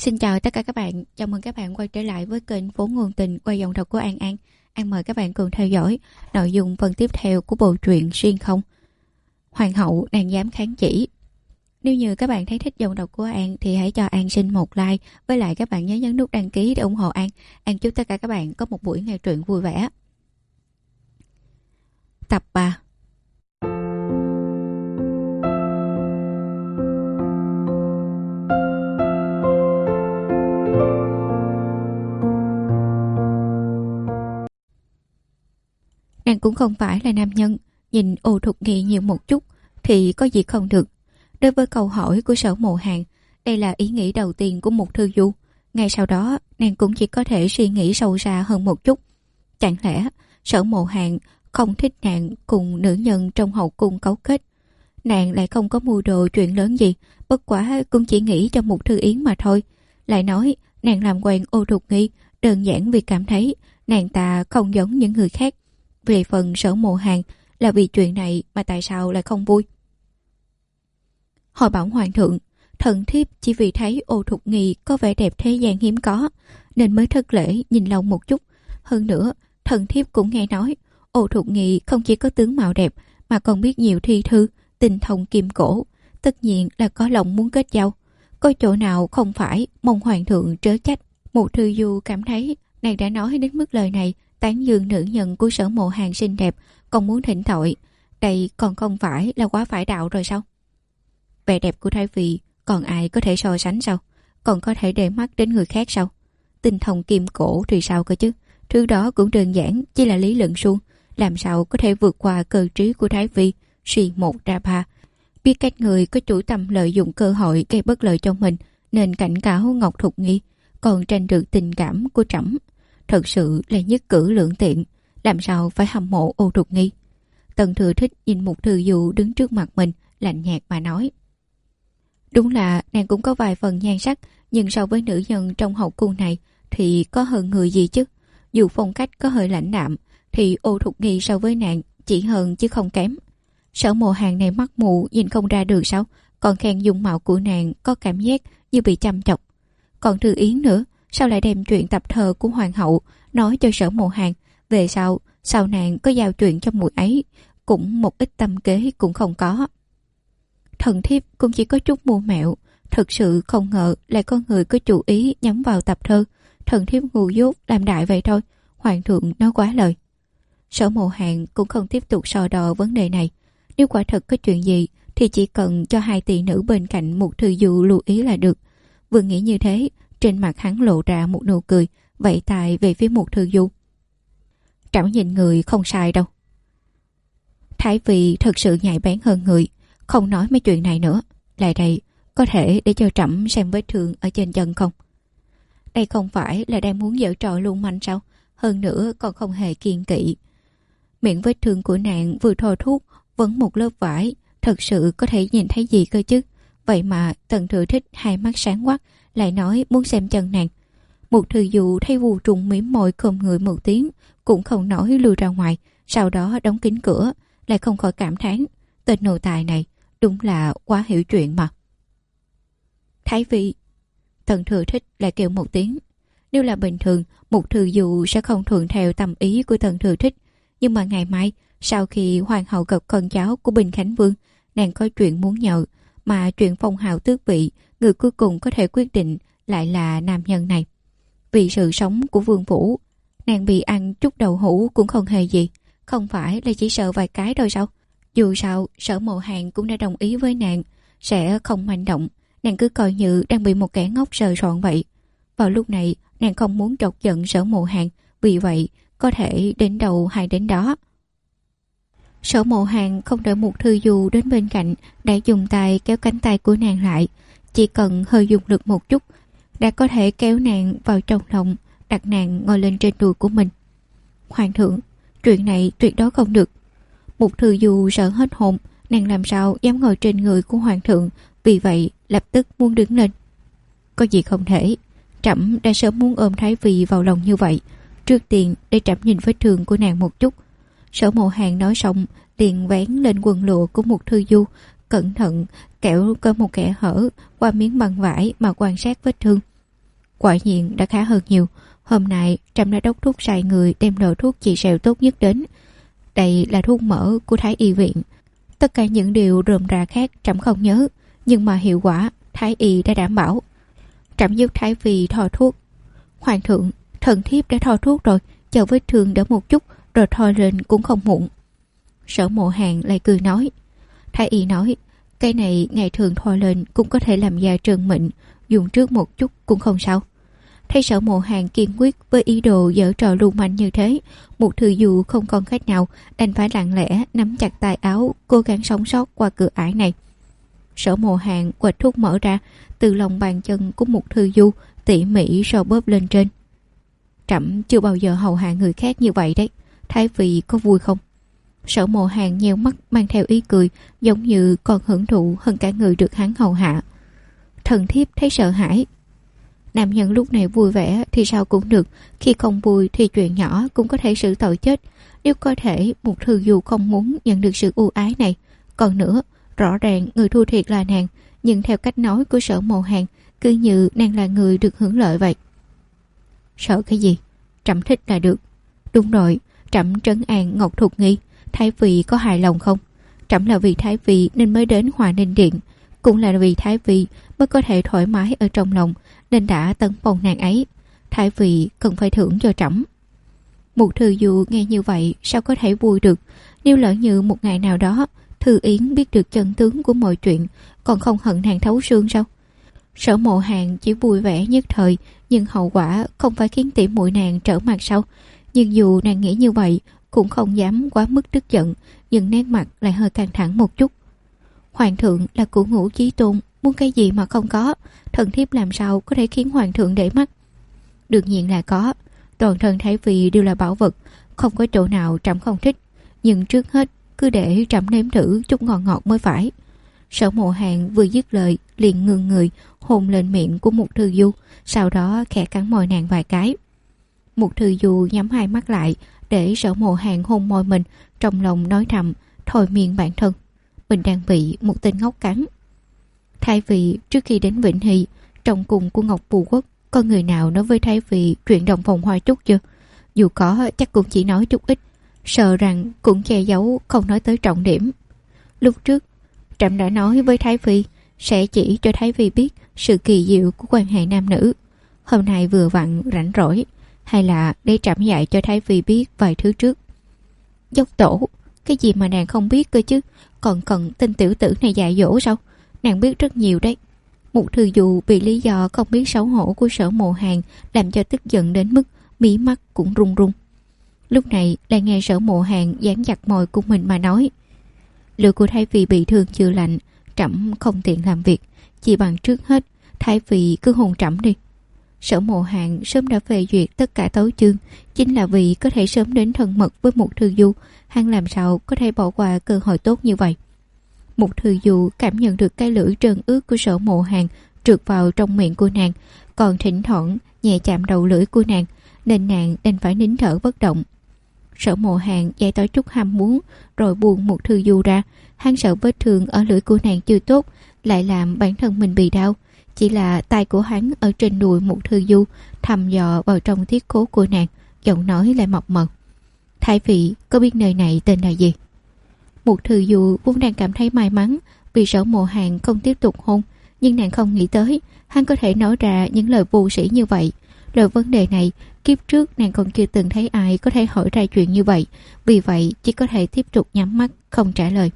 Xin chào tất cả các bạn, chào mừng các bạn quay trở lại với kênh Vốn Ngôn Tình qua giọng đọc của An An. An mời các bạn cùng theo dõi nội dung phần tiếp theo của bộ truyện Xuyên Không, Hoàng hậu nàng dám kháng chỉ. Nếu như các bạn thấy thích giọng đọc của An thì hãy cho An xin một like, với lại các bạn nhớ nhấn nút đăng ký để ủng hộ An. An chúc tất cả các bạn có một buổi nghe truyện vui vẻ. Tập 3. Nàng cũng không phải là nam nhân, nhìn Ô Thục Nghi nhiều một chút thì có gì không được. Đối với câu hỏi của Sở Mộ Hàn, đây là ý nghĩ đầu tiên của một thư du. Ngay sau đó, nàng cũng chỉ có thể suy nghĩ sâu xa hơn một chút. Chẳng lẽ Sở Mộ Hàn không thích nàng cùng nữ nhân trong hậu cung cấu kết? Nàng lại không có mưu đồ chuyện lớn gì, bất quá cũng chỉ nghĩ cho một thư yến mà thôi. Lại nói, nàng làm quen Ô Thục Nghi đơn giản vì cảm thấy nàng ta không giống những người khác. Về phần Sở Mộ Hàn, là vì chuyện này mà tại sao lại không vui? Hồi bẩm hoàng thượng, thần thiếp chỉ vì thấy Ô Thục Nghi có vẻ đẹp thế gian hiếm có nên mới thất lễ nhìn lâu một chút. Hơn nữa, thần thiếp cũng nghe nói Ô Thục Nghi không chỉ có tướng mạo đẹp mà còn biết nhiều thi thư, tinh thông kim cổ, tất nhiên là có lòng muốn kết giao. Có chỗ nào không phải, mong hoàng thượng trớ trách. Một thư du cảm thấy nàng đã nói đến mức lời này, tán dương nữ nhân của Sở Mộ Hàn xinh đẹp, còn muốn thỉnh tội. Đây còn không phải là quá phải đạo rồi sao? Vẻ đẹp của Thái Phi còn ai có thể so sánh sao? Còn có thể để mắt đến người khác sao? Tinh thông kim cổ thì sao cơ chứ? Thứ đó cũng đơn giản, chỉ là lý luận suông. Làm sao có thể vượt qua cơ trí của Thái Phi? Suy một ra ba, biết các người có chủ tâm lợi dụng cơ hội gây bất lợi cho mình nên cảnh cáo Ngọc Thục Nghi, còn tranh được tình cảm của trẫm. Thật sự là nhất cử lưỡng tiện, làm sao phải hâm mộ Ô Thục Nghi? Tần Thừa Thích nhìn một thư du đứng trước mặt mình, lạnh nhạt mà nói. Đúng là nàng cũng có vài phần nhan sắc, nhưng so với nữ nhân trong hậu cung này thì có hơn người gì chứ? Dù phong cách có hơi lãnh đạm thì Ô Thục Nghi so với nàng chỉ hơn chứ không kém. Sở Mộ Hàn này mắt mù nhìn không ra được sao? Còn khen dung mạo của nàng có cảm giác như bị chăm chọc. Còn Thư Yến nữa, sao lại đem chuyện tập thơ của hoàng hậu nói cho Sở Mộ Hàn? Về sau nàng có giao chuyện cho muội ấy, cũng một ít tâm kế cũng không có. Thần thiếp cũng chỉ có chút mưu mẹo, thật sự không ngờ lại có người có chủ ý nhắm vào tập thơ. Thần thiếp ngu dốt làm đại vậy thôi, hoàng thượng nói quá lời. Sở Mộ Hàn cũng không tiếp tục so đo vấn đề này. Nếu quả thật có chuyện gì thì chỉ cần cho hai tỷ nữ bên cạnh một thư du lưu ý là được. Vừa nghĩ như thế, trên mặt hắn lộ ra một nụ cười, vẫy tay về phía một thư du. Trẫm nhìn người không sai đâu. Thái Phi thật sự nhạy bén hơn người, không nói mấy chuyện này nữa. Lại đây, có thể để cho trẫm xem vết thương ở trên chân không? Đây không phải là đang muốn giở trò lưu manh sao? Hơn nữa còn không hề kiêng kỵ. Miệng vết thương của nàng vừa thoa thuốc, vẫn một lớp vải, thật sự có thể nhìn thấy gì cơ chứ? Vậy mà Tần Thừa Thích hai mắt sáng quắc, lại nói muốn xem chân nàng. Một thư du thấy Vu Trùng mỉm môi khom người một tiếng, cũng không nổi lui ra ngoài, sau đó đóng kín cửa, lại không khỏi cảm thán, tên nô tài này đúng là quá hiểu chuyện mà. Thái Phi. Tần Thừa Thích lại kêu một tiếng. Nếu là bình thường, một thư du sẽ không thuận theo tâm ý của Tần Thừa Thích, nhưng mà ngày mai, sau khi hoàng hậu gặp con cháu của Bình Khánh Vương, nàng có chuyện muốn nhờ, mà chuyện phong hào tước vị, người cuối cùng có thể quyết định lại là nam nhân này. Vì sự sống của Vương Phủ, nàng bị ăn chút đầu hũ cũng không hề gì, không phải là chỉ sợ vài cái thôi sao? Dù sao, Sở Mộ Hàn cũng đã đồng ý với nàng, sẽ không manh động, nàng cứ coi như đang bị một kẻ ngốc sờ soạn vậy. Vào lúc này, nàng không muốn chọc giận Sở Mộ Hàn, vì vậy có thể đến đâu hay đến đó. Sở Mộ Hàn không đợi một thư du đến bên cạnh, đã dùng tay kéo cánh tay của nàng lại, chỉ cần hơi dùng lực một chút đã có thể kéo nàng vào trong lòng, đặt nàng ngồi lên trên đùi của mình. Hoàng thượng, chuyện này tuyệt đối không được. Một thư du sợ hết hồn, nàng làm sao dám ngồi trên người của hoàng thượng, vì vậy lập tức muốn đứng lên. Có gì không thể, trẫm đã sớm muốn ôm Thái Phi vào lòng như vậy. Trước tiên để trẫm nhìn vết thương của nàng một chút. Sở Mộ Hàn nói xong liền vén lên quần lụa của một thư du, cẩn thận kéo có một kẽ hở qua miếng băng vải mà quan sát vết thương. Quả nhiên đã khá hơn nhiều. Hôm nay Trẫm đã đốc thúc sai người đem lọ thuốc trị sẹo tốt nhất đến. Đây là thuốc mỡ của Thái Y viện. Tất cả những điều rườm rà khác Trẫm không nhớ, nhưng mà hiệu quả Thái Y đã đảm bảo. Trẫm giúp Thái Phi thoa thuốc. Hoàng thượng, thần thiếp đã thoa thuốc rồi, chờ vết thương đỡ một chút rồi thoa lên cũng không muộn. Sở Mộ Hàn lại cười nói. Thái Y nói, cái này ngày thường thoa lên cũng có thể làm da trơn mịn, dùng trước một chút cũng không sao. Thấy Sở Mộ Hàn kiên quyết với ý đồ giở trò lưu manh như thế, một thư du không còn cách nào, đành phải lặng lẽ nắm chặt tay áo, cố gắng sống sót qua cửa ải này. Sở Mộ Hàn quệt thuốc mở ra, từ lòng bàn chân của một thư du tỉ mỉ so bóp lên trên. Trẫm chưa bao giờ hầu hạ người khác như vậy đấy, Thái Phi có vui không? Sở Mộ Hàn nheo mắt mang theo ý cười, giống như còn hưởng thụ hơn cả người được hắn hầu hạ. Thần thiếp thấy sợ hãi. Nam nhân lúc này vui vẻ thì sao cũng được, khi không vui thì chuyện nhỏ cũng có thể xử tội chết. Nếu có thể, một thư du không muốn nhận được sự ưu ái này. Còn nữa, rõ ràng người thua thiệt là nàng, nhưng theo cách nói của Sở Mộ Hàn, cứ như nàng là người được hưởng lợi vậy. Sợ cái gì? Trẫm thích là được. Đúng rồi, trẫm trấn an Ngọc Thục Nghi. Thái Phi có hài lòng không? Trẫm là vì Thái Phi nên mới đến Hòa Ninh Điện, cũng là vì Thái Phi mới có thể thoải mái ở trong lòng, nên đã tấn phong nàng ấy. Thái Phi cần phải thưởng cho trẫm. Một thư du nghe như vậy sao có thể vui được? Nếu lỡ như một ngày nào đó Thư Yến biết được chân tướng của mọi chuyện, còn không hận nàng thấu xương sao? Sở Mộ Hàn chỉ vui vẻ nhất thời, nhưng hậu quả không phải khiến tỉ muội nàng trở mặt sao? Nhưng dù nàng nghĩ như vậy cũng không dám quá mức tức giận, nhưng nét mặt lại hơi căng thẳng một chút. Hoàng thượng là của Ngũ Chí Tôn, muốn cái gì mà không có, thần thiếp làm sao có thể khiến hoàng thượng để mắt? Đương nhiên là có, toàn thân Thái Phi đều là bảo vật, không có chỗ nào trẫm không thích, nhưng trước hết cứ để trẫm nếm thử chút ngon ngọt mới phải. Sở Mộ Hàn vừa dứt lời liền ngừng người, hôn lên miệng của một thư du, sau đó khẽ cắn môi nàng vài cái. Một thư du nhắm hai mắt lại để Sở Mộ Hàn hôn môi mình, trong lòng nói thầm thôi miên bản thân, mình đang bị một tên ngốc cắn. Thái Phi trước khi đến Vĩnh Hy, trong cung của Ngọc Bù Quốc, có người nào nói với Thái Phi chuyện Đồng Phòng Hoa Trúc chưa? Dù có chắc cũng chỉ nói chút ít, sợ rằng cũng che giấu không nói tới trọng điểm. Lúc trước trẫm đã nói với Thái Phi sẽ chỉ cho Thái Phi biết sự kỳ diệu của quan hệ nam nữ. Hôm nay vừa vặn rảnh rỗi, hay là để trẫm dạy cho Thái Phi biết vài thứ trước. Dốc tổ, cái gì mà nàng không biết cơ chứ, còn cần tên tiểu tử này dạy dỗ sao? Nàng biết rất nhiều đấy. Một thư du bị lý do không biết xấu hổ của Sở Mộ Hàn làm cho tức giận đến mức mí mắt cũng run run. Lúc này lại nghe Sở Mộ Hàn dán chặt môi của mình mà nói: lửa của Thái Phi bị thương chưa lạnh, trẫm không tiện làm việc, chỉ bằng trước hết Thái Phi cứ hôn trẫm đi. Sở Mộ Hàn sớm đã phê duyệt tất cả tấu chương, chính là vì có thể sớm đến thân mật với một thư du, hắn làm sao có thể bỏ qua cơ hội tốt như vậy. Một thư du cảm nhận được cái lưỡi trơn ướt của Sở Mộ Hàn trượt vào trong miệng của nàng, còn thỉnh thoảng nhẹ chạm đầu lưỡi của nàng, nên nàng đành phải nín thở bất động. Sở Mộ Hàn giải tỏa chút ham muốn rồi buông một thư du ra, hắn sợ vết thương ở lưỡi của nàng chưa tốt lại làm bản thân mình bị đau. Chỉ là tay của hắn ở trên đùi một thư du thăm dò vào trong thiết khố của nàng, giọng nói lại mập mờ: Thái Phi có biết nơi này tên là gì? Một thư du vốn đang cảm thấy may mắn vì Sở Mộ Hàn không tiếp tục hôn, nhưng nàng không nghĩ tới hắn có thể nói ra những lời vô sĩ như vậy. Lời vấn đề này kiếp trước nàng còn chưa từng thấy ai có thể hỏi ra chuyện như vậy, vì vậy chỉ có thể tiếp tục nhắm mắt không trả lời.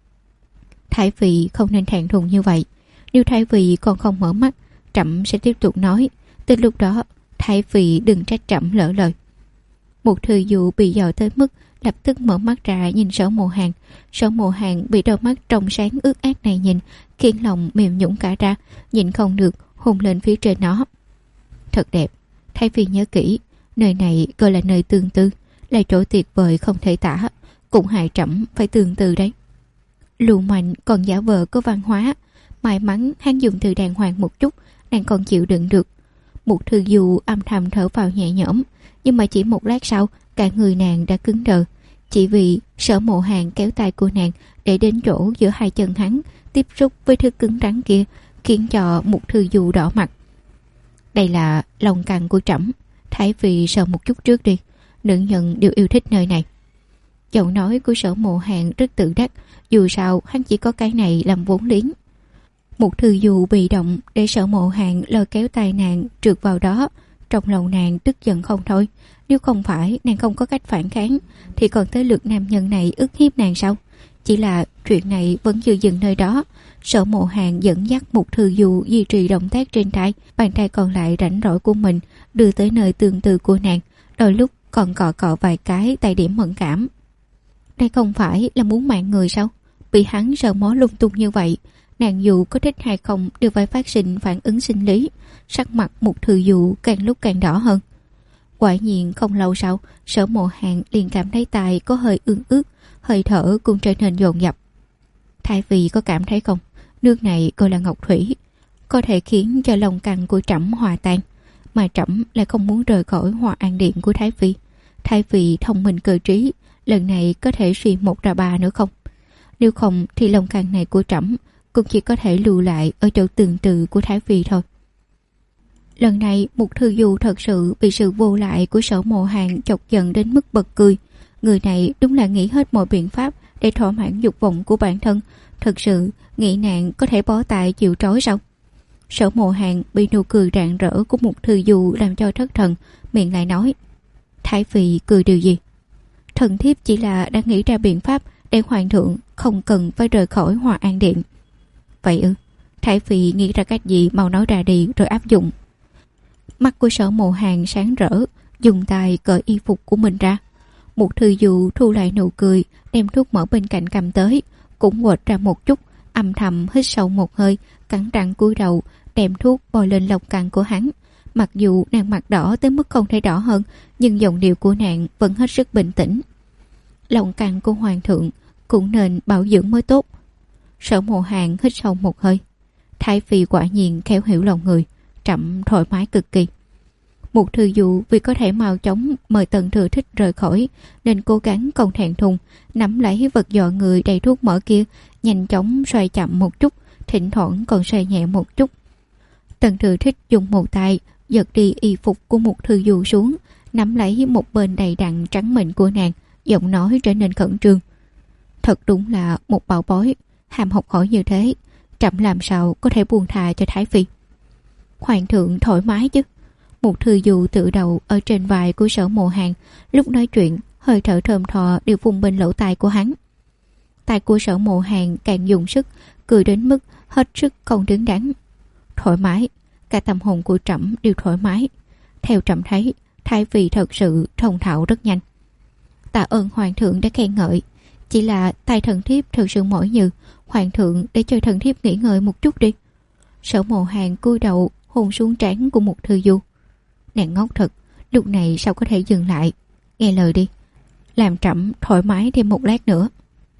Thái Phi không nên thẹn thùng như vậy, nếu Thái Phi còn không mở mắt, trẫm sẽ tiếp tục nói, tới lúc đó Thái Phi đừng trách trẫm lỡ lời. Một thư du bị dò tới mức lập tức mở mắt ra nhìn Sở Mộ Hàn. Sở Mộ Hàn bị đôi mắt trong sáng ướt át này nhìn, khiến lòng mềm nhũn cả ra, nhịn không được hôn lên phía trên nó. Thật đẹp, Thái Phi nhớ kỹ, nơi này gọi là nơi tương tư, là chỗ tuyệt vời không thể tả, cũng hại trẫm phải tương tư đấy. Lưu manh còn giả vờ có văn hóa, may mắn hắn dùng từ đàng hoàng một chút, nàng còn chịu đựng được. Một thư du âm thầm thở vào nhẹ nhõm, nhưng mà chỉ một lát sau cả người nàng đã cứng đờ, chỉ vì Sở Mộ Hàn kéo tay của nàng để đến chỗ giữa hai chân hắn, tiếp xúc với thứ cứng rắn kia, khiến cho một thư du đỏ mặt. Đây là lòng cằn của trẫm, Thái Phi sợ một chút trước đi. Nữ nhân đều yêu thích nơi này. Giọng nói của Sở Mộ Hàn rất tự đắc, dù sao hắn chỉ có cái này làm vốn liếng. Một thư dù bị động để Sở Mộ Hàn lôi kéo tai nàng trượt vào đó. Trong lòng nàng tức giận không thôi. Nếu không phải nàng không có cách phản kháng thì còn tới lượt nam nhân này ức hiếp nàng sao? Chỉ là chuyện này vẫn chưa dừng nơi đó. Sở Mộ Hàn dẫn dắt một thư dù duy trì động tác trên tay, bàn tay còn lại rảnh rỗi của mình đưa tới nơi tương tự của nàng, đôi lúc còn cọ cọ vài cái tại điểm mẫn cảm. Đây không phải là muốn mạng người sao? Bị hắn sờ mó lung tung như vậy, nàng dù có thích hay không đều phải phát sinh phản ứng sinh lý. Sắc mặt một thư dù càng lúc càng đỏ hơn. Quả nhiên không lâu sau, Sở Mộ Hàn liền cảm thấy tai có hơi ương ướt, hơi thở cũng trở nên dồn dập. Thái Phi có cảm thấy không? Nước này gọi là ngọc thủy, có thể khiến cho lòng cằn của trẫm hòa tan, mà trẫm lại không muốn rời khỏi Hòa An Điện của Thái Phi. Thái Phi thông minh cơ trí, lần này có thể suy một ra ba nữa không? Nếu không thì lòng cằn này của trẫm cũng chỉ có thể lưu lại ở chỗ tương tự của Thái Phi thôi. Lần này một thư du thật sự bị sự vô lại của Sở Mộ Hàn chọc giận đến mức bật cười. Người này đúng là nghĩ hết mọi biện pháp để thỏa mãn dục vọng của bản thân. Thật sự nghĩ nạn có thể bó tay chịu trói sao? Sở Mộ Hàn bị nụ cười rạng rỡ của một thư du làm cho thất thần, miệng lại nói: Thái Phi cười điều gì? Thần thiếp chỉ là đang nghĩ ra biện pháp để hoàng thượng không cần phải rời khỏi Hòa An Điện. Vậy ư? Thái Phi nghĩ ra cách gì mau nói ra đi rồi áp dụng. Mắt của Sở Mộ Hàn sáng rỡ, dùng tay cởi y phục của mình ra. Một thư du thu lại nụ cười, đem thuốc mỡ bên cạnh cầm tới, cũng quệt ra một chút, âm thầm hít sâu một hơi, cắn răng cúi đầu, đem thuốc bôi lên lồng cằn của hắn. Mặc dù nàng mặt đỏ tới mức không thể đỏ hơn, nhưng giọng điệu của nàng vẫn hết sức bình tĩnh. Lồng cằn của hoàng thượng cũng nên bảo dưỡng mới tốt. Sở Mộ Hàn hít sâu một hơi. Thái Phi quả nhiên khéo hiểu lòng người, trẫm thoải mái cực kỳ. Một thư dụ vì có thể mau chóng mời Tần Thừa Thích rời khỏi nên cố gắng còn thẹn thùng nắm lấy vật dọ người đầy thuốc mỡ kia, nhanh chóng xoay chậm một chút, thỉnh thoảng còn xoay nhẹ một chút. Tần Thừa Thích dùng một tay giật đi y phục của một thư dụ xuống, nắm lấy một bên đầy đặn trắng mịn của nàng, giọng nói trở nên khẩn trương. Thật đúng là một bảo bối, ham học hỏi như thế, trẫm làm sao có thể buông tha cho Thái Phi. Hoàng thượng thoải mái chứ? Một thư dù tự đầu ở trên vai của Sở Mộ Hàn, lúc nói chuyện hơi thở thơm thò đều phun bên lỗ tai của hắn. Tai của Sở Mộ Hàn càng dùng sức, cười đến mức hết sức không đứng đắn. Thoải mái, cả tâm hồn của trẫm đều thoải mái. Theo trẫm thấy, Thái Phi thật sự thông thạo rất nhanh. Tạ ơn hoàng thượng đã khen ngợi, chỉ là tay thần thiếp thật sự mỏi nhừ, hoàng thượng để cho thần thiếp nghỉ ngơi một chút đi. Sở Mộ Hàn cúi đầu hôn xuống trán của một thư du. Nàng ngốc thật, lúc này sao có thể dừng lại? Nghe lời đi, làm trẫm thoải mái thêm một lát nữa.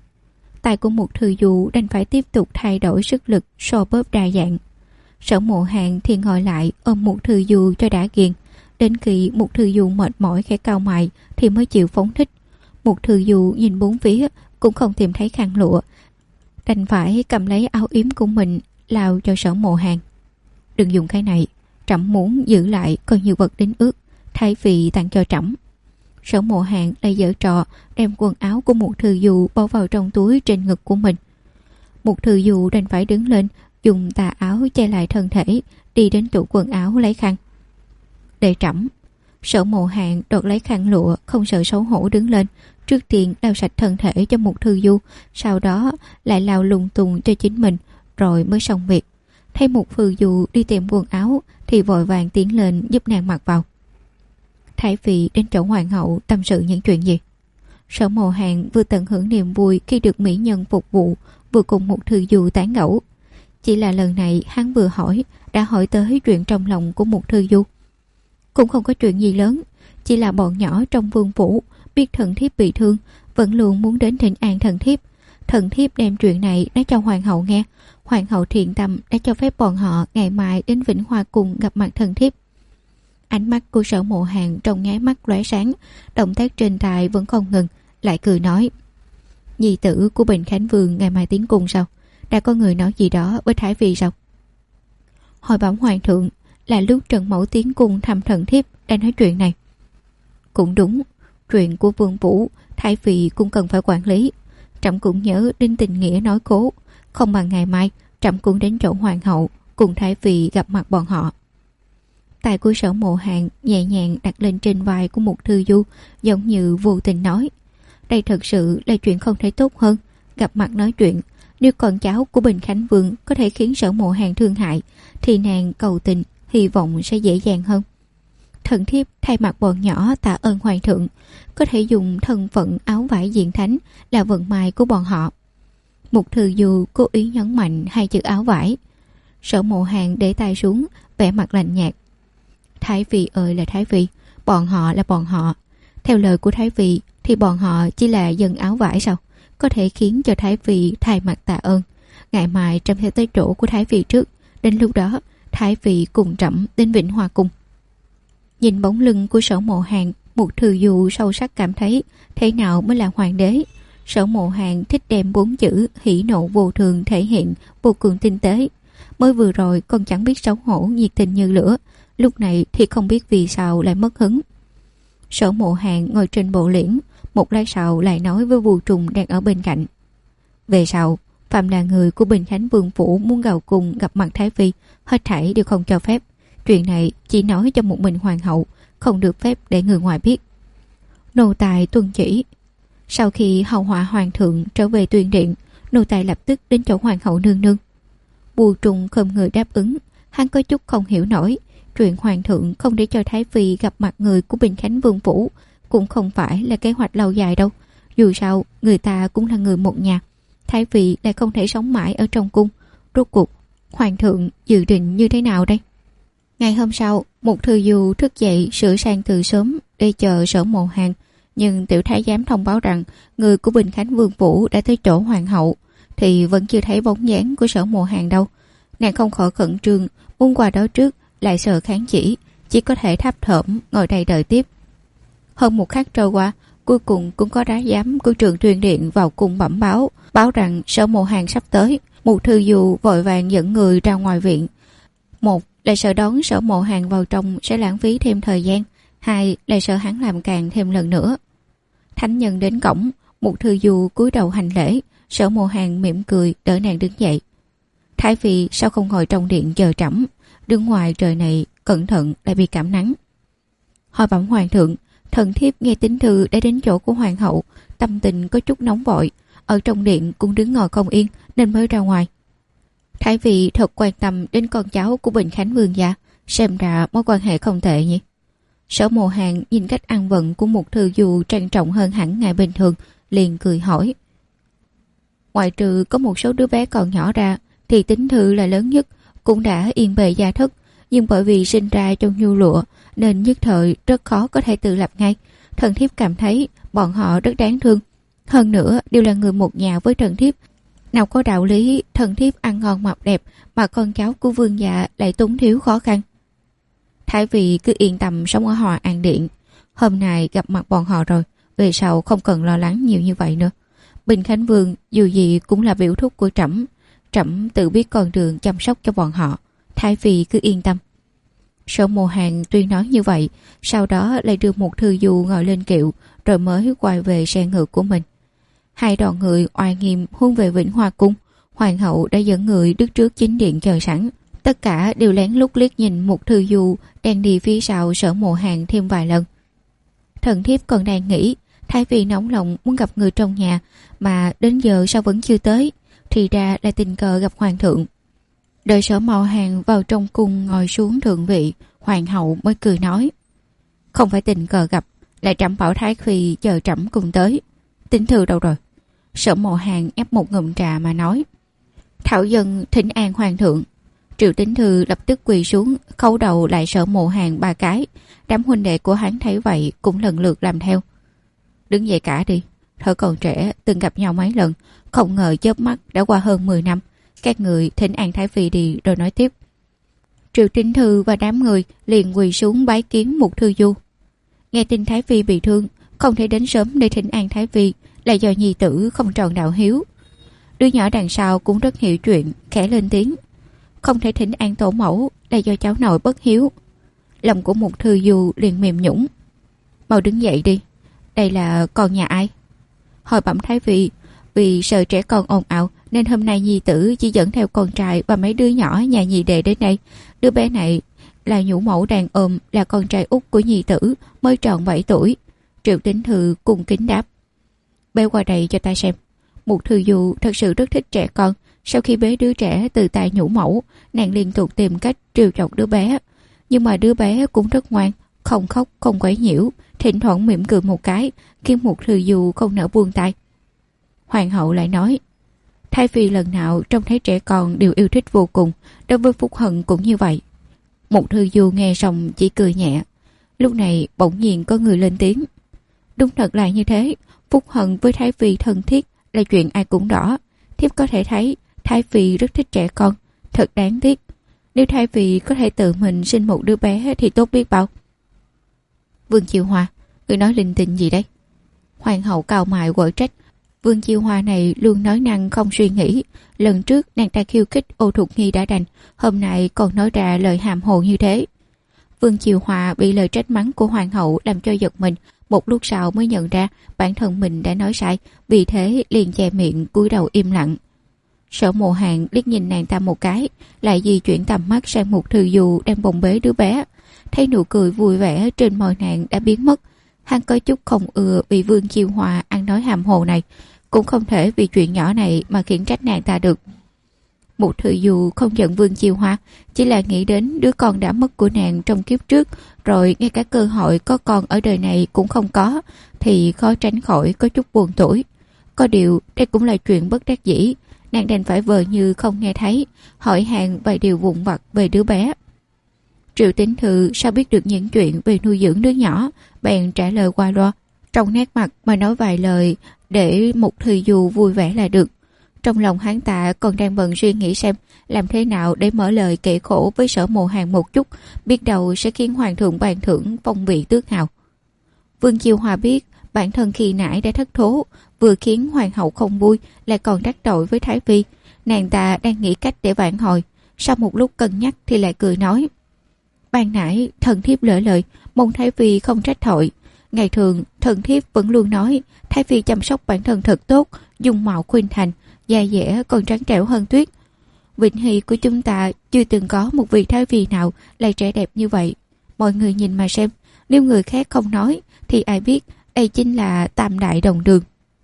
Tay của một thư du đành phải tiếp tục thay đổi sức lực so bóp đa dạng. Sở Mộ Hàn thì ngồi lại ôm một thư du cho đã ghiền, đến khi một thư du mệt mỏi khẽ cau mày thì mới chịu phóng thích. Một thư du nhìn bốn phía cũng không tìm thấy khăn lụa, đành phải cầm lấy áo yếm của mình lao cho Sở Mộ Hàn. Đừng dùng cái này, trẫm muốn giữ lại coi như vật đến ước, Thái Phi tặng cho trẫm. Sở Mộ Hàn lại giở trò đem quần áo của một thư du bao vào trong túi trên ngực của mình. Một thư du đành phải đứng lên, dùng tà áo che lại thân thể, đi đến tủ quần áo lấy khăn. Để trẫm. Sở Mộ Hàn đoạt lấy khăn lụa, không sợ xấu hổ đứng lên, trước tiên lau sạch thân thể cho một thư du, sau đó lại lau lung tung cho chính mình, rồi mới xong việc. Thấy một thư du đi tìm quần áo thì vội vàng tiến lên giúp nàng mặc vào. Thái Phi đến chỗ hoàng hậu tâm sự những chuyện gì? Sở Mộ Hàn vừa tận hưởng niềm vui khi được mỹ nhân phục vụ, vừa cùng một thư du tán gẫu. Chỉ là lần này hắn vừa hỏi đã hỏi tới chuyện trong lòng của một thư du. Cũng không có chuyện gì lớn, chỉ là bọn nhỏ trong vương phủ biết thần thiếp bị thương, vẫn luôn muốn đến thỉnh an thần thiếp. Thần thiếp đem chuyện này nói cho hoàng hậu nghe. Hoàng hậu thiện tâm đã cho phép bọn họ ngày mai đến Vĩnh Hoa Cung gặp mặt thần thiếp. Ánh mắt của Sở Mộ Hàn trong nháy mắt lóe sáng, động tác trên tay vẫn không ngừng, lại cười nói: Nhi tử của Bình Khánh Vương ngày mai tiến cung sao? Đã có người nói gì đó với Thái Phi sao? Hồi bẩm hoàng thượng, là lúc Trần Mẫu tiến cùng thăm Thần Thiếp đang nói chuyện này. Cũng đúng, chuyện của Vương Vũ, Thái Phi cũng cần phải quản lý. Trẫm cũng nhớ đến tình nghĩa nói cố, không bằng ngày mai trẫm cũng đến chỗ hoàng hậu cùng Thái Phi gặp mặt bọn họ. Tay của Sở Mộ Hàn nhẹ nhàng đặt lên trên vai của Mục Thư Du, giống như vô tình nói: đây thật sự là chuyện không thể tốt hơn. Gặp mặt nói chuyện, nếu con cháu của Bình Khánh Vương có thể khiến Sở Mộ Hàn thương hại, thì nàng cầu tình hy vọng sẽ dễ dàng hơn. Thần thiếp thay mặt bọn nhỏ tạ ơn hoàng thượng, có thể dùng thân phận áo vải diện thánh là vận may của bọn họ. Mục Thư Du cố ý nhấn mạnh hai chữ áo vải. Sở Mộ Hàn để tay xuống, vẻ mặt lạnh nhạt. Thái Phi ơi là Thái Phi, bọn họ là bọn họ. Theo lời của Thái Phi thì bọn họ chỉ là dân áo vải sao? Có thể khiến cho Thái Phi thay mặt tạ ơn. Ngày mai trẫm sẽ tới chỗ của Thái Phi trước. Đến lúc đó Thái Phi cùng trẫm đến Vĩnh Hoa Cung. Nhìn bóng lưng của Sở Mộ Hàn, Mục Thư Du sâu sắc cảm thấy thế nào mới là hoàng đế. Sở Mộ Hàn thích đem 4 chữ hỉ nộ vô thường thể hiện vô cùng tinh tế. Mới vừa rồi còn chẳng biết xấu hổ nhiệt tình như lửa, lúc này thì không biết vì sao lại mất hứng. Sở Mộ Hàn ngồi trên bộ liễn, một lát sau lại nói với Vu Trùng đang ở bên cạnh: về sau, phạm là người của Bình Khánh Vương phủ muốn vào cùng gặp mặt Thái Phi, hết thảy đều không cho phép. Chuyện này chỉ nói cho một mình hoàng hậu, không được phép để người ngoài biết. Nô tài tuân chỉ. Sau khi hầu hạ hoàng thượng trở về Tuyên Điện, nô tài lập tức đến chỗ hoàng hậu nương nương. Vu Trùng không người đáp ứng. Hắn có chút không hiểu nổi, chuyện hoàng thượng không để cho Thái Phi gặp mặt người của Bình Khánh Vương phủ cũng không phải là kế hoạch lâu dài đâu. Dù sao người ta cũng là người một nhà, Thái Phi lại không thể sống mãi ở trong cung. Rốt cuộc hoàng thượng dự định như thế nào đây? Ngày hôm sau, Mục Thư Du thức dậy sửa sang từ sớm để chờ Sở Mộ Hàn, nhưng tiểu thái giám thông báo rằng người của Bình Khánh Vương phủ đã tới chỗ hoàng hậu, thì vẫn chưa thấy bóng dáng của Sở Mộ Hàn đâu. Nàng không khỏi khẩn trương, muốn qua đó trước, lại sợ kháng chỉ có thể thấp thỏm ngồi đây đợi tiếp. Hơn một khắc trôi qua, cuối cùng cũng có đá giám của Trường Tuyên Điện vào cung bẩm báo rằng Sở Mộ Hàn sắp tới. Mục Thư Du vội vàng dẫn người ra ngoài viện. Một là sợ đón Sở Mộ Hàn vào trong sẽ lãng phí thêm thời gian, hai là sợ hắn làm càng thêm lần nữa. Thánh nhân đến cổng, Mục Thư Du cúi đầu hành lễ. Sở Mộ Hàn mỉm cười đỡ nàng đứng dậy. Thái Phi sao không ngồi trong điện chờ trẫm, đứng ngoài trời này cẩn thận lại bị cảm nắng. Hỏi bẩm hoàng thượng, thần thiếp nghe tín thư đã đến chỗ của hoàng hậu, tâm tình có chút nóng vội, ở trong điện cũng đứng ngồi không yên nên mới ra ngoài. Thái Phi thật quan tâm đến con cháu của Bình Khánh Vương gia, xem ra mối quan hệ không tệ nhỉ. Sở Mộ Hàn nhìn cách ăn vận của Mục Thư Du trang trọng hơn hẳn ngày bình thường, liền cười hỏi: ngoại trừ có một số đứa bé còn nhỏ ra thì tín thư là lớn nhất, cũng đã yên bề gia thất, nhưng bởi vì sinh ra trong nhu lụa nên nhất thời rất khó có thể tự lập ngay. Thần thiếp cảm thấy bọn họ rất đáng thương, hơn nữa đều là người một nhà với thần thiếp, nào có đạo lý thần thiếp ăn ngon mặc đẹp mà con cháu của vương gia lại túng thiếu khó khăn. Thái Phi cứ yên tâm sống ở Hòa An Điện, hôm nay gặp mặt bọn họ rồi, về sau không cần lo lắng nhiều như vậy nữa. Bình Khánh Vương dù gì cũng là biểu thúc của trẫm, trẫm tự biết con đường chăm sóc cho bọn họ, Thái Phi cứ yên tâm. Sở Mộ Hàn tuy nói như vậy, sau đó lại đưa một Thư Du ngồi lên kiệu, rồi mới quay về xe ngựa của mình. Hai đoàn người oai nghiêm hướng về Vĩnh Hoa Cung. Hoàng hậu đã dẫn người đứng trước chính điện chờ sẵn. Tất cả đều lén lút liếc nhìn một Thư Du đang đi phía sau Sở Mộ Hàn thêm vài lần. Thần thiếp còn đang nghĩ Thái Phi nóng lòng muốn gặp người trong nhà, mà đến giờ sao vẫn chưa tới, thì ra là tình cờ gặp hoàng thượng. Đợi Sở Mộ Hàn vào trong cung ngồi xuống thượng vị, hoàng hậu mới cười nói: không phải tình cờ gặp, là trẫm bảo Thái Phi chờ trẫm cùng tới. Tín thư đâu rồi? Sở Mộ Hàn ép một ngụm trà mà nói: thảo dân thỉnh an hoàng thượng. Triệu Tín Thư lập tức quỳ xuống khấu đầu lại Sở Mộ Hàn 3 cái. Đám huynh đệ của hắn thấy vậy cũng lần lượt làm theo. Đứng dậy cả đi, thở còn trẻ từng gặp nhau mấy lần, không ngờ chớp mắt đã qua hơn 10 năm. Các người thỉnh an Thái Phi đi rồi nói tiếp. Triệu Tín Thư và đám người liền quỳ xuống bái kiến Mục Thư Du. Nghe tin Thái Phi bị thương, không thể đến sớm để thỉnh an Thái Phi là do nhi tử không tròn đạo hiếu. Đứa nhỏ đằng sau cũng rất hiểu chuyện, khẽ lên tiếng: không thể thỉnh an tổ mẫu là do cháu nội bất hiếu. Lòng của Mục Thư Du liền mềm nhũn. Mau đứng dậy đi, đây là con nhà ai? Hồi bẩm Thái Phi, vì sợ trẻ con ồn ào nên hôm nay nhi tử chỉ dẫn theo con trai và mấy đứa nhỏ nhà nhị đệ đến đây. Đứa bé này là nhũ mẫu đàn ôm, là con trai út của nhi tử, mới tròn 7 tuổi. Triệu Tín Thư cung kính đáp. Bế qua đây cho ta xem. Mục Thư Du thật sự rất thích trẻ con. Sau khi bế đứa trẻ từ tay nhũ mẫu, nàng liên tục tìm cách trêu chọc đứa bé. Nhưng mà đứa bé cũng rất ngoan, không khóc, không quấy nhiễu, thỉnh thoảng mỉm cười một cái, khiến Mục Thư Du không nỡ buông tay. Hoàng hậu lại nói, Thái Phi lần nào trông thấy trẻ con đều yêu thích vô cùng, đối với Phúc Hân cũng như vậy. Mục Thư Du nghe xong chỉ cười nhẹ. Lúc này bỗng nhiên có người lên tiếng. Đúng thật là như thế, Phúc Hân với Thái Phi thân thiết là chuyện ai cũng rõ. Thiếp có thể thấy Thái Phi rất thích trẻ con, thật đáng tiếc. Nếu Thái Phi có thể tự mình sinh một đứa bé thì tốt biết bao. Vương Chiêu Hoa, người nói linh tinh gì đấy? Hoàng hậu cau mày quở trách. Vương Chiêu Hoa này luôn nói năng không suy nghĩ. Lần trước nàng ta khiêu khích Ô Thục Nghi đã đành, hôm nay còn nói ra lời hàm hồ như thế. Vương Chiêu Hoa bị lời trách mắng của hoàng hậu làm cho giật mình. Một lúc sau mới nhận ra bản thân mình đã nói sai, vì thế liền che miệng cúi đầu im lặng. Sở Mộ Hàn liếc nhìn nàng ta một cái, lại di chuyển tầm mắt sang Mục Thư Du đang bồng bế đứa bé. Thấy nụ cười vui vẻ trên môi nàng đã biến mất. Hắn có chút không ưa vì Vương Chiêu Hoa ăn nói hàm hồ này, cũng không thể vì chuyện nhỏ này mà khiển trách nàng ta được. Mục Thư Du không giận Vương Chiêu Hoa, chỉ là nghĩ đến đứa con đã mất của nàng trong kiếp trước, rồi ngay cả cơ hội có con ở đời này cũng không có, thì khó tránh khỏi có chút buồn tủi. Có điều đây cũng là chuyện bất đắc dĩ, nàng đành phải vờ như không nghe thấy, hỏi han vài điều vụn vặt về đứa bé. Triệu Tín Thư sao biết được những chuyện về nuôi dưỡng đứa nhỏ, bèn trả lời qua loa, trong nét mặt mà nói vài lời để Mục Thư Du vui vẻ là được. Trong lòng hắn ta còn đang bận suy nghĩ xem làm thế nào để mở lời kể khổ với Sở Mộ Hàn một chút, biết đâu sẽ khiến hoàng thượng ban thưởng phong vị tước hào. Vương Chiêu Hoa biết bản thân khi nãy đã thất thố, vừa khiến hoàng hậu không vui, lại còn đắc tội với Thái Phi. Nàng ta đang nghĩ cách để vãn hồi, sau một lúc cân nhắc thì lại cười nói, ban nãy thần thiếp lỡ lời, mong Thái Phi không trách tội. Ngày thường thần thiếp vẫn luôn nói Thái Phi chăm sóc bản thân thật tốt, dung mạo khuynh thành, da dẻ còn trắng trẻo hơn tuyết. Vĩnh Hy của chúng ta chưa từng có một vị Thái Phi nào lại trẻ đẹp như vậy. Mọi người nhìn mà xem, nếu người khác không nói thì ai biết đây chính là tam đại đồng đường.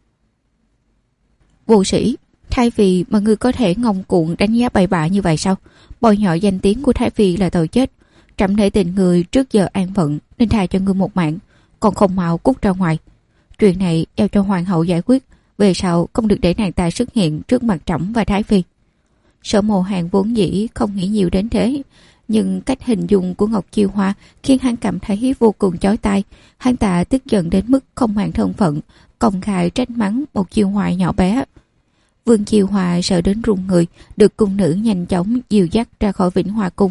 Vô sĩ, Thái Phi mà ngươi có thể ngông cuồng đánh giá bậy bạ như vậy sao? Bôi nhọ danh tiếng của Thái Phi là tội chết. Trẫm nể tình người trước giờ an phận nên tha cho ngươi một mạng, còn không mau cút ra ngoài. Chuyện này giao cho hoàng hậu giải quyết, về sau không được để nàng ta xuất hiện trước mặt trẫm và Thái Phi. Sở Mộ Hàn vốn dĩ không nghĩ nhiều đến thế, nhưng cách hình dung của Ngọc Chiêu Hoa khiến hắn cảm thấy vô cùng chói tai. Hắn ta tức giận đến mức không màng thân phận, công khai trách mắng một Chiêu Hoa nhỏ bé. Vương Chiêu Hoa sợ đến run người, được cung nữ nhanh chóng dìu dắt ra khỏi Vĩnh Hoa cung.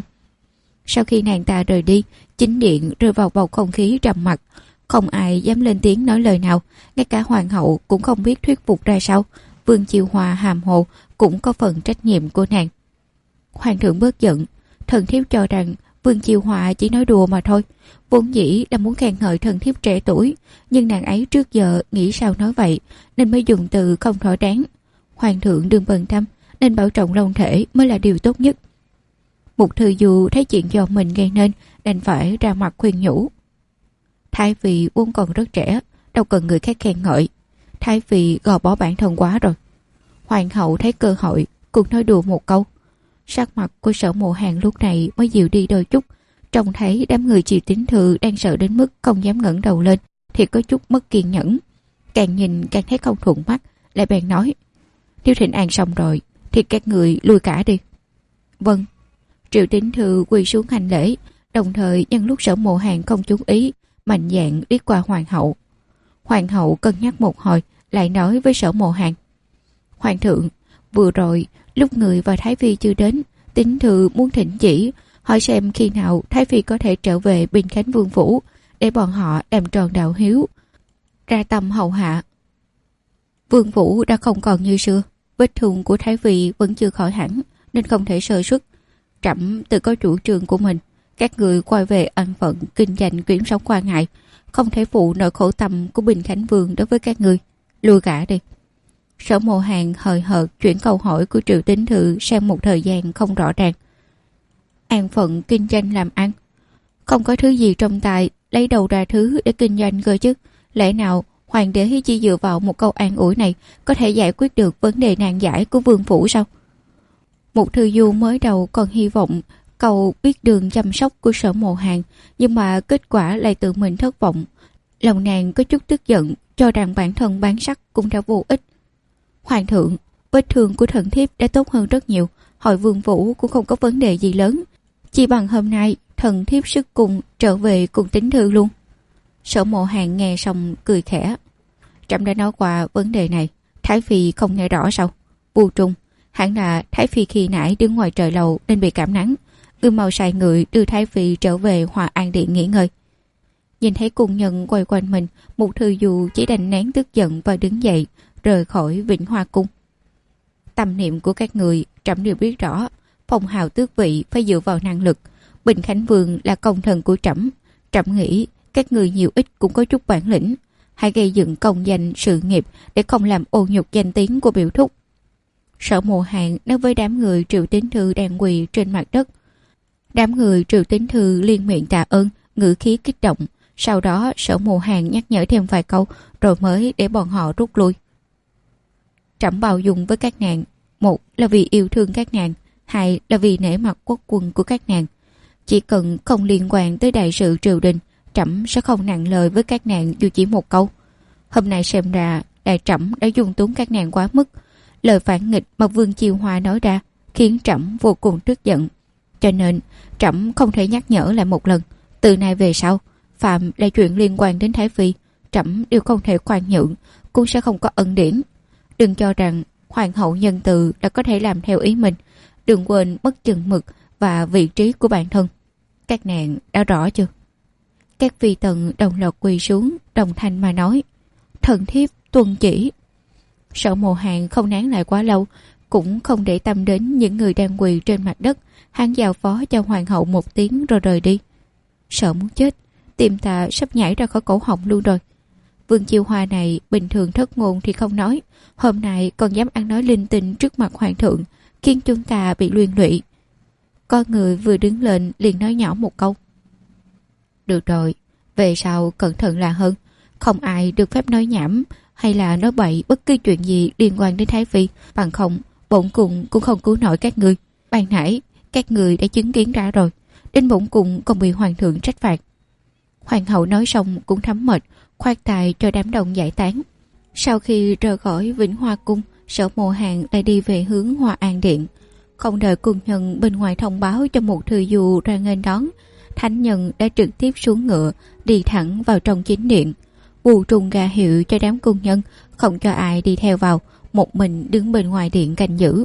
Sau khi nàng ta rời đi, chính điện rơi vào bầu không khí trầm mặc, không ai dám lên tiếng nói lời nào, ngay cả hoàng hậu cũng không biết thuyết phục ra sao. Vương Chiêu Hoa hàm hồ cũng có phần trách nhiệm của nàng. Hoàng thượng bớt giận, thần thiếp cho rằng Vương Chiêu Hoa chỉ nói đùa mà thôi, vốn dĩ là muốn khen ngợi thần thiếp trẻ tuổi, nhưng nàng ấy trước giờ nghĩ sao nói vậy nên mới dùng từ không thỏa đáng. Hoàng thượng đừng bận tâm, nên bảo trọng long thể mới là điều tốt nhất. Mục Thư Du thấy chuyện do mình gây nên, đành phải ra mặt khuyên nhủ. Thái Phi vốn còn rất trẻ, đâu cần người khác khen ngợi. Thái Phi gò bó bản thân quá rồi. Hoàng hậu thấy cơ hội, cũng nói đùa một câu. Sắc mặt của Sở Mộ Hàn lúc này mới dịu đi đôi chút. Trông thấy đám người Triệu Tín Thư đang sợ đến mức không dám ngẩng đầu lên, thì có chút mất kiên nhẫn. Càng nhìn càng thấy không thuận mắt, lại bèn nói, nếu thịnh an xong rồi thì các người lui cả đi. Vâng. Triệu Tín Thư quỳ xuống hành lễ, đồng thời nhân lúc Sở Mộ Hàn không chú ý, mạnh dạn liếc qua hoàng hậu. Hoàng hậu cân nhắc một hồi, lại nói với Sở Mộ Hàn, hoàng thượng, vừa rồi lúc người và Thái Phi chưa đến, Tín Thư muốn thỉnh chỉ hỏi xem khi nào Thái Phi có thể trở về Bình Khánh Vương phủ, để bọn họ làm tròn đạo hiếu, ra tâm hầu hạ. Vương phủ đã không còn như xưa, vết thương của Thái Phi vẫn chưa khỏi hẳn, nên không thể sơ suất. Trẫm tự có chủ trương của mình, các người quay về an phận kinh doanh kiếm sống qua ngày, không thể phụ nỗi khổ tâm của Bình Khánh Vương đối với các người. Lui cả đi. Sở Mộ Hàn hời hợt chuyển câu hỏi của Triệu Tín Thư sang một thời gian không rõ ràng. An phận kinh doanh làm ăn, không có thứ gì trong tay, lấy đầu ra thứ để kinh doanh cơ chứ. Lẽ nào hoàng đế chỉ dựa vào một câu an ủi này có thể giải quyết được vấn đề nan giải của vương phủ sao? Một thư du mới đầu còn hy vọng cầu biết đường chăm sóc của Sở Mộ Hàn, nhưng mà kết quả lại tự mình thất vọng. Lòng nàng có chút tức giận, cho rằng bản thân bán sắc cũng đã vô ích. Hoàng thượng, vết thương của thần thiếp đã tốt hơn rất nhiều, hỏi vương vũ cũng không có vấn đề gì lớn. Chỉ bằng hôm nay thần thiếp sức cùng trở về cùng Tín Thư luôn. Sở Mộ Hàn nghe xong cười khẽ. Trẫm đã nói qua vấn đề này, Thái Phi không nghe rõ sao? Vu Trung, hẳn là Thái Phi khi nãy đứng ngoài trời lầu nên bị cảm nắng. Mau sai người đưa Thái Phi trở về Hòa An Điện nghỉ ngơi. Nhìn thấy cung nhân quay quanh mình, một thư du chỉ đành nén tức giận và đứng dậy rời khỏi Vĩnh Hoa Cung. Tâm niệm của các người trẫm đều biết rõ, phong hào tước vị phải dựa vào năng lực. Bình Khánh Vương là công thần của trẫm, trẫm nghĩ các người nhiều ít cũng có chút bản lĩnh, hãy gây dựng công danh sự nghiệp để không làm ô nhục danh tiếng của biểu thúc. Sở Mộ Hàn nói với đám người Triệu Tín Thư đang quỳ trên mặt đất. Đám người Triệu Tín Thư liên miệng tạ ơn, ngữ khí kích động. Sau đó Sở Mộ Hàn nhắc nhở thêm vài câu rồi mới để bọn họ rút lui. Trẫm bao dung với các nàng, một là vì yêu thương các nàng, hai là vì nể mặt quốc quân của các nàng. Chỉ cần không liên quan tới đại sự triều đình, trẫm sẽ không nặng lời với các nàng dù chỉ một câu. Hôm nay xem ra đại trẫm đã dung túng các nàng quá mức. Lời phản nghịch mà Vương Chiêu Hoa nói ra khiến trẫm vô cùng tức giận, cho nên trẫm không thể nhắc nhở lại một lần. Từ nay về sau, phạm là chuyện liên quan đến Thái Phi, trẫm đều không thể khoan nhượng, cũng sẽ không có ân điển. Đừng cho rằng hoàng hậu nhân từ đã có thể làm theo ý mình. Đừng quên mất chừng mực và vị trí của bản thân. Các nàng đã rõ chưa? Các phi tần đồng loạt quỳ xuống, đồng thanh mà nói: thần thiếp tuân chỉ. Sở Mộ Hàn không nán lại quá lâu, cũng không để tâm đến những người đang quỳ trên mặt đất. Hắn giao phó cho hoàng hậu một tiếng rồi rời đi. Sợ muốn chết, tim ta sắp nhảy ra khỏi cổ họng luôn rồi. Vương Chiêu Hoa này bình thường thất ngôn thì không nói, hôm nay còn dám ăn nói linh tinh trước mặt hoàng thượng, khiến chúng ta bị liên lụy. Con người vừa đứng lên liền nói nhỏ một câu: được rồi, về sau cẩn thận là hơn, không ai được phép nói nhảm hay là nói bậy bất cứ chuyện gì liên quan đến Thái Phi, bằng không bổn cung cũng không cứu nổi các ngươi. Ban nãy các người đã chứng kiến ra rồi, đến bổn cung còn bị hoàng thượng trách phạt. Hoàng hậu nói xong cũng thấm mệt, khoát tay cho đám đông giải tán. Sau khi rời khỏi Vĩnh Hoa Cung, Sở Mộ Hàn lại đi về hướng Hòa An Điện. Không đợi cung nhân bên ngoài thông báo cho một thư du ra nghênh đón, thánh nhân đã trực tiếp xuống ngựa đi thẳng vào trong chính điện. Vu Trung ra hiệu cho đám cung nhân không cho ai đi theo vào, một mình đứng bên ngoài điện canh giữ.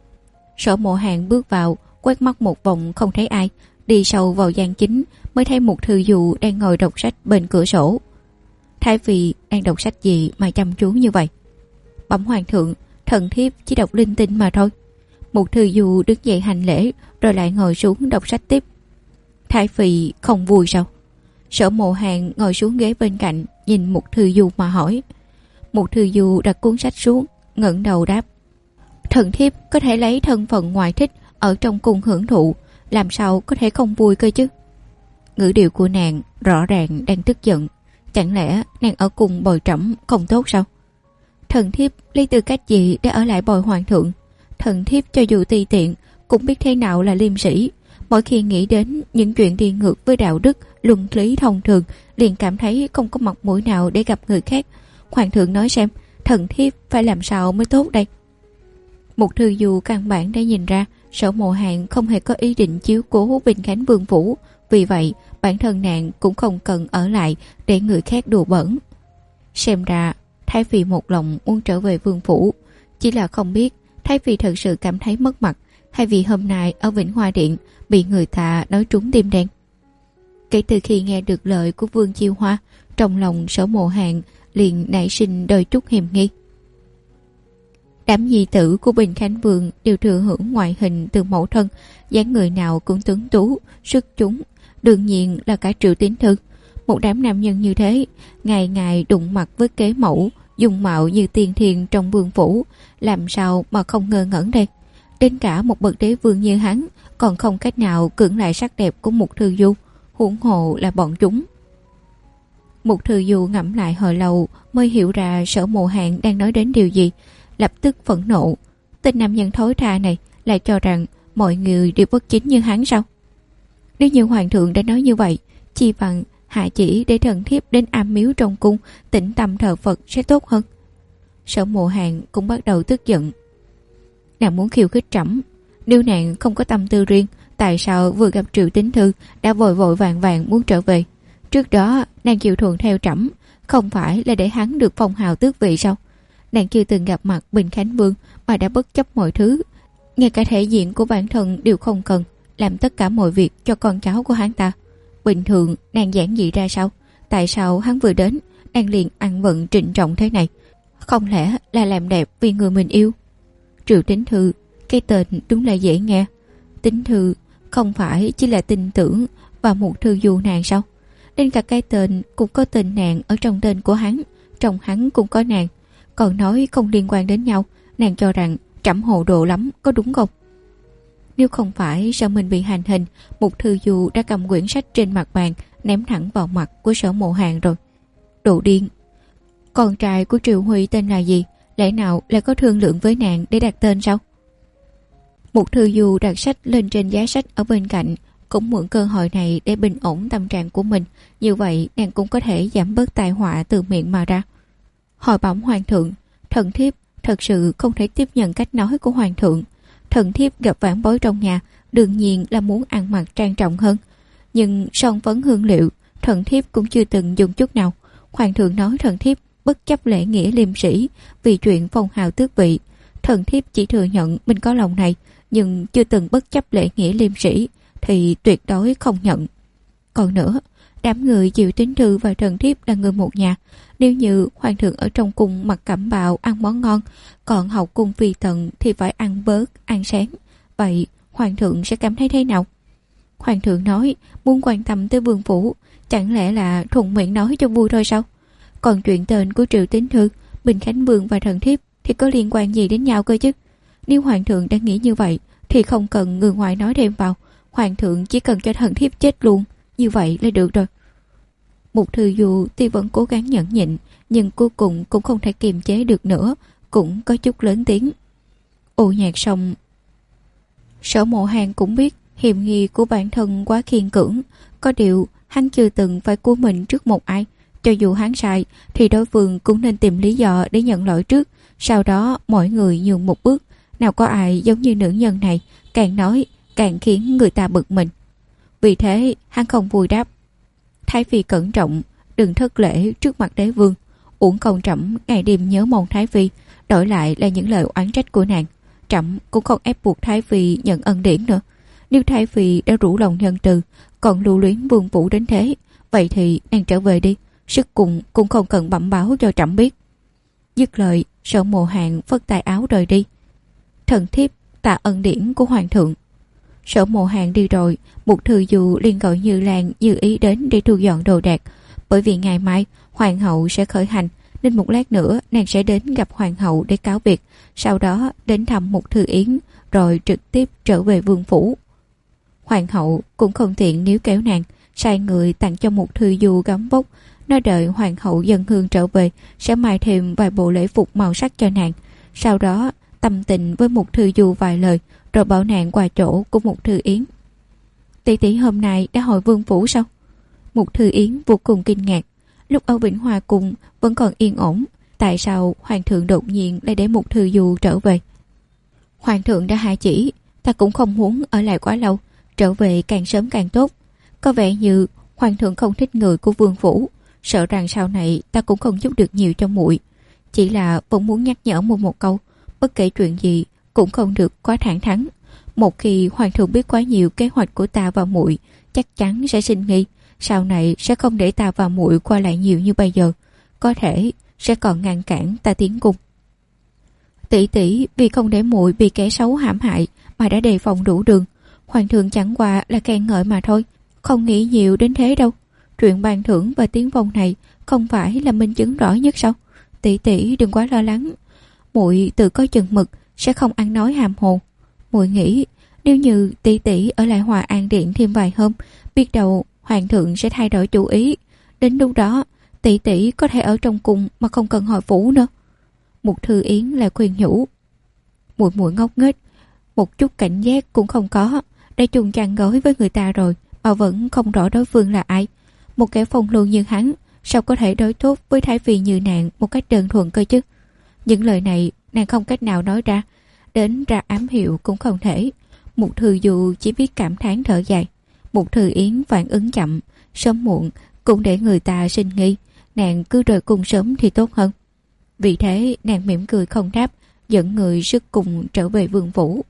Sở Mộ Hàn bước vào, quét mắt một vòng không thấy ai, đi sâu vào gian chính mới thấy một thư du đang ngồi đọc sách bên cửa sổ. Thái Phi đang đọc sách gì mà chăm chú như vậy? Bẩm hoàng thượng, thần thiếp chỉ đọc linh tinh mà thôi. Một thư du đứng dậy hành lễ rồi lại ngồi xuống đọc sách tiếp. Thái Phi không vui sao? Sở Mộ Hàn ngồi xuống ghế bên cạnh, nhìn một thư du mà hỏi. Một thư du đặt cuốn sách xuống, ngẩng đầu đáp: thần thiếp có thể lấy thân phận ngoại thích ở trong cung hưởng thụ, làm sao có thể không vui cơ chứ? Ngữ điệu của nàng rõ ràng đang tức giận. Chẳng lẽ nàng ở cùng bồi trẫm không tốt sao? Thần thiếp lấy tư cách gì để ở lại bồi hoàng thượng? Thần thiếp cho dù tùy tiện cũng biết thế nào là liêm sĩ. Mỗi khi nghĩ đến những chuyện đi ngược với đạo đức, luân lý thông thường, liền cảm thấy không có mặt mũi nào để gặp người khác. Hoàng thượng nói xem, thần thiếp phải làm sao mới tốt đây? Một thư du căn bản đã nhìn ra Sở Mộ Hàn không hề có ý định chiếu cố Bình Khánh Vương phủ, vì vậy bản thân nàng cũng không cần ở lại để người khác đùa bỡn. Xem ra Thái Phi một lòng muốn trở về vương phủ, chỉ là không biết Thái Phi thật sự cảm thấy mất mặt hay vì hôm nay ở Vĩnh Hoa Điện bị người ta nói trúng tim đen. Kể từ khi nghe được lời của Vương Chiêu Hoa, trong lòng Sở Mộ Hàn liền nảy sinh đôi chút hiềm nghi. Đám nhi tử của Bình Khánh Vương đều thừa hưởng ngoại hình từ mẫu thân, dáng người nào cũng tuấn tú, xuất chúng, đương nhiên là cả Triệu Tín Thư. Một đám nam nhân như thế, ngày ngày đụng mặt với kế mẫu, dung mạo như tiên thiền trong vương phủ, làm sao mà không ngơ ngẩn đây. Đến cả một bậc đế vương như hắn còn không cách nào cưỡng lại sắc đẹp của Mục Thư Du, huống hồ là bọn chúng. Mục Thư Du ngẫm lại hồi lâu mới hiểu ra Sở Mộ Hàn đang nói đến điều gì, lập tức phẫn nộ. Tên nam nhân thối tha này lại cho rằng mọi người đều bất chính như hắn sao? Nếu như hoàng thượng đã nói như vậy, chi bằng hạ chỉ để thần thiếp đến am miếu trong cung tĩnh tâm thờ Phật sẽ tốt hơn. Sở Mộ Hàn cũng bắt đầu tức giận. Nàng muốn khiêu khích trẫm, nếu nàng không có tâm tư riêng, tại sao vừa gặp Triệu Tín Thư đã vội vội vàng vàng muốn trở về? Trước đó nàng chịu thuận theo trẫm, không phải là để hắn được phong hào tước vị sao? Nàng chưa từng gặp mặt Bình Khánh Vương mà đã bất chấp mọi thứ, ngay cả thể diện của bản thân đều không cần, làm tất cả mọi việc cho con cháu của hắn ta. Bình thường nàng giản dị ra sao? Tại sao hắn vừa đến nàng liền ăn vận trịnh trọng thế này? Không lẽ là làm đẹp vì người mình yêu? Triệu Tín Thư, cái tên đúng là dễ nghe. Tín Thư không phải chỉ là tin tưởng và một thư du nàng sao? Đến cả cái tên cũng có tên nàng ở trong tên của hắn, trong hắn cũng có nàng. Còn nói không liên quan đến nhau, nàng cho rằng trẫm hồ đồ lắm, có đúng không? Nếu không phải sợ mình bị hành hình, Mục Thư Du đã cầm quyển sách trên mặt bàn ném thẳng vào mặt của Sở Mộ Hàn rồi. Đồ điên! Con trai của Triệu Huy tên là gì? Lẽ nào lại có thương lượng với nàng để đặt tên sao? Mục Thư Du đặt sách lên trên giá sách ở bên cạnh, cũng mượn cơ hội này để bình ổn tâm trạng của mình. Như vậy nàng cũng có thể giảm bớt tai họa từ miệng mà ra. Hồi bẩm hoàng thượng, thần thiếp thật sự không thể tiếp nhận cách nói của hoàng thượng. Thần thiếp gặp vãn bối trong nhà, đương nhiên là muốn ăn mặc trang trọng hơn. Nhưng son phấn hương liệu, thần thiếp cũng chưa từng dùng chút nào. Hoàng thượng nói thần thiếp bất chấp lễ nghĩa liêm sĩ vì chuyện phong hào tước vị. Thần thiếp chỉ thừa nhận mình có lòng này, nhưng chưa từng bất chấp lễ nghĩa liêm sĩ thì tuyệt đối không nhận. Còn nữa, đám người Triệu Tín Thư và thần thiếp là người một nhà. Nếu như hoàng thượng ở trong cung mặc cẩm bào ăn món ngon, còn hậu cung phi tần thì phải ăn bớt, ăn sáng, vậy hoàng thượng sẽ cảm thấy thế nào? Hoàng thượng nói muốn quan tâm tới vương phủ, chẳng lẽ là thuận miệng nói cho vui thôi sao? Còn chuyện tên của Triệu Tín Thư, Bình Khánh Vương và thần thiếp thì có liên quan gì đến nhau cơ chứ? Nếu hoàng thượng đã nghĩ như vậy thì không cần người ngoài nói thêm vào, hoàng thượng chỉ cần cho thần thiếp chết luôn, như vậy là được rồi. Mục Thư Du tuy vẫn cố gắng nhẫn nhịn, nhưng cuối cùng cũng không thể kiềm chế được nữa, cũng có chút lớn tiếng. Ô nhạc xong, Sở Mộ Hàn cũng biết hiềm nghi của bản thân quá khiên cưỡng, có điều hắn chưa từng phải cúi mình trước một ai. Cho dù hắn sai thì đối phương cũng nên tìm lý do để nhận lỗi trước, sau đó mỗi người nhường một bước. Nào có ai giống như nữ nhân này, càng nói càng khiến người ta bực mình. Vì thế hắn không vui đáp: Thái phi cẩn trọng, đừng thất lễ trước mặt đế vương. Uổng công trẫm ngày đêm nhớ mong Thái phi, đổi lại là những lời oán trách của nàng. Trẫm cũng không ép buộc Thái phi nhận ân điển nữa. Nếu Thái phi đã rủ lòng nhân từ, còn lưu luyến vương phủ đến thế, vậy thì nàng trở về đi, sức cùng cũng không cần bẩm báo cho trẫm biết. Dứt lời, Sở Mộ Hàn phất tay áo rời đi. Thần thiếp tạ ân điển của hoàng thượng. Sở Mộ Hàn đi rồi, Mục Thư Du liền gọi Như Lan, Như Ý đến để thu dọn đồ đạc. Bởi vì ngày mai hoàng hậu sẽ khởi hành, nên một lát nữa nàng sẽ đến gặp hoàng hậu để cáo biệt, sau đó đến thăm Mục Thư Yến, rồi trực tiếp trở về vương phủ. Hoàng hậu cũng không tiện níu kéo nàng, sai người tặng cho Mục Thư Du gấm vóc, nói đợi hoàng hậu dân hương trở về sẽ mai thêm vài bộ lễ phục màu sắc cho nàng. Sau đó tâm tình với Mục Thư Du vài lời, rồi bảo nàng qua chỗ của Mục Thư Yến. Tỷ tỷ hôm nay đã hồi vương phủ sao? Mục Thư Yến vô cùng kinh ngạc. Lúc ở Vĩnh Hòa Cung vẫn còn yên ổn, tại sao hoàng thượng đột nhiên lại để Mục Thư Du trở về? Hoàng thượng đã hạ chỉ, ta cũng không muốn ở lại quá lâu, trở về càng sớm càng tốt. Có vẻ như hoàng thượng không thích người của vương phủ, sợ rằng sau này ta cũng không giúp được nhiều cho muội. Chỉ là vẫn muốn nhắc nhở một câu, bất kể chuyện gì cũng không được quá thẳng thắn. Một khi hoàng thượng biết quá nhiều kế hoạch của ta và muội, chắc chắn sẽ sinh nghi, sau này sẽ không để ta và muội qua lại nhiều như bây giờ, có thể sẽ còn ngăn cản ta tiến cung. Tỷ tỷ vì không để muội bị kẻ xấu hãm hại mà đã đề phòng đủ đường. Hoàng thượng chẳng qua là khen ngợi mà thôi, không nghĩ nhiều đến thế đâu. Chuyện ban thưởng và tiếng vong này không phải là minh chứng rõ nhất sao? Tỷ tỷ đừng quá lo lắng, muội tự có chừng mực, sẽ không ăn nói hàm hồ. Muội nghĩ nếu như tỷ tỷ ở lại Hòa An Điện thêm vài hôm, biết đâu hoàng thượng sẽ thay đổi chủ ý. Đến lúc đó tỷ tỷ có thể ở trong cung mà không cần hồi phủ nữa. Mục Thư Yến lại khuyên nhủ. Muội muội ngốc nghếch, một chút cảnh giác cũng không có, đã chung chăn gối với người ta rồi mà vẫn không rõ đối phương là ai. Một kẻ phong lưu như hắn sao có thể đối tốt với thái phi như nàng một cách đơn thuần cơ chứ? Những lời này nàng không cách nào nói ra, đến ra ám hiệu cũng không thể. Mục Thư Du chỉ biết cảm thán thở dài. Mục Thư Yến phản ứng chậm, sớm muộn cũng để người ta sinh nghi, nàng cứ rời cung sớm thì tốt hơn. Vì thế nàng mỉm cười không đáp, dẫn người sức cùng trở về vương phủ.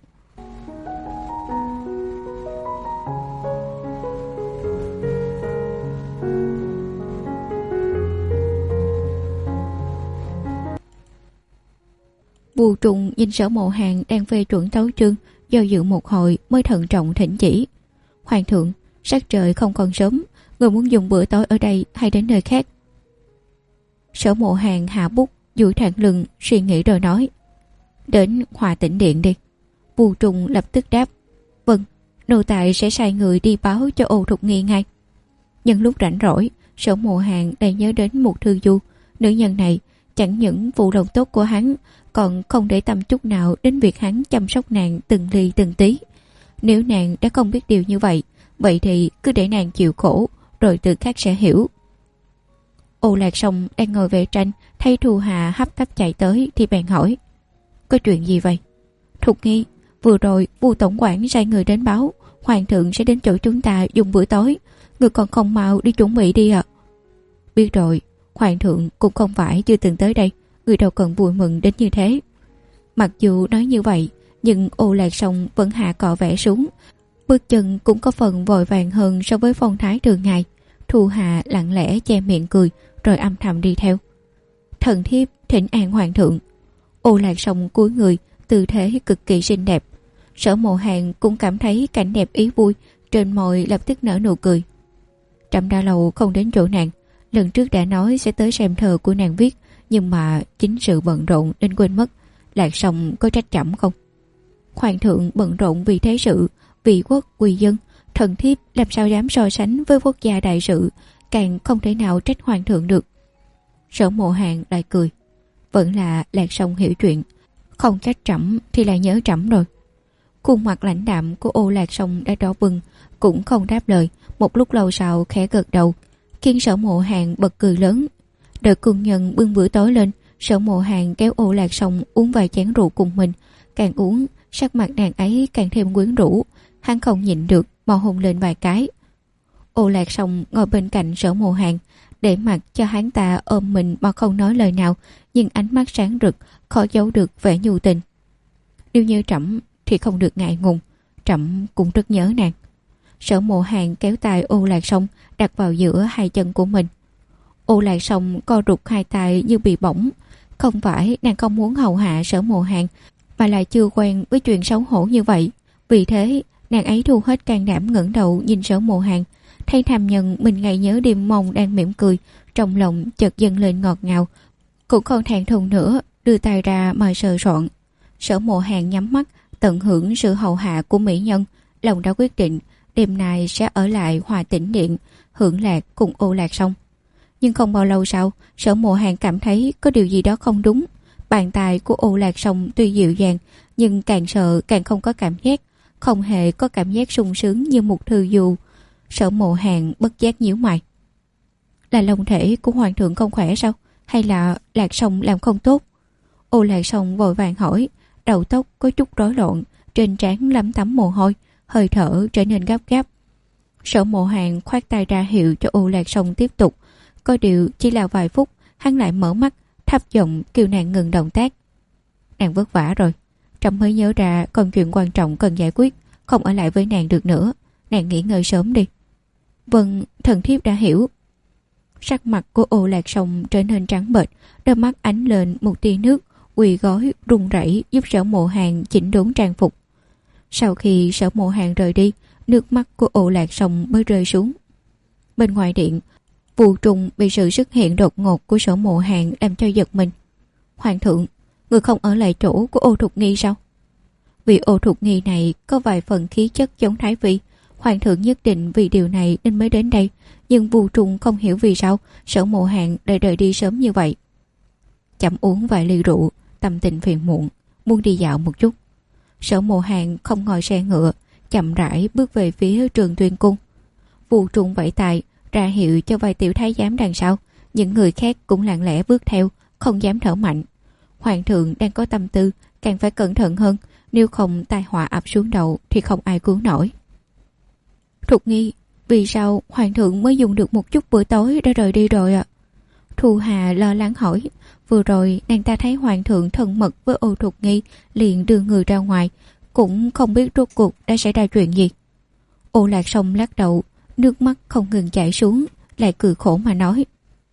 Bù Trùng nhìn Sở Mộ Hàn đang phê chuẩn tấu chương, do dự một hồi mới thận trọng thỉnh chỉ. Hoàng thượng, sắc trời không còn sớm, người muốn dùng bữa tối ở đây hay đến nơi khác? Sở Mộ Hàn hạ bút, duỗi thẳng lưng, suy nghĩ rồi nói. Đến Hòa Tĩnh Điện đi. Bù Trùng lập tức đáp. Vâng, nô tài sẽ sai người đi báo cho Ô Thục Nghi ngay. Nhân lúc rảnh rỗi, Sở Mộ Hàn lại nhớ đến Mục Thư Du. Nữ nhân này chẳng những phụ lòng tốt của hắn, còn không để tâm chút nào đến việc hắn chăm sóc nàng từng ly từng tí. Nếu nàng đã không biết điều như vậy, vậy thì cứ để nàng chịu khổ, rồi tự khắc sẽ hiểu. Ô Lạc Song đang ngồi vẽ tranh, thấy Thu Hà hấp tấp chạy tới thì bèn hỏi. Có chuyện gì vậy? Thục Nghi, vừa rồi Vu tổng quản sai người đến báo hoàng thượng sẽ đến chỗ chúng ta dùng bữa tối, người còn không mau đi chuẩn bị đi ạ. Biết rồi, hoàng thượng cũng không phải chưa từng tới đây, người đâu cần vui mừng đến như thế. Mặc dù nói như vậy, nhưng Ô Lạc Song vẫn hạ cọ vẽ xuống, bước chân cũng có phần vội vàng hơn so với phong thái thường ngày. Thu Hà lặng lẽ che miệng cười, rồi âm thầm đi theo. Thần thiếp thỉnh an hoàng thượng. Ô Lạc Song cúi người, tư thế cực kỳ xinh đẹp. Sở Mộ Hàn cũng cảm thấy cảnh đẹp ý vui, trên môi lập tức nở nụ cười. Trẫm đã lâu không đến chỗ nàng, lần trước đã nói sẽ tới xem thơ của nàng viết, nhưng mà chính sự bận rộn nên quên mất. Lạc Song có trách trẫm không? Hoàng thượng bận rộn vì thế sự, vì quốc vì dân, thần thiếp làm sao dám so sánh với quốc gia đại sự, càng không thể nào trách hoàng thượng được. Sở Mộ Hàn lại cười. Vẫn là Lạc Song hiểu chuyện, không trách trẫm thì lại nhớ trẫm rồi. Khuôn mặt lãnh đạm của Ô Lạc Song đã đỏ bừng, cũng không đáp lời. Một lúc lâu sau khẽ gật đầu, khiến Sở Mộ Hàn bật cười lớn. Đợi cung nhân bưng bữa tối lên, Sở Mộ Hàn kéo Ô Lạc Song uống vài chén rượu cùng mình. Càng uống, sắc mặt nàng ấy càng thêm quyến rũ. Hắn không nhịn được mà hôn lên vài cái. Ô Lạc Song ngồi bên cạnh Sở Mộ Hàn, để mặc cho hắn ta ôm mình mà không nói lời nào, nhưng ánh mắt sáng rực, khó giấu được vẻ nhu tình. Nếu như trẫm thì không được ngại ngùng, trẫm cũng rất nhớ nàng. Sở Mộ Hàn kéo tay Ô Lạc Song đặt vào giữa hai chân của mình. Ô Lạc Song co rụt hai tay như bị bỏng. Không phải nàng không muốn hầu hạ Sở Mộ Hàn, mà lại chưa quen với chuyện xấu hổ như vậy. Vì thế nàng ấy thu hết can đảm ngẩng đầu nhìn Sở Mộ Hàn, thấy nam nhân mình ngày nhớ đêm mong đang mỉm cười, trong lòng chợt dâng lên ngọt ngào, cũng không thẹn thùng nữa, đưa tay ra mà sờ soạn. Sở Mộ Hàn nhắm mắt tận hưởng sự hầu hạ của mỹ nhân, lòng đã quyết định đêm nay sẽ ở lại Hòa Tĩnh Điện hưởng lạc cùng Ô Lạc Song. Nhưng không bao lâu sau, Sở Mộ Hàn cảm thấy có điều gì đó không đúng. Bàn tay của Ô Lạc Song tuy dịu dàng, nhưng càng sợ càng không có cảm giác, không hề có cảm giác sung sướng như Mục Thư Du. Sở Mộ Hàn bất giác nhíu mày. Là long thể của hoàng thượng không khỏe sao? Hay là Lạc Song làm không tốt? Ô Lạc Song vội vàng hỏi, đầu tóc có chút rối loạn, trên trán lấm tấm mồ hôi, hơi thở trở nên gấp gáp. Sở Mộ Hàn khoát tay ra hiệu cho Ô Lạc Song tiếp tục. Có điều chỉ là vài phút, hắn lại mở mắt, thấp giọng kêu nàng ngừng động tác. Nàng vất vả rồi, trẫm mới nhớ ra còn chuyện quan trọng cần giải quyết, không ở lại với nàng được nữa. Nàng nghỉ ngơi sớm đi. Vâng, thần thiếp đã hiểu. Sắc mặt của Ô Lạc Song trở nên trắng bệch, đôi mắt ánh lên một tia nước, quỳ gối run rẩy giúp Sở Mộ Hàn chỉnh đốn trang phục. Sau khi Sở Mộ Hàn rời đi, nước mắt của Âu Lạc Sông mới rơi xuống. Bên ngoài điện, Vu Trùng bị sự xuất hiện đột ngột của Sở Mộ Hàn làm cho giật mình. Hoàng thượng, người không ở lại chỗ của Ô Thục Nghi sao? Vì Ô Thục Nghi này có vài phần khí chất giống Thái Vi, Hoàng thượng nhất định vì điều này nên mới đến đây. Nhưng Vu Trùng không hiểu vì sao Sở Mộ Hàn lại rời đi sớm như vậy. Chậm uống vài ly rượu, tâm tình phiền muộn, muốn đi dạo một chút. Sở Mộ Hàn không ngồi xe ngựa, chậm rãi bước về phía Trường Tuyên Cung. Vu Trùng vẫy tay ra hiệu cho vài tiểu thái giám đằng sau, những người khác cũng lặng lẽ bước theo, không dám thở mạnh. Hoàng thượng đang có tâm tư, càng phải cẩn thận hơn, nếu không tai họa ập xuống đầu thì không ai cứu nổi. Thục Nghi, vì sao Hoàng thượng mới dùng được một chút bữa tối đã rời đi rồi ạ? Thu Hà lo lắng hỏi. Vừa rồi nàng ta thấy Hoàng thượng thân mật với Ô Thục Nghi, liền đưa người ra ngoài, cũng không biết rốt cuộc đã xảy ra chuyện gì. Ô Lạc Sông lắc đầu, nước mắt không ngừng chảy xuống, lại cười khổ mà nói: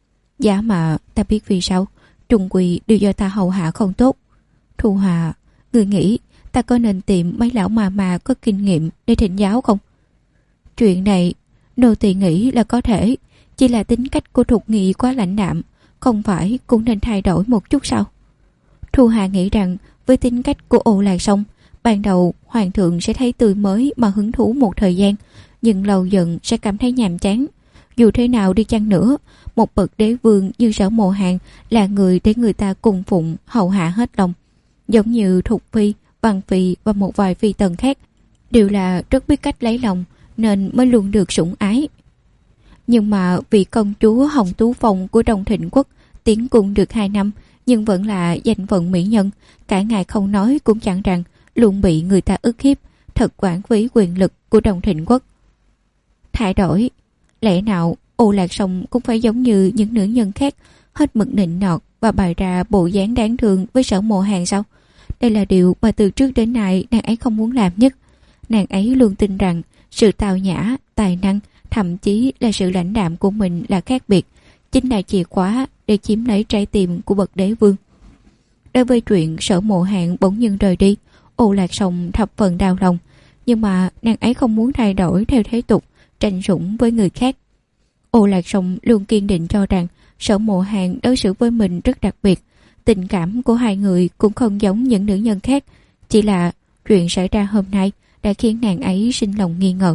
Dạ mà ta biết vì sao, trung quy đều do ta hầu hạ không tốt. Thu Hà, người nghĩ ta có nên tìm mấy lão mà có kinh nghiệm để thỉnh giáo không? Chuyện này nô tỳ nghĩ là có thể, chỉ là tính cách của Thục Nghi quá lãnh đạm, không phải cũng nên thay đổi một chút sao? Thu Hà nghĩ rằng với tính cách của Ô Lạc Sông, ban đầu Hoàng thượng sẽ thấy tươi mới mà hứng thú một thời gian, nhưng lâu dần sẽ cảm thấy nhàm chán. Dù thế nào đi chăng nữa, một bậc đế vương như Sở Mộ Hàn là người để người ta cung phụng hầu hạ hết lòng. Giống như Thục Phi, Văn Phi và một vài phi tần khác, đều là rất biết cách lấy lòng nên mới luôn được sủng ái. Nhưng mà vị công chúa Hồng Tú Phong của Đông Thịnh Quốc tiến cung được 2 năm nhưng vẫn là danh phận mỹ nhân, cả ngày không nói cũng chẳng rằng, luôn bị người ta ức hiếp, thật quản phí quyền lực của Đông Thịnh Quốc. Thay đổi, lẽ nào Ô Lạc Sông cũng phải giống như những nữ nhân khác, hết mực nịnh nọt và bày ra bộ dáng đáng thương với Sở Mộ Hàn sao? Đây là điều mà từ trước đến nay nàng ấy không muốn làm nhất. Nàng ấy luôn tin rằng sự tào nhã, tài năng, thậm chí là sự lãnh đạm của mình là khác biệt, chính là chìa khóa để chiếm lấy trái tim của bậc đế vương. Đối với chuyện Sở Mộ Hàn bỗng nhiên rời đi, Ô Lạc Sông thập phần đau lòng, nhưng mà nàng ấy không muốn thay đổi theo thế tục, tranh sủng với người khác. Ô Lạc Sông luôn kiên định cho rằng Sở Mộ Hàn đối xử với mình rất đặc biệt, tình cảm của hai người cũng không giống những nữ nhân khác, chỉ là chuyện xảy ra hôm nay đã khiến nàng ấy sinh lòng nghi ngờ.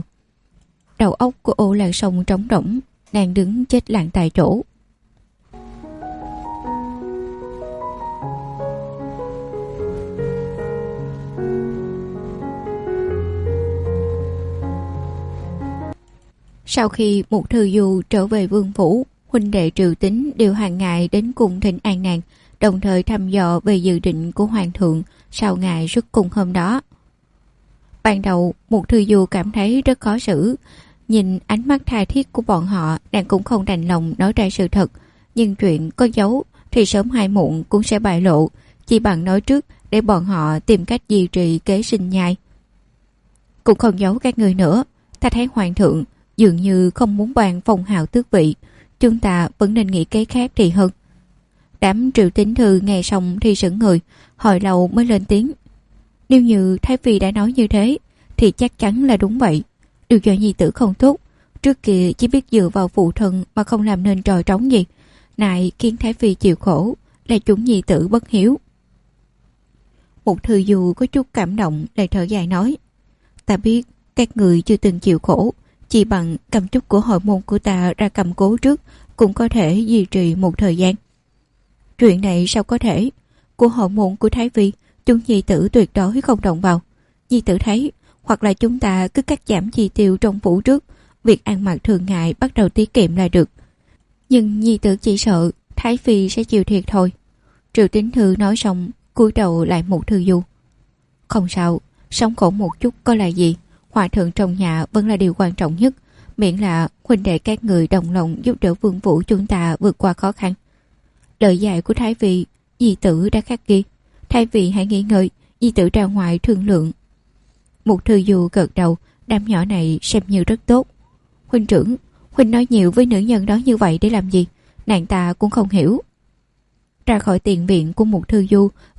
Đầu óc của Ô Lạc Sông trống rỗng, nàng đứng chết lặng tại chỗ. Sau khi Mục Thư Du trở về vương phủ, huynh đệ Triều Tính đều hàng ngày đến cung thỉnh an nàng, đồng thời thăm dò về dự định của Hoàng thượng sau ngày xuất cung hôm đó. Ban đầu Mục Thư Du cảm thấy rất khó xử, nhìn ánh mắt tha thiết của bọn họ, nàng cũng không đành lòng nói ra sự thật, nhưng chuyện có giấu thì sớm hay muộn cũng sẽ bại lộ, chỉ bằng nói trước để bọn họ tìm cách duy trì kế sinh nhai. Cũng không giấu các người nữa, ta thấy Hoàng thượng dường như không muốn ban phong hào tước vị, chúng ta vẫn nên nghĩ kế khác thì hơn. Đám Triệu Tín Thư nghe xong thì sững người, hồi lâu mới lên tiếng. Nếu như Thái Phi đã nói như thế thì chắc chắn là đúng vậy. Điều do nhi tử không tốt, trước kia chỉ biết dựa vào phụ thân mà không làm nên trò trống gì, này khiến Thái Phi chịu khổ, là chúng nhi tử bất hiếu. Một Thư Du có chút cảm động, lại thở dài nói: Ta biết các người chưa từng chịu khổ, chỉ bằng cầm chút của hội môn của ta ra cầm cố trước cũng có thể duy trì một thời gian. Chuyện này sao có thể? Của hội môn của Thái Phi chúng nhi tử tuyệt đối không động vào. Nhi tử thấy, hoặc là chúng ta cứ cắt giảm chi tiêu trong phủ trước, việc ăn mặc thường ngày bắt đầu tiết kiệm là được. Nhưng nhi tử chỉ sợ Thái Phi sẽ chịu thiệt thôi. Triệu Tín Thư nói xong cúi đầu lại Một Thư Du. Không sao, sống khổ một chút có là gì, hòa thượng trong nhà vẫn là điều quan trọng nhất, miễn là huynh đệ các người đồng lòng giúp đỡ vương phủ chúng ta vượt qua khó khăn. Lời dạy của Thái Phi nhi tử đã khắc ghi, Thái Phi hãy nghỉ ngơi, nhi tử ra ngoài thương lượng. Một Thư Du gật đầu, đám nhỏ này xem như rất tốt. Huynh trưởng, huynh nói nhiều với nữ nhân đó như vậy để làm gì? Nàng ta cũng không hiểu. Ra khỏi tiền viện của Một Thư Du,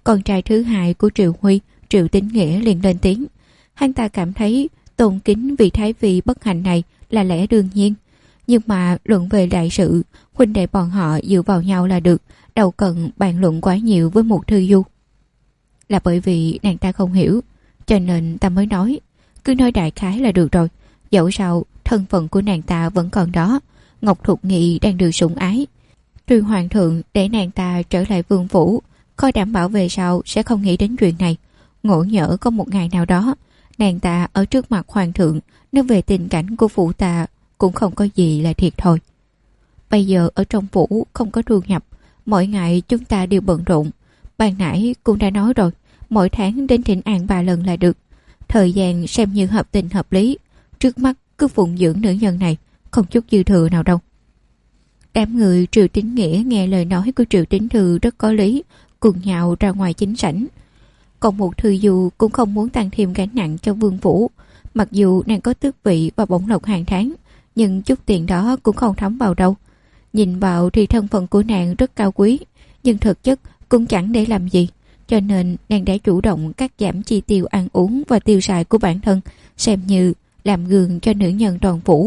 con trai thứ hai của Triệu Huy, Triệu Tín Nghĩa liền lên tiếng. Hắn ta cảm thấy tôn kính vị thái phi bất hạnh này là lẽ đương nhiên. Nhưng mà luận về đại sự, huynh đệ bọn họ dựa vào nhau là được, đâu cần bàn luận quá nhiều với một thư du. Là bởi vì nàng ta không hiểu, cho nên ta mới nói. Cứ nói đại khái là được rồi. Dẫu sao thân phận của nàng ta vẫn còn đó. Ngọc Thục Nghị đang được sủng ái. Tuy hoàng thượng để nàng ta trở lại vương phủ, coi đảm bảo về sau sẽ không nghĩ đến chuyện này. Ngộ nhỡ có một ngày nào đó nàng ta ở trước mặt hoàng thượng nói về tình cảnh của phủ ta, cũng không có gì là thiệt thôi. Bây giờ ở trong phủ không có thu nhập, mỗi ngày chúng ta đều bận rộn. Ban nãy cũng đã nói rồi, mỗi tháng đến Thịnh An 3 lần là được. Thời gian xem như hợp tình hợp lý. Trước mắt cứ phụng dưỡng nữ nhân này, không chút dư thừa nào đâu. Đám người Triệu Tín Nghĩa nghe lời nói của Triệu Tín Thư rất có lý, cùng nhào ra ngoài chính sảnh. Còn một Thư Du cũng không muốn tăng thêm gánh nặng cho vương phủ. Mặc dù nàng có tước vị và bổng lộc hàng tháng, nhưng chút tiền đó cũng không thấm vào đâu. Nhìn vào thì thân phận của nàng rất cao quý, nhưng thực chất cũng chẳng để làm gì. Cho nên nàng đã chủ động cắt giảm chi tiêu ăn uống và tiêu xài của bản thân, xem như làm gương cho nữ nhân toàn phủ.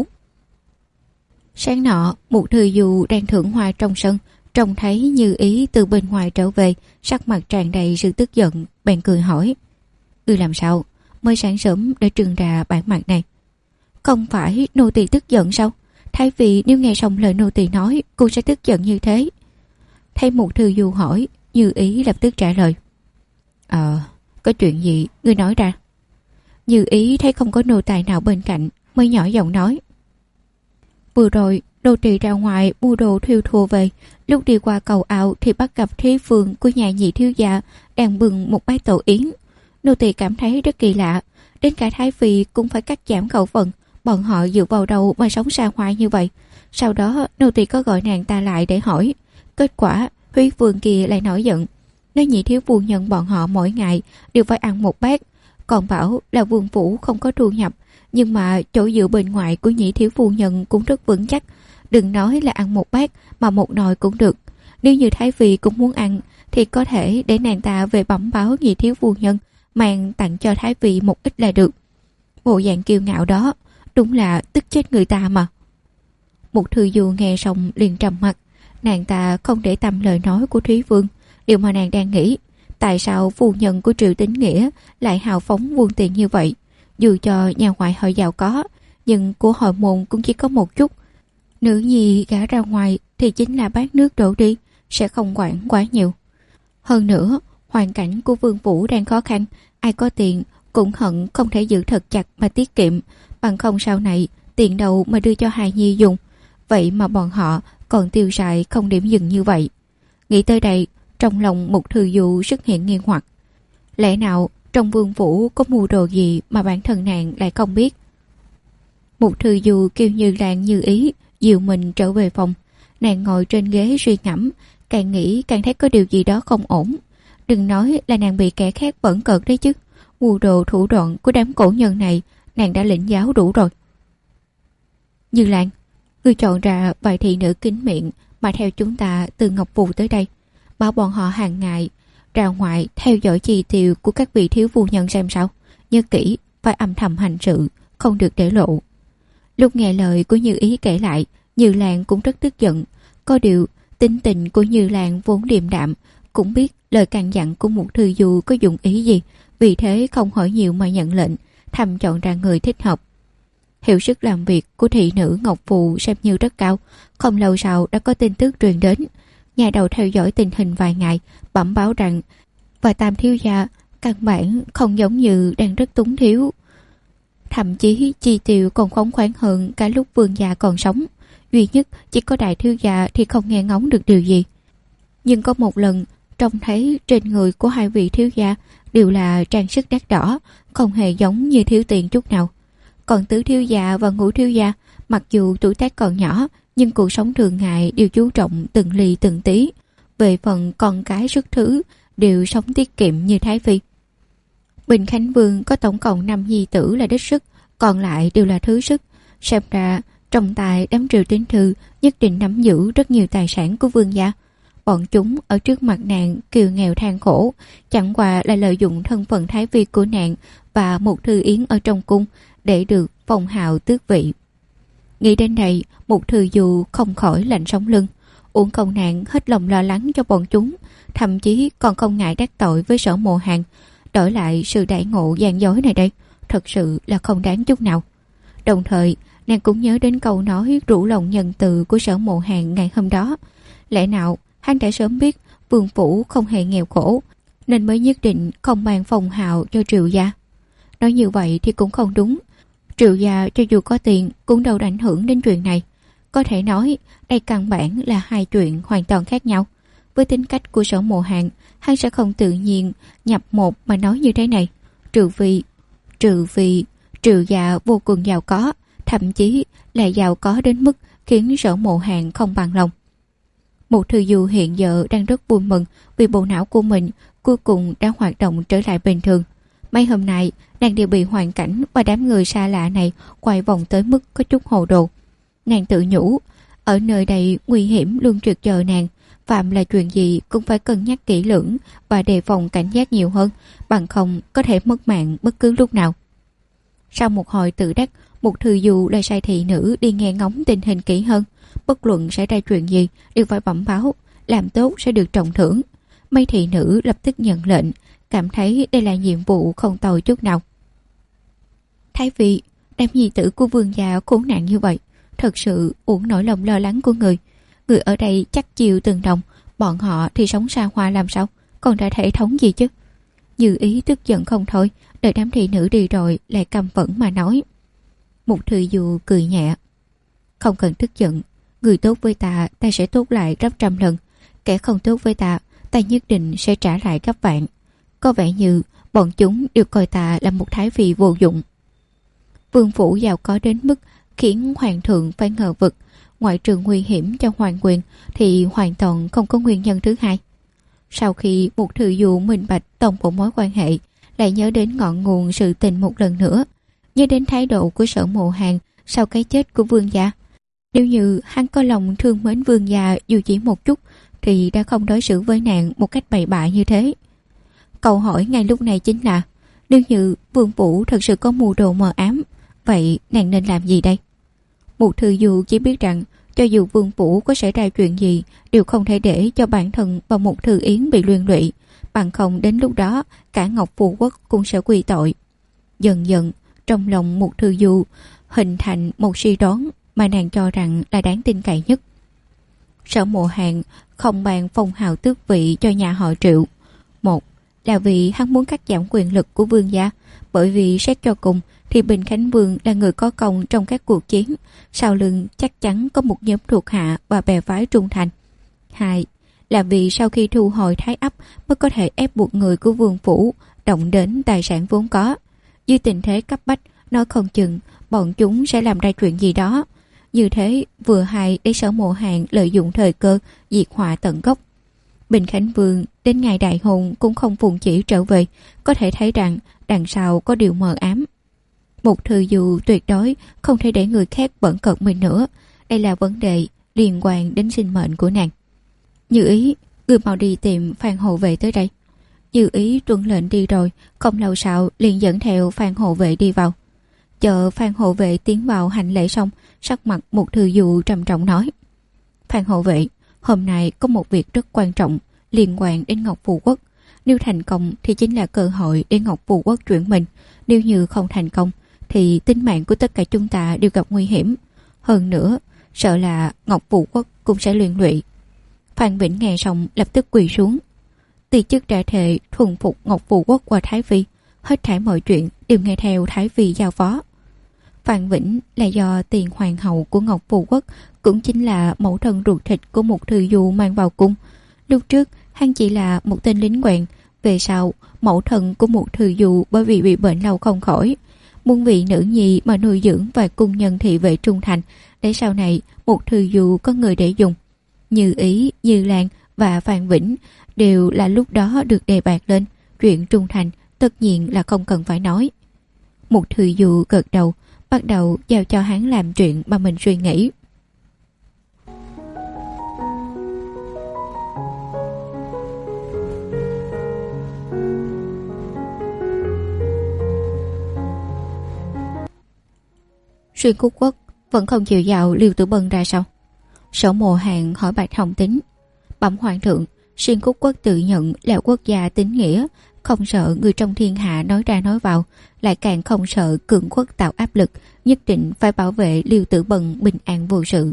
Sáng nọ, một Thư Du đang thưởng hoa trong sân, trông thấy Như Ý từ bên ngoài trở về, sắc mặt tràn đầy sự tức giận, bèn cười hỏi: làm sao? Mới sáng sớm đã trưng ra bản mặt này. Không phải nô tỳ tức giận sao? Thái phi nếu nghe xong lời nô tỳ nói, cô sẽ tức giận như thế. Thấy một Thư Du hỏi, Như Ý lập tức trả lời: có chuyện gì, ngươi nói ra. Như Ý thấy không có nô tài nào bên cạnh, mới nhỏ giọng nói: vừa rồi nô tỳ ra ngoài mua đồ thiêu thùa về, lúc đi qua cầu ảo thì bắt gặp Thúy Phương của nhà nhị thiếu gia đang bưng một bát tổ yến. Nô tỳ cảm thấy rất kỳ lạ, đến cả thái phi cũng phải cắt giảm khẩu phần, bọn họ dựa vào đâu mà sống xa hoa như vậy. Sau đó nô tỳ có gọi nàng ta lại để hỏi, kết quả Thúy Phương kia lại nổi giận, nói nhị thiếu phu nhân bọn họ mỗi ngày đều phải ăn một bát, còn bảo là vương phủ không có thu nhập, nhưng mà chỗ dựa bên ngoài của nhị thiếu phu nhân cũng rất vững chắc, đừng nói là ăn một bát mà một nồi cũng được. Nếu như thái phi cũng muốn ăn thì có thể để nàng ta về bẩm báo nhị thiếu phu nhân mang tặng cho thái phi một ít là được. Bộ dạng kiêu ngạo đó đúng là tức chết người ta mà. Một Thư Du nghe xong liền trầm mặt, nàng ta không để tâm lời nói của Thúy Phương. Điều mà nàng đang nghĩ, tại sao phu nhân của Triệu Tín Nghĩa lại hào phóng buông tiền như vậy? Dù cho nhà ngoại họ giàu có, nhưng của họ môn cũng chỉ có một chút. Nữ nhi gả ra ngoài thì chính là bát nước đổ đi, sẽ không quản quá nhiều. Hơn nữa, hoàn cảnh của vương phủ đang khó khăn, ai có tiền cũng hận không thể giữ thật chặt mà tiết kiệm, bằng không sau này tiền đâu mà đưa cho hài nhi dùng. Vậy mà bọn họ còn tiêu xài không điểm dừng như vậy. Nghĩ tới đây, trong lòng một Thư Du xuất hiện nghi hoặc. Lẽ nào trong vương phủ có mưu đồ gì mà bản thân nàng lại không biết? Một Thư Du kêu Như Lan Như Ý dìu mình trở về phòng. Nàng ngồi trên ghế suy ngẫm, càng nghĩ càng thấy có điều gì đó không ổn. Đừng nói là nàng bị kẻ khác bẩn cợt đấy chứ. Mưu đồ thủ đoạn của đám cổ nhân này nàng đã lĩnh giáo đủ rồi. Như Lan, ngươi chọn ra vài thị nữ kín miệng mà theo chúng ta từ Ngọc Phù tới đây, bảo bọn họ hàng ngày ra ngoài theo dõi chi tiêu của các vị thiếu phu nhân xem sao. Nhớ kỹ, phải âm thầm hành sự, không được để lộ. Lúc nghe lời của Như Ý kể lại, Như Lan cũng rất tức giận. Có điều tính tình của Như Lan vốn điềm đạm, cũng biết lời căn dặn của một Thư Du có dụng ý gì, vì thế không hỏi nhiều mà nhận lệnh, thầm chọn ra người thích hợp. Hiệu suất làm việc của thị nữ Ngọc Phù xem như rất cao. Không lâu sau đã có tin tức truyền đến. Nhà đầu theo dõi tình hình vài ngày, bẩm báo rằng và Tam thiếu gia căn bản không giống như đang rất túng thiếu, thậm chí chi tiêu còn khống khoáng hơn cả lúc vương gia còn sống. Duy nhất chỉ có đại thiếu gia thì không nghe ngóng được điều gì. Nhưng có một lần trông thấy trên người của hai vị thiếu gia đều là trang sức đắt đỏ, không hề giống như thiếu tiền chút nào. Còn tứ thiếu gia và ngũ thiếu gia, mặc dù tuổi tác còn nhỏ, nhưng cuộc sống thường ngày đều chú trọng từng ly từng tí. Về phần con cái xuất thứ, đều sống tiết kiệm như thái phi. Bình Khánh Vương có tổng cộng 5 nhi tử là đích sức, còn lại đều là thứ sức. Xem ra trong tay đám Triệu Tín Thư nhất định nắm giữ rất nhiều tài sản của vương gia. bọn chúng ở trước mặt nàng kiều nghèo than khổ, chẳng qua là lợi dụng thân phận thái vi của nàng và một thư yến ở trong cung để được phong hào tước vị. Nghĩ đến đây, một thư du không khỏi lạnh sống lưng. Uổng công nàng hết lòng lo lắng cho bọn chúng, thậm chí còn không ngại đắc tội với Sở Mộ Hàn, đổi lại sự đại ngộ gian dối này đây, thật sự là không đáng chút nào. Đồng thời, nàng cũng nhớ đến câu nói rủ lòng nhân từ của Sở Mộ Hàn ngày hôm đó. Lẽ nào hắn đã sớm biết Vương phủ không hề nghèo khổ, nên mới nhất định không mang phong hào cho Triệu gia? Nói như vậy thì cũng không đúng. Triệu gia cho dù có tiền cũng đâu ảnh hưởng đến chuyện này. Có thể nói đây căn bản là hai chuyện hoàn toàn khác nhau. Với tính cách của Sở Mộ Hàn, hắn sẽ không tự nhiên nhập một mà nói như thế này. Trừ vì Triệu gia vô cùng giàu có, thậm chí là giàu có đến mức khiến Sở Mộ Hàn không bằng lòng. Một thư du hiện giờ đang rất vui mừng vì bộ não của mình cuối cùng đã hoạt động trở lại bình thường. Mấy hôm nay nàng đều bị hoàn cảnh và đám người xa lạ này quay vòng tới mức có chút hồ đồ. Nàng tự nhủ, ở nơi đây nguy hiểm luôn trực chờ nàng, phạm là chuyện gì cũng phải cân nhắc kỹ lưỡng và đề phòng cảnh giác nhiều hơn, bằng không có thể mất mạng bất cứ lúc nào. Sau một hồi tự đắc, một thư du lại sai thị nữ đi nghe ngóng tình hình kỹ hơn. Bất luận xảy ra chuyện gì đều phải bẩm báo, làm tốt sẽ được trọng thưởng. Mấy thị nữ lập tức nhận lệnh, cảm thấy đây là nhiệm vụ không tồi chút nào. Thái vị, đám nhi tử của vương gia khốn nạn như vậy, thật sự uổng nỗi lòng lo lắng của người. Người ở đây chắc chịu từng đồng, bọn họ thì sống xa hoa làm sao, còn ra thể thống gì chứ? Như ý tức giận không thôi, đợi đám thị nữ đi rồi lại căm phẫn mà nói. Một thư du cười nhẹ. Không cần tức giận, người tốt với ta sẽ tốt lại gấp trăm lần. Kẻ không tốt với ta nhất định sẽ trả lại gấp vạn. Có vẻ như bọn chúng đều coi ta là một thái vị vô dụng. Vương phủ giàu có đến mức khiến hoàng thượng phải ngờ vực. Ngoại trừ nguy hiểm cho hoàng quyền thì hoàn toàn không có nguyên nhân thứ hai. Sau khi một thư du minh bạch tổng bộ mối quan hệ, lại nhớ đến ngọn nguồn sự tình một lần nữa, nhớ đến thái độ của Sở Mộ Hàn sau cái chết của vương gia. Nếu như hắn có lòng thương mến vương gia dù chỉ một chút thì đã không đối xử với nàng một cách bậy bạ như thế. Câu hỏi ngay lúc này chính là, nếu như vương phủ thật sự có mưu đồ mờ ám, vậy nàng nên làm gì đây? Một thư du chỉ biết rằng cho dù vương phủ có xảy ra chuyện gì đều không thể để cho bản thân và một thư yến bị liên lụy, bằng không đến lúc đó cả Ngọc Phù Quốc cũng sẽ quy tội. Dần dần trong lòng một thư du hình thành một suy đoán mà nàng cho rằng là đáng tin cậy nhất. Sở Mộ Hàn không bàn phong hào tước vị cho nhà họ Triệu. Một là vì hắn muốn cắt giảm quyền lực của vương gia, bởi vì xét cho cùng thì Bình Khánh Vương là người có công trong các cuộc chiến, sau lưng chắc chắn có một nhóm thuộc hạ và bè phái trung thành. Hai là vì sau khi thu hồi Thái Ấp mới có thể ép buộc người của vương phủ động đến tài sản vốn có. Dưới tình thế cấp bách, nói không chừng bọn chúng sẽ làm ra chuyện gì đó. Như thế vừa hay để Sở Mộ Hàn lợi dụng thời cơ diệt họa tận gốc. Bình Khánh Vương đến ngày đại hôn cũng không phụng chỉ trở về, có thể thấy rằng đằng sau có điều mờ ám. Một thư du tuyệt đối không thể để người khác bẩn cợt mình nữa. Đây là vấn đề liên quan đến sinh mệnh của nàng. Như ý, người mau đi tìm Phan hộ vệ tới đây. Như ý tuân lệnh đi rồi, không lâu sau liền dẫn theo Phan hộ vệ đi vào. Chờ Phan hộ vệ tiến vào hành lễ xong, sắc mặt một thư du trầm trọng nói: Phan hộ vệ, hôm nay có một việc rất quan trọng liên quan đến Ngọc Phù Quốc. Nếu thành công thì chính là cơ hội để Ngọc Phù Quốc chuyển mình. Nếu như không thành công thì tính mạng của tất cả chúng ta đều gặp nguy hiểm. Hơn nữa, sợ là Ngọc Phù Quốc cũng sẽ liên lụy. Phan Vĩnh nghe xong lập tức quỳ xuống. Ti chức đã thề thuần phục Ngọc Phù Quốc và Thái Phi, hết thảy mọi chuyện đều nghe theo Thái Phi giao phó. Phan Vĩnh là do tiền hoàng hậu của Ngọc Phù Quốc, cũng chính là mẫu thân ruột thịt của một thư du mang vào cung. Lúc trước hắn chỉ là một tên lính quèn, về sau mẫu thân của một thư du bởi vì bị bệnh lâu không khỏi, muốn vị nữ nhi mà nuôi dưỡng và cung nhân thị vệ trung thành, để sau này một thư du có người để dùng. Như Ý, Như Lan và Phan Vĩnh đều là lúc đó được đề bạt lên. Chuyện trung thành tất nhiên là không cần phải nói. Một thư du gật đầu, bắt đầu giao cho hắn làm chuyện mà mình suy nghĩ. Xuyên Quốc Quốc vẫn không chịu dạo Liêu Tử Bân ra sao? Sở Mộ Hàn hỏi Bạch Hồng Tín. Bẩm hoàng thượng, Xuyên Quốc Quốc tự nhận là quốc gia tín nghĩa, không sợ người trong thiên hạ nói ra nói vào, lại càng không sợ cường quốc tạo áp lực, nhất định phải bảo vệ Liêu Tử Bân bình an vô sự.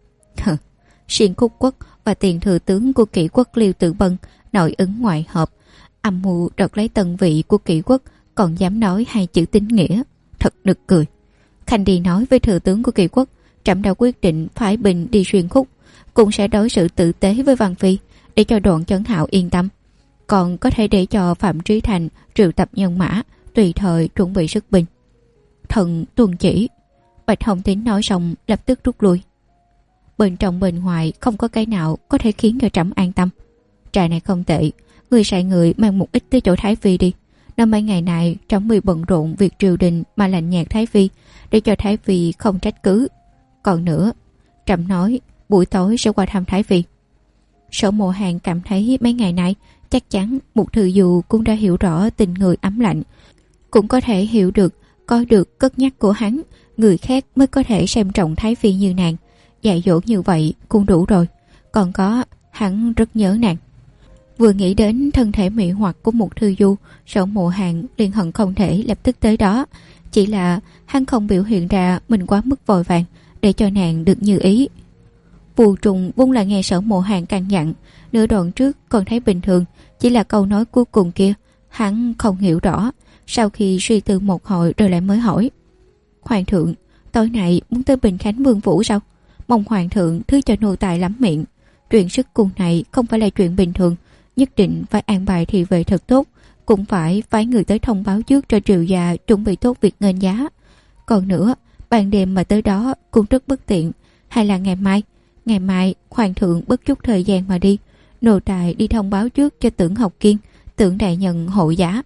Xuyên Quốc Quốc và tiền thừa tướng của Kỷ Quốc Liêu Tử Bân nội ứng ngoại hợp, âm mưu đoạt lấy tần vị của Kỷ Quốc, còn dám nói hai chữ tín nghĩa, thật nực cười. Khanh đi nói với thừa tướng của Kỷ Quốc, trẫm đã quyết định phái binh đi Xuyên Khúc, cũng sẽ đối xử tử tế với Văn Phi để cho Đoạn Chấn Hạo yên tâm, còn có thể để cho Phạm Trí Thành triệu tập nhân mã, tùy thời chuẩn bị sức binh. Thần tuân chỉ. Bạch Hồng Tín nói xong lập tức rút lui. Bên trong bên ngoài không có cái nào có thể khiến cho trẫm an tâm. Trại này không tệ, người sai người mang một ít tới chỗ Thái Phi đi. Năm mấy ngày này trẫm vì bận rộn việc triều đình mà lạnh nhạt Thái Phi, để cho Thái Phi không trách cứ. Còn nữa, trẫm nói buổi tối sẽ qua thăm Thái Phi. Sở Mộ Hàn cảm thấy mấy ngày nay chắc chắn Mục Thư Du cũng đã hiểu rõ tình người ấm lạnh, cũng có thể hiểu được, coi được cất nhắc của hắn, người khác mới có thể xem trọng Thái Phi như nàng. Dạy dỗ như vậy cũng đủ rồi. Còn có, hắn rất nhớ nàng. Vừa nghĩ đến thân thể mị hoặc của Mục Thư Du, Sở Mộ Hàn liền hận không thể lập tức tới đó. Chỉ là hắn không biểu hiện ra mình quá mức vội vàng, để cho nàng được như ý. Phù Trùng vốn là nghe Sở Mộ Hàn căn dặn, nửa đoạn trước còn thấy bình thường, chỉ là câu nói cuối cùng kia hắn không hiểu rõ. Sau khi suy tư một hồi rồi lại mới hỏi: Hoàng thượng, tối nay muốn tới Bình Khánh Vương Phủ sao? Mong hoàng thượng thứ cho nô tài lắm miệng. Chuyện sức cung này không phải là chuyện bình thường, nhất định phải an bài thị vệ thật tốt, cũng phải phái người tới thông báo trước cho triều gia chuẩn bị tốt việc nghênh giá. Còn nữa, ban đêm mà tới đó cũng rất bất tiện, hay là ngày mai hoàng thượng bất chút thời gian mà đi, nô tài đi thông báo trước cho Tưởng Học Kiên, Tưởng đại nhân hộ giá.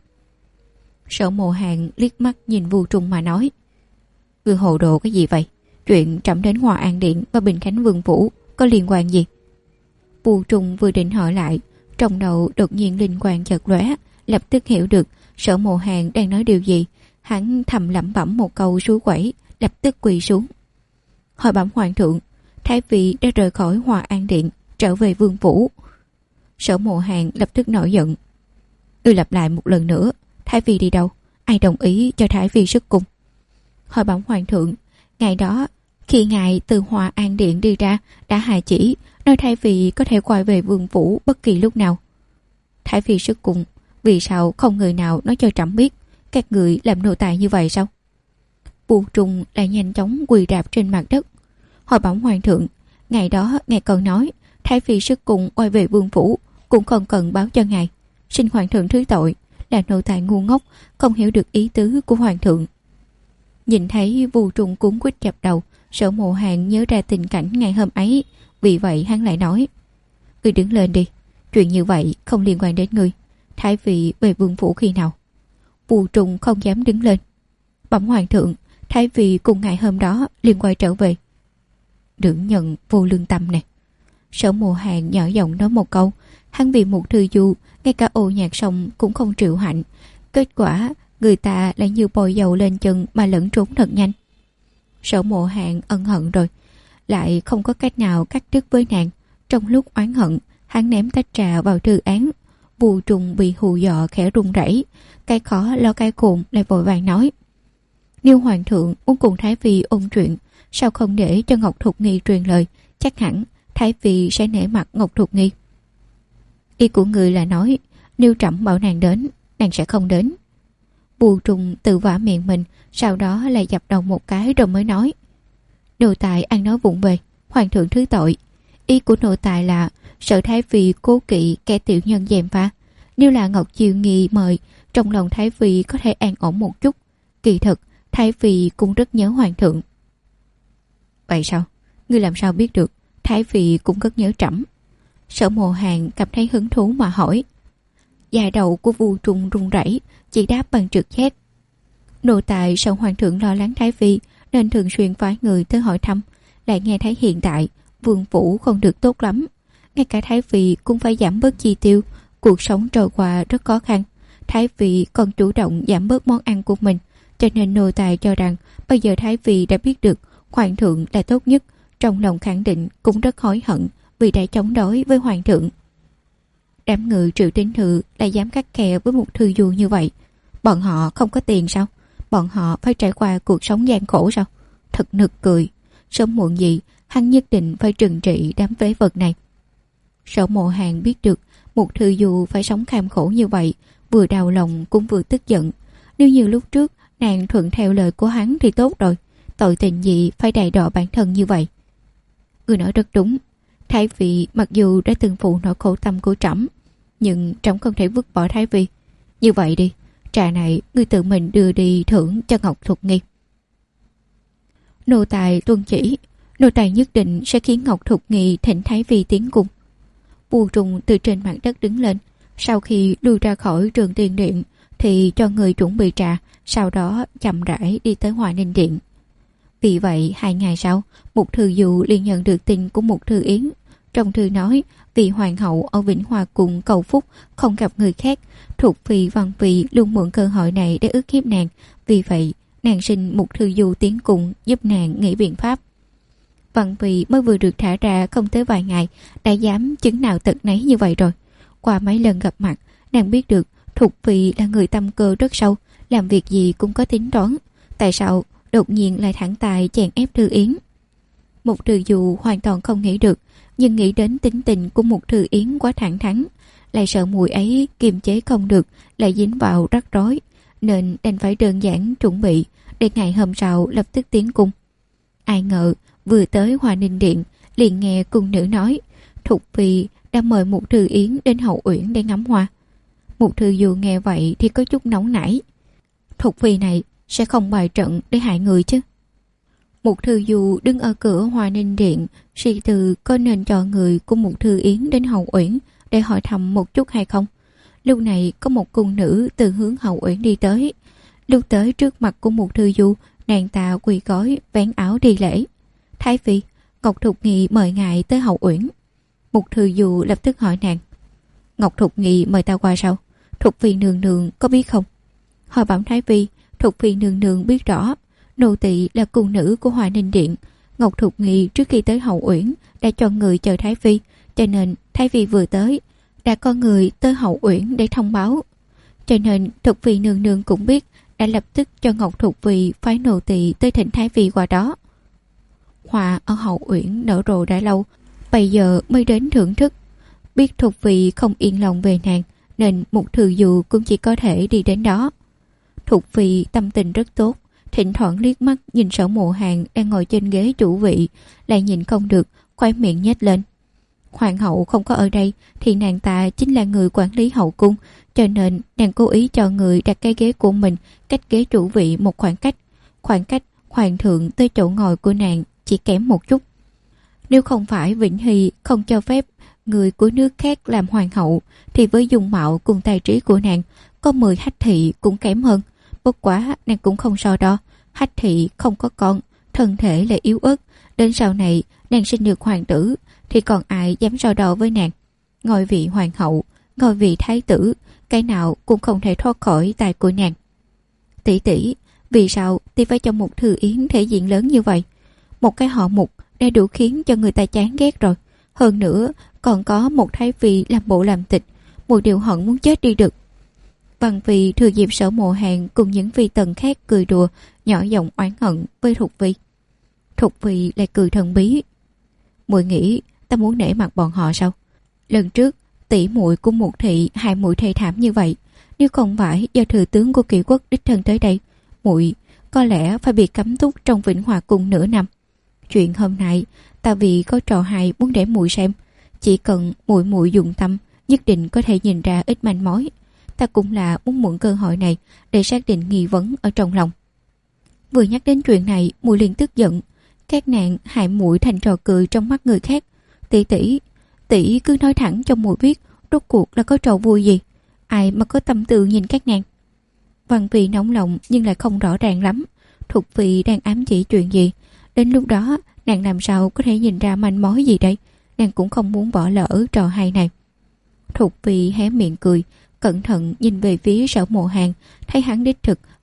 Sở Mộ Hàn liếc mắt nhìn Vu Trung mà nói: Ngươi hồ đồ cái gì vậy? Chuyện trẫm đến Hòa An Điện và Bình Khánh Vương Phủ có liên quan gì? Vu Trung vừa định hỏi lại, trong đầu đột nhiên linh quang chợt lóe, lập tức hiểu được Sở Mộ Hàn đang nói điều gì. Hắn thầm lẩm bẩm một câu suối quẩy, lập tức quỳ xuống. Hỏi bẩm hoàng thượng, Thái Phi đã rời khỏi Hòa An Điện, trở về Vương Phủ. Sở Mộ Hàn lập tức nổi giận. Ngươi lặp lại một lần nữa, Thái Phi đi đâu? Ai đồng ý cho Thái Phi xuất cung? Hỏi bẩm hoàng thượng, ngày đó khi ngài từ Hòa An Điện đi ra đã hạ chỉ nói Thái Phi có thể quay về Vương Phủ bất kỳ lúc nào. Thái Phi xuất cung, vì sao không người nào nói cho trẫm biết? Các người làm nô tài như vậy sao? Vu Trung lại nhanh chóng quỳ rạp trên mặt đất. Hỏi bẩm hoàng thượng, ngày đó ngài còn nói Thái Phi xuất cung quay về Vương Phủ cũng không cần báo cho ngài. Xin hoàng thượng thứ tội, là nô tài ngu ngốc, không hiểu được ý tứ của hoàng thượng. Nhìn thấy Vu Trung cuống quýt chập đầu, Sở Mộ Hàn nhớ ra tình cảnh ngày hôm ấy, vì vậy hắn lại nói: Ngươi đứng lên đi, chuyện như vậy không liên quan đến ngươi. Thái Phi về Vương Phủ khi nào? Vu Trung không dám đứng lên. Bẩm hoàng thượng, Thái Phi cùng ngày hôm đó liền quay trở về. Đừng nhận vô lương tâm nè. Sở Mộ Hàn nhỏ giọng nói một câu. Hắn vì một Thư Du, ngay cả ô nhạc sông cũng không chịu hạnh. Kết quả người ta lại như bồi dầu lên chân mà lẫn trốn thật nhanh. Sở Mộ Hàn ân hận rồi, lại không có cách nào cắt đứt với nàng. Trong lúc oán hận, hắn ném tách trà vào thư án. Vu Trung bị hù dọa khẽ run rẩy, cái khó lo cái khôn lại vội vàng nói: Nếu hoàng thượng muốn cùng Thái Phi ôn chuyện, sao không để cho Ngọc Thục Nghi truyền lời? Chắc hẳn Thái Phi sẽ nể mặt Ngọc Thục Nghi. Ý của người là nói nếu trẫm bảo nàng đến, nàng sẽ không đến. Vu Trung tự vả miệng mình, sau đó lại dập đầu một cái rồi mới nói: Nô tài ăn nói vụng về, hoàng thượng thứ tội. Ý của nô tài là sợ Thái Phi cố kỵ kẻ tiểu nhân gièm pha. Nếu là Ngọc Chiêu Nghi mời, trong lòng Thái Phi có thể an ổn một chút. Kỳ thực Thái Phi cũng rất nhớ hoàng thượng. Vậy sao? Ngươi làm sao biết được Thái Phi cũng rất nhớ trẫm? Sở Mộ Hàn cảm thấy hứng thú mà hỏi. Da đầu của Vu Trung run rẩy, chỉ đáp bằng trực giác. Nô tài sợ hoàng thượng lo lắng Thái Phi nên thường xuyên phái người tới hỏi thăm, lại nghe thấy hiện tại Vương Phủ không được tốt lắm, ngay cả Thái Phi cũng phải giảm bớt chi tiêu, cuộc sống trôi qua rất khó khăn. Thái Phi còn chủ động giảm bớt món ăn của mình, cho nên nô tài cho rằng bây giờ Thái Phi đã biết được hoàng thượng là tốt nhất, trong lòng khẳng định cũng rất hối hận vì đã chống đối với hoàng thượng. Đám người Triệu Tín Thư lại dám khắt khe với một thư du như vậy. Bọn họ không có tiền sao? Bọn họ phải trải qua cuộc sống gian khổ sao? Thật nực cười. Sớm muộn gì hắn nhất định phải trừng trị đám phế vật này. Sở Mộ Hàn biết được một thư du phải sống kham khổ như vậy, vừa đau lòng cũng vừa tức giận. Nếu như lúc trước nàng thuận theo lời của hắn thì tốt rồi, tội tình gì phải đày đọ bản thân như vậy. Người nói rất đúng. Thái Phi mặc dù đã từng phụ nỗi khổ tâm của trẫm, nhưng trẫm không thể vứt bỏ Thái Phi. Như vậy đi, trà này ngươi tự mình đưa đi thưởng cho Ngọc Thục Nghi. Nô tài tuân chỉ. Nô tài nhất định sẽ khiến Ngọc Thục Nghi thỉnh Thái Phi tiến cung. Bù Trùng từ trên mặt đất đứng lên. Sau khi lui ra khỏi Trường Tiên Điện thì cho người chuẩn bị trà, sau đó chậm rãi đi tới Hòa Ninh Điện. Vì vậy 2 ngày sau, Mục Thư Du liền nhận được tin của Mục Thư Yến. Trong thư nói vì hoàng hậu ở Vĩnh Hòa Cung cầu phúc không gặp người khác, Thuộc Phi Văn Phi luôn mượn cơ hội này để ức hiếp nàng. Vì vậy nàng xin Mục Thư Du tiến cùng giúp nàng nghĩ biện pháp. Văn Phi mới vừa được thả ra không tới vài ngày đã dám chứng nào tật nấy như vậy rồi. Qua mấy lần gặp mặt, nàng biết được Thuộc Phi là người tâm cơ rất sâu, làm việc gì cũng có tính toán. Tại sao đột nhiên lại thẳng tay chèn ép Thư Yến? Mục Thư Du hoàn toàn không nghĩ được, nhưng nghĩ đến tính tình của Mục Thư Yến quá thẳng thắn, lại sợ mùi ấy kiềm chế không được, lại dính vào rắc rối, nên đành phải đơn giản chuẩn bị để ngày hôm sau lập tức tiến cung. Ai ngờ vừa tới Hòa Ninh Điện liền nghe cung nữ nói Thục Phi đã mời Mục Thư Yến đến Hậu Uyển để ngắm hoa. Mục Thư Du nghe vậy thì có chút nóng nảy. Thục Phi này sẽ không bày trận để hại người chứ? Mục Thư Du đứng ở cửa Hòa Ninh Điện, suy tư có nên cho người của Mục Thư Yến đến Hậu Uyển để hỏi thăm một chút hay không. Lúc này có một cung nữ từ hướng Hậu Uyển đi tới. Lúc tới trước mặt của Mục Thư Du, nàng ta quỳ gối vén áo đi lễ. Thái Phi, Ngọc Thục Nghi mời ngài tới Hậu Uyển. Mục Thư Du lập tức hỏi nàng, Ngọc Thục Nghi mời ta qua sao? Thục Phi nương nương có biết không? Hỏi bẩm Thái Phi, Thục Phi nương nương biết rõ. Nô tỳ là cung nữ của Hòa Ninh Điện. Ngọc Thục Nghi trước khi tới Hậu Uyển đã cho người chờ Thái Phi, cho nên Thái Phi vừa tới đã có người tới Hậu Uyển để thông báo. Cho nên Thục Phi nương nương cũng biết, đã lập tức cho Ngọc Thục Phi phái nô tỳ tới thỉnh Thái Phi qua đó. Hoa ở Hậu Uyển nở rộ đã lâu, bây giờ mới đến thưởng thức. Biết Thục Phi không yên lòng về nàng, nên Mục Thư Du cũng chỉ có thể đi đến đó. Thục Phi tâm tình rất tốt, thỉnh thoảng liếc mắt nhìn Sở Mộ Hàn đang ngồi trên ghế chủ vị, lại nhìn không được, khóe miệng nhếch lên. Hoàng hậu không có ở đây thì nàng ta chính là người quản lý hậu cung, cho nên nàng cố ý cho người đặt cái ghế của mình cách ghế chủ vị một khoảng cách. Khoảng cách hoàng thượng tới chỗ ngồi của nàng chỉ kém một chút. Nếu không phải Vĩnh Hy không cho phép người của nước khác làm hoàng hậu, thì với dung mạo cùng tài trí của nàng, có 10 hách thị cũng kém hơn. Bất quá nàng cũng không so đo, hách thị không có con, thân thể lại yếu ớt, đến sau này nàng sinh được hoàng tử thì còn ai dám so đo với nàng. Ngôi vị hoàng hậu, ngôi vị thái tử, cái nào cũng không thể thoát khỏi tay của nàng. Tỷ tỷ, vì sao tỷ phải cho Mục Thư Yến thể diện lớn như vậy? Một cái họ Mục đã đủ khiến cho người ta chán ghét rồi. Hơn nữa còn có một Thái Phi làm bộ làm tịch, một điều hận muốn chết đi được. Văn Phi thừa dịp Sở Mộ Hàn cùng những phi tần khác cười đùa, nhỏ giọng oán hận với Thục Phi. Thục Phi lại cười thần bí. Muội nghĩ ta muốn nể mặt bọn họ sao? Lần trước tỷ muội của Mục thị hai muội thê thảm như vậy, nếu không phải do thừa tướng của Kỷ Quốc đích thân tới đây, muội có lẽ phải bị cấm túc trong Vĩnh Hòa Cung nửa năm. Chuyện hôm nay ta vì có trò hay muốn để muội xem, chỉ cần muội muội dùng tâm, nhất định có thể nhìn ra ít manh mối. Ta cũng là muốn mượn cơ hội này để xác định nghi vấn ở trong lòng. Vừa nhắc đến chuyện này, muội liền tức giận. Các nàng hại muội thành trò cười trong mắt người khác. Tỷ cứ nói thẳng cho muội biết, rốt cuộc là có trò vui gì? Ai mà có tâm tư nhìn các nàng? Văn Phi nóng lòng nhưng lại không rõ ràng lắm. Thục Phi đang ám chỉ chuyện gì? Đến lúc đó nàng làm sao có thể nhìn ra manh mối gì đây? Nàng cũng không muốn bỏ lỡ trò hay này. Thục Phi hé miệng cười, cẩn thận nhìn về phía Sở Mộ Hàn, thấy hắn đích thực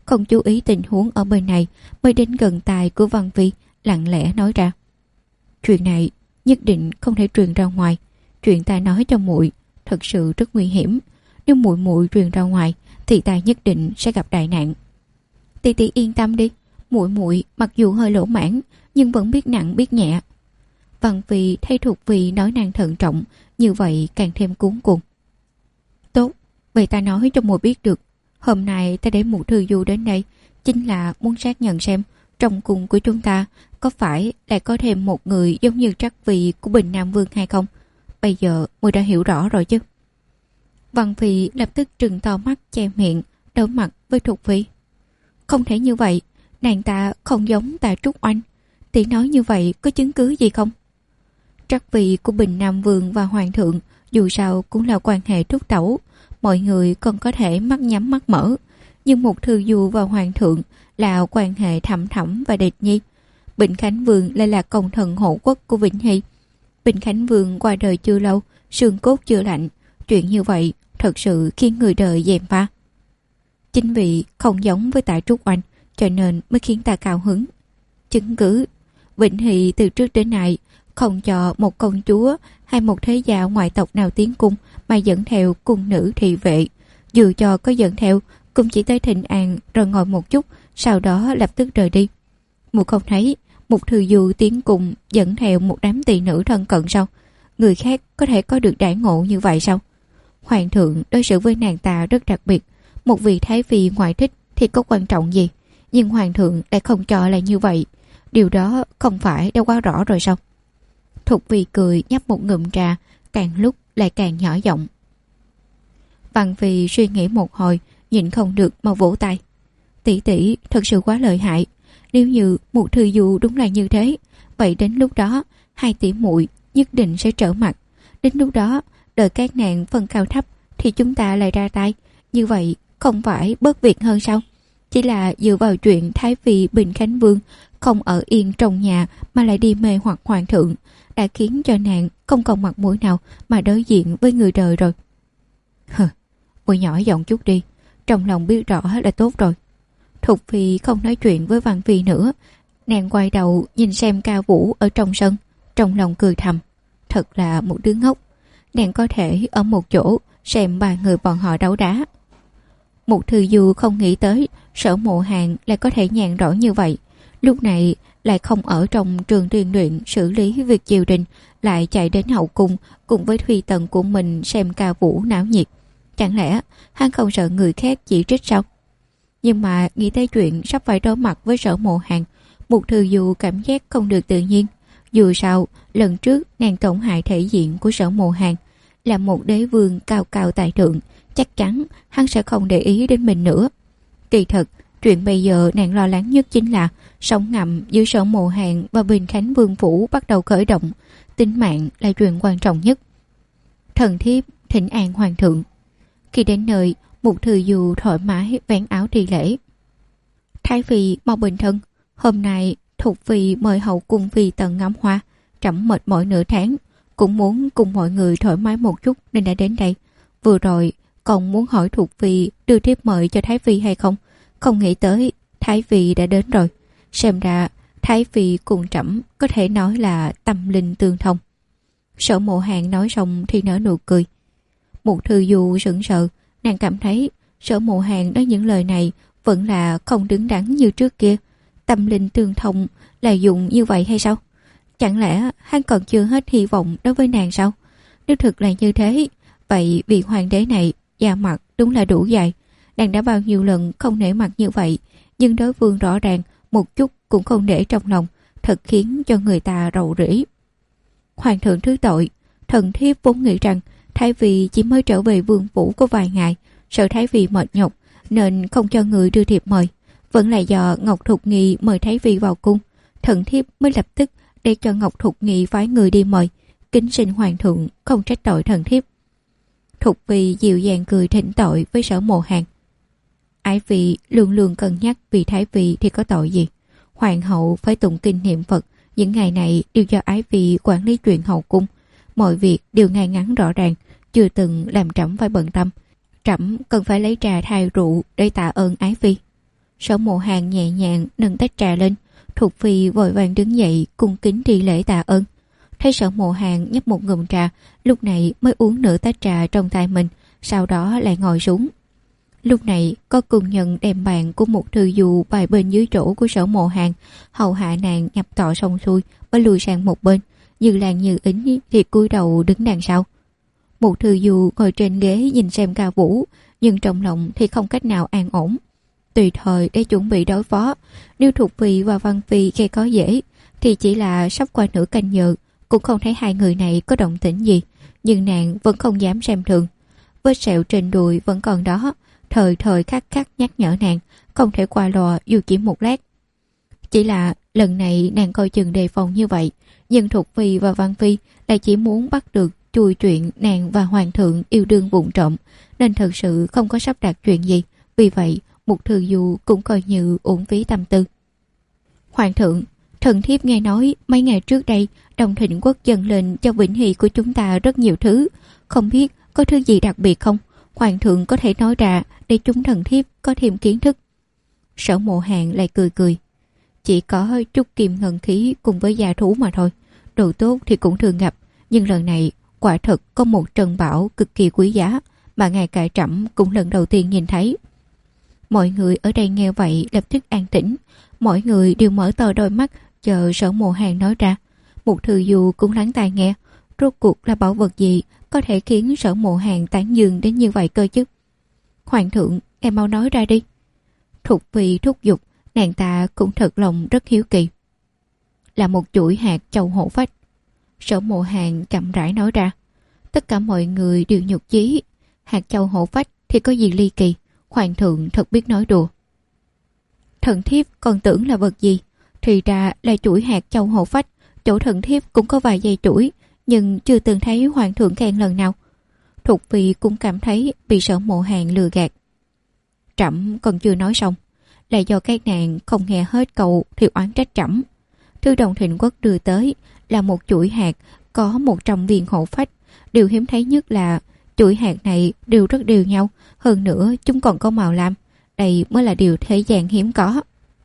không chú ý tình huống ở bên này, mới đến gần tai của Văn Phi, lặng lẽ nói ra: chuyện này nhất định không thể truyền ra ngoài. Chuyện ta nói cho muội thật sự rất nguy hiểm. Nếu muội truyền ra ngoài thì ta nhất định sẽ gặp đại nạn. Tỷ tỷ yên tâm đi, muội mặc dù hơi lỗ mãn nhưng vẫn biết nặng biết nhẹ. Văn Phi thấy Thục Phi nói năng thận trọng, như vậy càng thêm cuống cuồng. Tốt, vậy ta nói cho muội biết được. Hôm nay ta để Mục Thư Du đến đây chính là muốn xác nhận xem trong cung của chúng ta có phải lại có thêm một người giống như Trắc Phi của Bình Nam Vương hay không. Bây giờ muội đã hiểu rõ rồi chứ? Văn Phi lập tức trừng to mắt che miệng, đối mặt với Thục Phi. Không thể như vậy, nàng ta không giống Tạ Trúc Oanh. Tỷ nói như vậy có chứng cứ gì không? Trắc Phi của Bình Nam Vương và Hoàng thượng dù sao cũng là quan hệ thúc tẩu, mọi người còn có thể mắt nhắm mắt mở. Nhưng Mục Thư Du và Hoàng thượng là quan hệ thầm thẳm và địch nhi. Bình Khánh Vương lại là công thần hộ quốc của Vĩnh Hy. Bình Khánh Vương qua đời chưa lâu, xương cốt chưa lạnh. Chuyện như vậy thật sự khiến người đời gièm pha. Chính vì không giống với Tạ Trúc Oanh cho nên mới khiến ta cao hứng. Chứng cứ: Vĩnh Hy từ trước đến nay không cho một công chúa hay một thế gia ngoại tộc nào tiến cung mà dẫn theo cung nữ thị vệ. Dù cho có dẫn theo cũng chỉ tới thịnh an rồi ngồi một chút, sau đó lập tức rời đi. Muội không thấy Mục Thư Du tiến cung dẫn theo một đám tỳ nữ thân cận sao? Người khác có thể có được đãi ngộ như vậy sao? Hoàng thượng đối xử với nàng ta rất đặc biệt. Một vị thái phi ngoại thích thì có quan trọng gì, nhưng hoàng thượng lại không cho là như vậy. Điều đó không phải đã quá rõ rồi sao? Thục Phi cười nhấp một ngụm trà, càng lúc lại càng nhỏ giọng. Văn Phi suy nghĩ một hồi, nhịn không được mà vỗ tay. Tỷ tỷ thật sự quá lợi hại. Nếu như Mục Thư Du đúng là như thế, vậy đến lúc đó hai tỷ muội nhất định sẽ trở mặt. Đến lúc đó đợi các nàng phân cao thấp thì chúng ta lại ra tay. Như vậy không phải bớt việc hơn sao? Chỉ là dựa vào chuyện Thái Phi Bình Khánh Vương không ở yên trong nhà mà lại đi mê hoặc hoàng thượng, đã khiến cho nàng không còn mặt mũi nào mà đối diện với người đời rồi. Muội nhỏ giọng chút đi, trong lòng biết rõ là tốt rồi. Thục Phi không nói chuyện với Văn Phi nữa, nàng quay đầu nhìn xem ca vũ ở trong sân, trong lòng cười thầm. Thật là một đứa ngốc. Nàng có thể ở một chỗ xem ba người bọn họ đấu đá. Mục Thư Du không nghĩ tới Sở Mộ Hàn lại có thể nhàn rỗi như vậy. Lúc này lại không ở trong trường rèn luyện xử lý việc triều đình, lại chạy đến hậu cung cùng với Thùy Tần của mình xem ca vũ náo nhiệt. Chẳng lẽ hắn không sợ người khác chỉ trích sao? Nhưng mà nghĩ tới chuyện sắp phải đối mặt với Sở Mộ Hàn, Mục Thư Du cảm giác không được tự nhiên. Dù sao lần trước nàng tổn hại thể diện của Sở Mộ Hàn, là một đế vương cao cao tại thượng, chắc chắn hắn sẽ không để ý đến mình nữa. Kỳ thật chuyện bây giờ nàng lo lắng nhất chính là sóng ngầm giữa Sở Mộ Hàn và Bình Khánh Vương phủ bắt đầu khởi động. Tính mạng là chuyện quan trọng nhất. Thần thiếp thỉnh an hoàng thượng. Khi đến nơi, Mục Thư Du thoải mái vén áo đi lễ. Thái phi mau bình thân. Hôm nay Thục Phi mời hậu cung phi tần ngắm hoa, trẫm mệt mỏi nửa tháng, cũng muốn cùng mọi người thoải mái một chút nên đã đến đây. Vừa rồi còn muốn hỏi Thục Phi đưa thiếp mời cho Thái Phi hay không, không nghĩ tới Thái Phi đã đến rồi. Xem ra Thái Phi cùng trẫm có thể nói là tâm linh tương thông. Sở Mộ Hàn nói xong thì nở nụ cười. Mục Thư Du sững sờ, nàng cảm thấy Sở Mộ Hàn nói những lời này vẫn là không đứng đắn như trước kia. Tâm linh tương thông là dùng như vậy hay sao? Chẳng lẽ hắn còn chưa hết hy vọng đối với nàng sao? Nếu thực là như thế, vậy vị hoàng đế này da mặt đúng là đủ dài. Nàng đã bao nhiêu lần không nể mặt như vậy, nhưng đối phương rõ ràng một chút cũng không để trong lòng, thật khiến cho người ta rầu rĩ. Hoàng thượng thứ tội, thần thiếp vốn nghĩ rằng Thái Phi chỉ mới trở về vương phủ có vài ngày, sợ Thái Phi mệt nhọc nên không cho người đưa thiệp mời. Vẫn là do Ngọc Thục Nghi mời Thái Phi vào cung, thần thiếp mới lập tức để cho Ngọc Thục Nghi phái người đi mời. Kính xin hoàng thượng không trách tội thần thiếp. Thục Phi dịu dàng cười thỉnh tội với Sở Mộ Hàn. Ái phi luôn luôn cân nhắc vì Thái Phi thì có tội gì. Hoàng hậu phải tụng kinh niệm Phật, những ngày này đều do Ái phi quản lý chuyện hậu cung. Mọi việc đều ngay ngắn rõ ràng, chưa từng làm trẫm phải bận tâm. Trẫm cần phải lấy trà thay rượu để tạ ơn Ái phi. Sở Mộ Hàn nhẹ nhàng nâng tách trà lên. Thục Phi vội vàng đứng dậy cung kính thi lễ tạ ơn. Thấy Sở Mộ Hàn nhấp một ngụm trà, lúc này mới uống nửa tách trà trong tay mình, sau đó lại ngồi xuống. Lúc này có cung nhân đem bàn của một thư du bài bên dưới chỗ của Sở Mộ Hàn, hầu hạ nàng nhập tọa xong xuôi mới lùi sang một bên. Như Lan Như Ính thì cúi đầu đứng đằng sau. Một thư du ngồi trên ghế nhìn xem ca vũ, nhưng trong lòng thì không cách nào an ổn. Tùy thời để chuẩn bị đối phó, nếu Thục Phi và Văn Phi gây có dễ thì chỉ là sắp qua nửa canh giờ cũng không thấy hai người này có động tĩnh gì, nhưng nàng vẫn không dám xem thường. Vết sẹo trên đùi vẫn còn đó, thời thời khắc khắc nhắc nhở nàng không thể qua loa dù chỉ một lát. Chỉ là lần này nàng coi chừng đề phòng như vậy, nhưng Thục Phi và Văn Phi lại chỉ muốn bắt được chui chuyện nàng và hoàng thượng yêu đương vụng trộm, nên thật sự không có sắp đặt chuyện gì. Vì vậy một thư du cũng coi như uổng phí tâm tư. Hoàng thượng, thần thiếp nghe nói mấy ngày trước đây Đồng Thịnh Quốc dâng lên cho Vĩnh Hy của chúng ta rất nhiều thứ, không biết có thứ gì đặc biệt không? Hoàng thượng có thể nói ra để chúng thần thiếp có thêm kiến thức. Sở Mộ Hàn lại cười cười. Chỉ có chút kim ngân khí cùng với gia thú mà thôi. Đồ tốt thì cũng thường gặp, nhưng lần này quả thật có một trân bảo cực kỳ quý giá mà ngay cả trẫm cũng lần đầu tiên nhìn thấy. Mọi người ở đây nghe vậy lập tức an tĩnh, mọi người đều mở to đôi mắt chờ Sở Mộ Hàn nói ra. Một thư du cũng lắng tai nghe, rốt cuộc là bảo vật gì có thể khiến Sở Mộ Hàn tán dương đến như vậy cơ chứ? Hoàng thượng, em mau nói ra đi. Thục Phi thúc giục, nàng ta cũng thật lòng rất hiếu kỳ. Là một chuỗi hạt châu hổ phách. Sở Mộ Hàn chậm rãi nói ra. Tất cả mọi người đều nhục chí. Hạt châu hổ phách thì có gì ly kỳ? Hoàng thượng thật biết nói đùa. Thần thiếp còn tưởng là vật gì, thì ra là chuỗi hạt châu hổ phách. Chỗ thần thiếp cũng có vài dây chuỗi, nhưng chưa từng thấy hoàng thượng khen lần nào. Thục Phi cũng cảm thấy bị Sở Mộ Hàn lừa gạt. Trẫm còn chưa nói xong, là do các nàng không nghe hết câu thì oán trách trẫm. Thư Đồng Thịnh Quốc đưa tới là một chuỗi hạt có 100 viên hổ phách. Điều hiếm thấy nhất là chuỗi hạt này đều rất đều nhau, hơn nữa chúng còn có màu lam. Đây mới là điều thế gian hiếm có.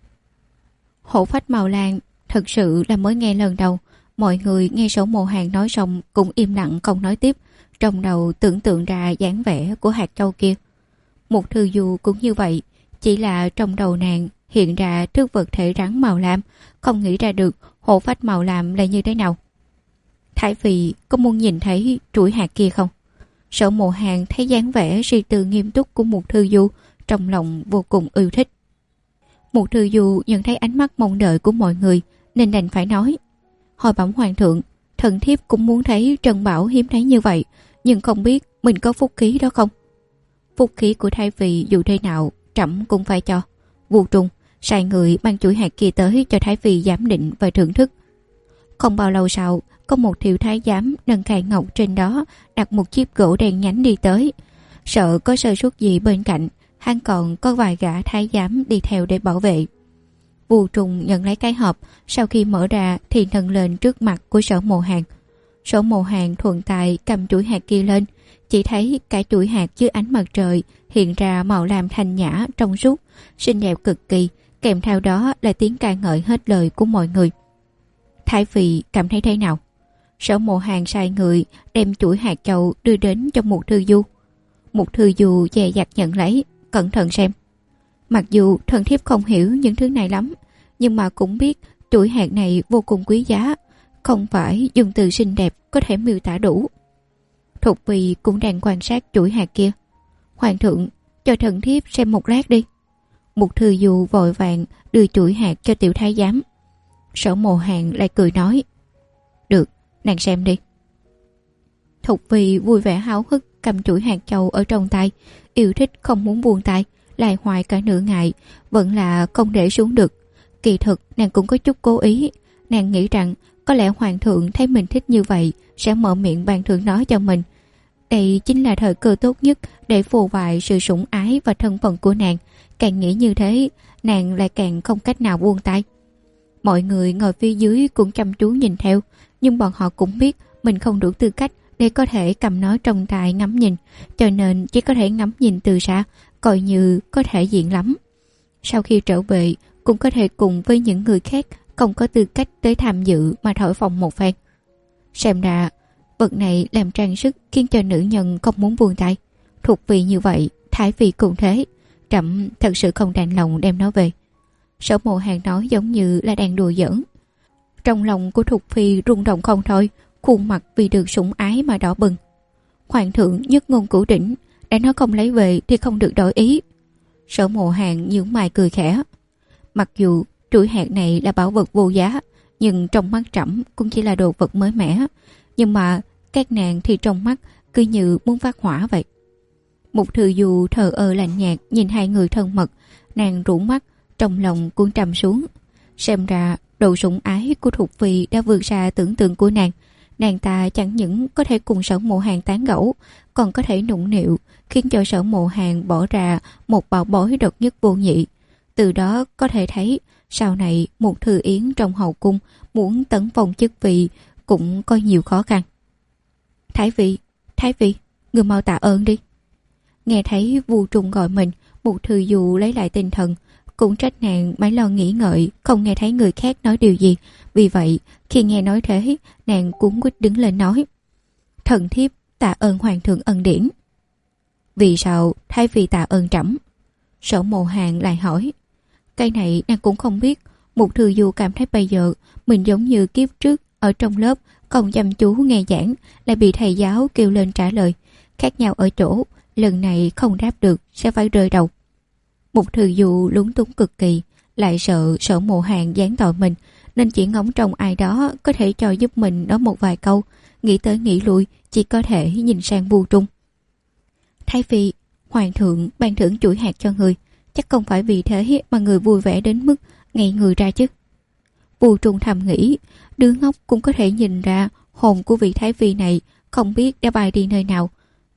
Hổ phách màu lam thật sự là mới nghe lần đầu. Mọi người nghe Sở Mộ Hàn nói xong cũng im lặng không nói tiếp, trong đầu tưởng tượng ra dáng vẻ của hạt châu kia. Một thư du cũng như vậy, chỉ là trong đầu nàng hiện ra trước vật thể rắn màu lam, không nghĩ ra được hổ phách màu lam là như thế nào. Thái Phi có muốn nhìn thấy chuỗi hạt kia không? Sở Mộ Hàn thấy dáng vẻ suy tư nghiêm túc của một thư du, trong lòng vô cùng yêu thích. Một thư du nhận thấy ánh mắt mong đợi của mọi người nên đành phải nói. Hồi bẩm hoàng thượng, thần thiếp cũng muốn thấy trân bảo hiếm thấy như vậy, nhưng không biết mình có phúc khí đó không? Phúc khí của Thái Phi dù thế nào trẫm cũng phải cho. Vu Trung sai người mang chuỗi hạt kia tới cho Thái Phi giám định và thưởng thức. Không bao lâu sau, có một thiệu thái giám nâng khay ngọc trên đó đặt một chiếc gỗ đen nhánh đi tới. Sợ có sơ suất gì bên cạnh, hắn còn có vài gã thái giám đi theo để bảo vệ. Vu Trung nhận lấy cái hộp, sau khi mở ra thì nâng lên trước mặt của Sở Mộ Hàn. Sở Mộ Hàn thuận tay cầm chuỗi hạt kia lên, chỉ thấy cả chuỗi hạt dưới ánh mặt trời hiện ra màu lam thanh nhã trong suốt, xinh đẹp cực kỳ, kèm theo đó là tiếng ca ngợi hết lời của mọi người. Thái Phi cảm thấy thế nào? Sở Mộ Hàn sai người đem chuỗi hạt châu đưa đến cho một thư du. Một thư du dè dặt nhận lấy, cẩn thận xem. Mặc dù thần thiếp không hiểu những thứ này lắm, nhưng mà cũng biết chuỗi hạt này vô cùng quý giá, không phải dùng từ xinh đẹp có thể miêu tả đủ. Thục Phi cũng đang quan sát chuỗi hạt kia. Hoàng thượng, cho thần thiếp xem một lát đi. Một thư du vội vàng đưa chuỗi hạt cho tiểu thái giám. Sở Mộ Hàn lại cười nói. Được, nàng xem đi. Thục Phi vui vẻ háo hức cầm chuỗi hạt châu ở trong tay, yêu thích không muốn buông tay, lại hoài cả nửa ngày, vẫn là không để xuống được. Kỳ thực nàng cũng có chút cố ý, nàng nghĩ rằng có lẽ hoàng thượng thấy mình thích như vậy sẽ mở miệng ban thưởng nó cho mình. Đây chính là thời cơ tốt nhất để phô bày sự sủng ái và thân phận của nàng. Càng nghĩ như thế, nàng lại càng không cách nào buông tay. Mọi người ngồi phía dưới cũng chăm chú nhìn theo, nhưng bọn họ cũng biết mình không đủ tư cách để có thể cầm nó trong tay ngắm nhìn, cho nên chỉ có thể ngắm nhìn từ xa, coi như có thể diện lắm. Sau khi trở về cũng có thể cùng với những người khác không có tư cách tới tham dự mà thổi phồng một phen. Xem ra vật này làm trang sức khiến cho nữ nhân không muốn buông tay. Thuộc vị như vậy, Thái Phi cũng thế. Trẫm thật sự không đành lòng đem nó về. Sở Mộ Hàn nói giống như là đang đùa giỡn. Trong lòng của Thục Phi rung động không thôi, khuôn mặt vì được sủng ái mà đỏ bừng. Hoàng thượng nhất ngôn cửu đỉnh, đã nói không lấy về thì không được đổi ý. Sở Mộ Hàn nhướng mày cười khẽ. Mặc dù chuỗi hạt này là bảo vật vô giá, nhưng trong mắt trẫm cũng chỉ là đồ vật mới mẻ. Nhưng mà các nàng thì trong mắt cứ như muốn phát hỏa vậy. Mục Thư Du thờ ơ lạnh nhạt nhìn hai người thân mật, nàng rũ mắt, trong lòng cũng trầm xuống. Xem ra độ sủng ái của Thục Phi đã vượt xa tưởng tượng của nàng. Nàng ta chẳng những có thể cùng Sở Mộ Hàn tán gẫu, còn có thể nũng nịu, khiến cho Sở Mộ Hàn bỏ ra một bảo bối độc nhất vô nhị. Từ đó có thể thấy, sau này một Thư Yến trong hậu cung muốn tấn phong chức vị cũng có nhiều khó khăn. Thái Phi, người mau tạ ơn đi. Nghe thấy Vu Trung gọi mình, một Thư Du lấy lại tinh thần, cũng trách nàng mấy lo nghĩ ngợi, không nghe thấy người khác nói điều gì. Vì vậy, khi nghe nói thế, nàng cuống quýt đứng lên nói: Thần thiếp tạ ơn hoàng thượng ân điển. Vì sao Thái Phi tạ ơn trẫm? Sở Mộ Hàn lại hỏi. Cái này nàng cũng không biết. Một Thư Du cảm thấy bây giờ mình giống như kiếp trước ở trong lớp không chăm chú nghe giảng, lại bị thầy giáo kêu lên trả lời. Khác nhau ở chỗ lần này không đáp được sẽ phải rơi đầu. Một Thư Du lúng túng cực kỳ, lại sợ Sở Mộ Hàn giáng tội mình, nên chỉ ngóng trông ai đó có thể cho giúp mình nói một vài câu. Nghĩ tới nghĩ lui, chỉ có thể nhìn sang Vu Trung. Thái Phi, hoàng thượng ban thưởng chuỗi hạt cho người, chắc không phải vì thế mà người vui vẻ đến mức ngây người ra chứ. Vu Trung thầm nghĩ, đứa ngốc cũng có thể nhìn ra hồn của vị Thái Phi này không biết đã bay đi nơi nào.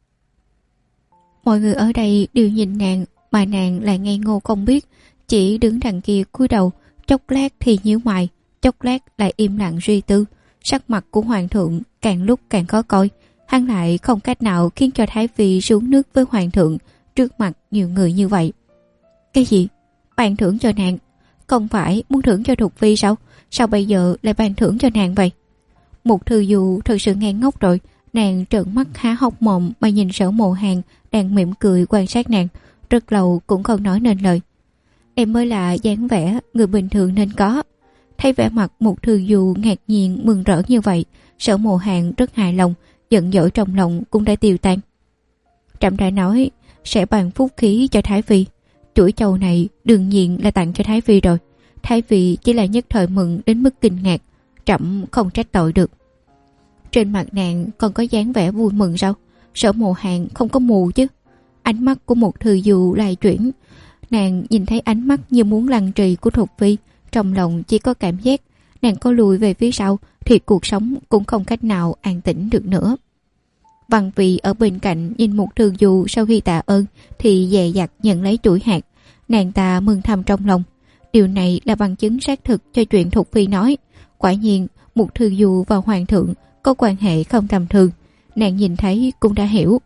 Mọi người ở đây đều nhìn nàng, mà nàng lại ngây ngô không biết, chỉ đứng đằng kia cúi đầu, chốc lát thì nhíu mày, chốc lát lại im lặng suy tư. Sắc mặt của hoàng thượng càng lúc càng khó coi, hắn lại không cách nào khiến cho Thái Phi xuống nước với hoàng thượng trước mặt nhiều người như vậy. Cái gì? Ban thưởng cho nàng? Không phải muốn thưởng cho Thục Phi sao? Sao bây giờ lại ban thưởng cho nàng vậy? Một Thư Du thật sự ngang ngốc rồi. Nàng trợn mắt há hốc mồm mà nhìn Sở Mộ Hàn đang mỉm cười quan sát nàng, rất lâu cũng không nói nên lời. Em mới là dáng vẻ người bình thường nên có. Thấy vẻ mặt một Thư Du ngạc nhiên mừng rỡ như vậy, Sở Mộ Hàn rất hài lòng, giận dỗi trong lòng cũng đã tiêu tan. Trẫm đã nói sẽ ban phúc khí cho Thái Phi, chuỗi châu này đương nhiên là tặng cho Thái Phi rồi. Thái Phi chỉ là nhất thời mừng đến mức kinh ngạc, trẫm không trách tội được. Trên mặt nàng còn có dáng vẻ vui mừng sao? Sở Mộ Hàn không có mù chứ? Ánh mắt của một Thư Du lại chuyển. Nàng nhìn thấy ánh mắt như muốn lăng trì của Thục Phi, trong lòng chỉ có cảm giác nàng có lùi về phía sau thì cuộc sống cũng không cách nào an tĩnh được nữa. Văn Vị ở bên cạnh nhìn một Thư Du sau khi tạ ơn thì dè dặt nhận lấy chuỗi hạt. Nàng ta mừng thầm trong lòng. Điều này là bằng chứng xác thực cho chuyện Thục Phi nói. Quả nhiên một Thư Du và hoàng thượng có quan hệ không tầm thường. Nàng nhìn thấy cũng đã hiểu.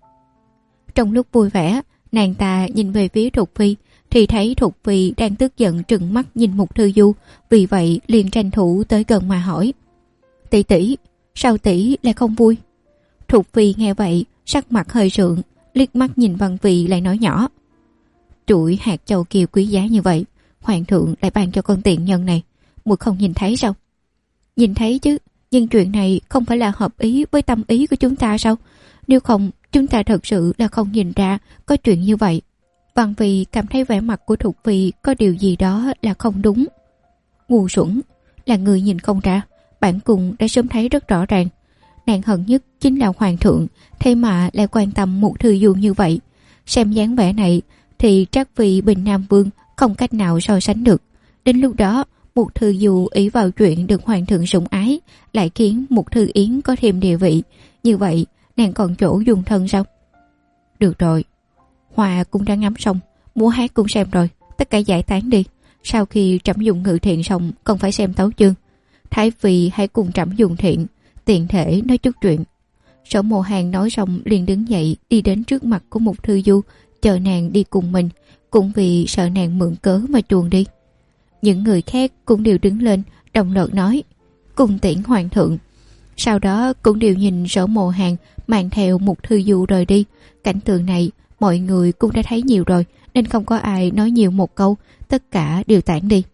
Trong lúc vui vẻ, nàng ta nhìn về phía Thục Phi thì thấy Thục Phi đang tức giận trừng mắt nhìn một Thư Du, vì vậy liền tranh thủ tới gần mà hỏi: Tỷ tỷ, sao tỷ lại không vui? Thục Phi nghe vậy sắc mặt hơi sượng, liếc mắt nhìn Văn Vị lại nói nhỏ: Chuỗi hạt châu kiều quý giá như vậy, hoàng thượng lại ban cho con tiện nhân này, muội không nhìn thấy sao? Nhìn thấy chứ, nhưng chuyện này không phải là hợp ý với tâm ý của chúng ta sao? Nếu không, chúng ta thật sự là không nhìn ra có chuyện như vậy. Văn Vị cảm thấy vẻ mặt của Thục Phi có điều gì đó là không đúng. Ngu xuẩn, là người nhìn không ra, bản cung đã sớm thấy rất rõ ràng. Nàng hận nhất chính là hoàng thượng, thế mà lại quan tâm một Thư Du như vậy. Xem dáng vẻ này thì Trác Phi Bình Nam Vương không cách nào so sánh được. Đến lúc đó, một Thư Du ý vào chuyện được hoàng thượng sủng ái, lại khiến một Thư Yến có thêm địa vị. Như vậy, nàng còn chỗ dùng thân sao? Được rồi, hoa cũng đã ngắm xong, múa hát cũng xem rồi, tất cả giải tán đi. Sau khi trẫm dùng ngự thiện xong, còn phải xem tấu chương. Thái Phi hãy cùng trẫm dùng thiện, tiện thể nói chút chuyện. Sở Mộ Hàn nói xong liền đứng dậy đi đến trước mặt của một Thư Du, chờ nàng đi cùng mình. cũng vì sợ nàng mượn cớ mà chuồn đi. Những người khác cũng đều đứng lên đồng loạt nói cùng tiễn hoàng thượng. Sau đó cũng đều nhìn Sở Mộ Hàn mang theo Mục Thư Du rời đi. Cảnh tượng này mọi người cũng đã thấy nhiều rồi, nên không có ai nói nhiều một câu, tất cả đều tản đi.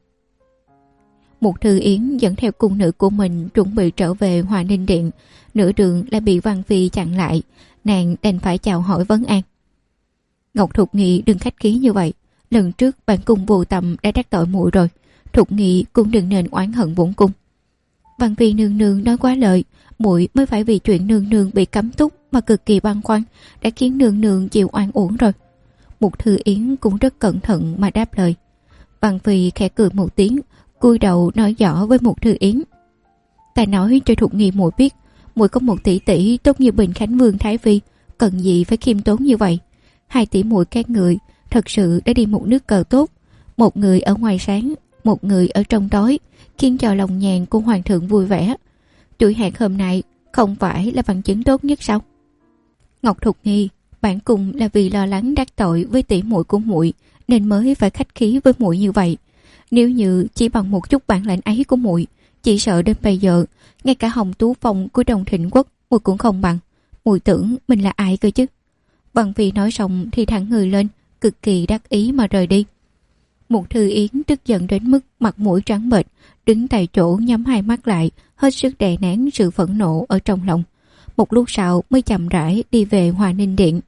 Mục Thư Yến dẫn theo cung nữ của mình chuẩn bị trở về Hòa Ninh Điện, nửa đường lại bị Văn Phi chặn lại, nàng đành phải chào hỏi vấn an. Ngọc Thục Nghị đừng khách khí như vậy, lần trước bản cung vô tâm đã đắc tội muội rồi, Thục Nghị cũng đừng nên oán hận bổn cung. Văn Phi nương nương nói quá lời, muội mới phải vì chuyện nương nương bị cấm túc mà cực kỳ băn khoăn, đã khiến nương nương chịu oan uổng rồi. Mục Thư Yến cũng rất cẩn thận mà đáp lời. Văn Phi khẽ cười một tiếng, cúi đầu nói rõ với Mục Thư Yến. Ta nói cho Thục Nghị muội biết, muội có một tỷ tỷ tốt như Bình Khánh Vương Thái Vi, cần gì phải khiêm tốn như vậy. Hai tỷ muội các người thật sự đã đi một nước cờ tốt, một người ở ngoài sáng, một người ở trong tối, khiến cho lòng nhàn của hoàng thượng vui vẻ. Chuỗi hẹn hôm nay không phải là bằng chứng tốt nhất sao? Ngọc Thục Nghi, bản cung là vì lo lắng đắc tội với tỷ muội của muội nên mới phải khách khí với muội như vậy. Nếu như chỉ bằng một chút bản lĩnh ấy của muội, chỉ sợ đến bây giờ ngay cả Hồng Tú Phong của Đồng Thịnh Quốc muội cũng không bằng. Muội tưởng mình là ai cơ chứ? Văn Phi nói xong thì thẳng người lên, cực kỳ đắc ý mà rời đi. Mục Thư Yến tức giận đến mức mặt mũi trắng bệch, đứng tại chỗ nhắm hai mắt lại, hết sức đè nén sự phẫn nộ ở trong lòng. Một lúc sau mới chậm rãi đi về Hòa Ninh Điện.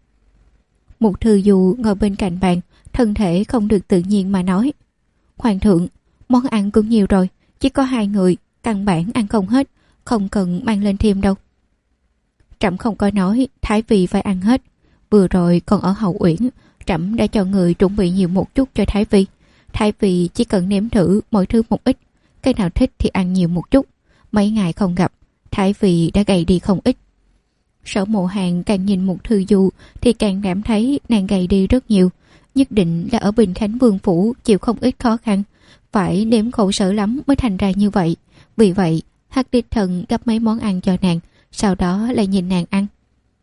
Mục Thư Du ngồi bên cạnh bàn, thân thể không được tự nhiên mà nói: Hoàng thượng, món ăn cũng nhiều rồi, chỉ có hai người, căn bản ăn không hết, không cần mang lên thêm đâu. Trẫm không có nói Thái Phi phải ăn hết, vừa rồi còn ở Hậu Uyển, trẫm đã cho người chuẩn bị nhiều một chút cho Thái Phi. Thái Phi chỉ cần nếm thử mọi thứ một ít, cái nào thích thì ăn nhiều một chút. Mấy ngày không gặp, Thái Phi đã gầy đi không ít. Sở Mộ Hàn càng nhìn Mục Thư Du thì càng cảm thấy nàng gầy đi rất nhiều, nhất định là ở Bình Khánh Vương phủ chịu không ít khó khăn, phải nếm khổ sở lắm mới thành ra như vậy. Vì vậy Hắc đích thần gấp mấy món ăn cho nàng, sau đó lại nhìn nàng ăn.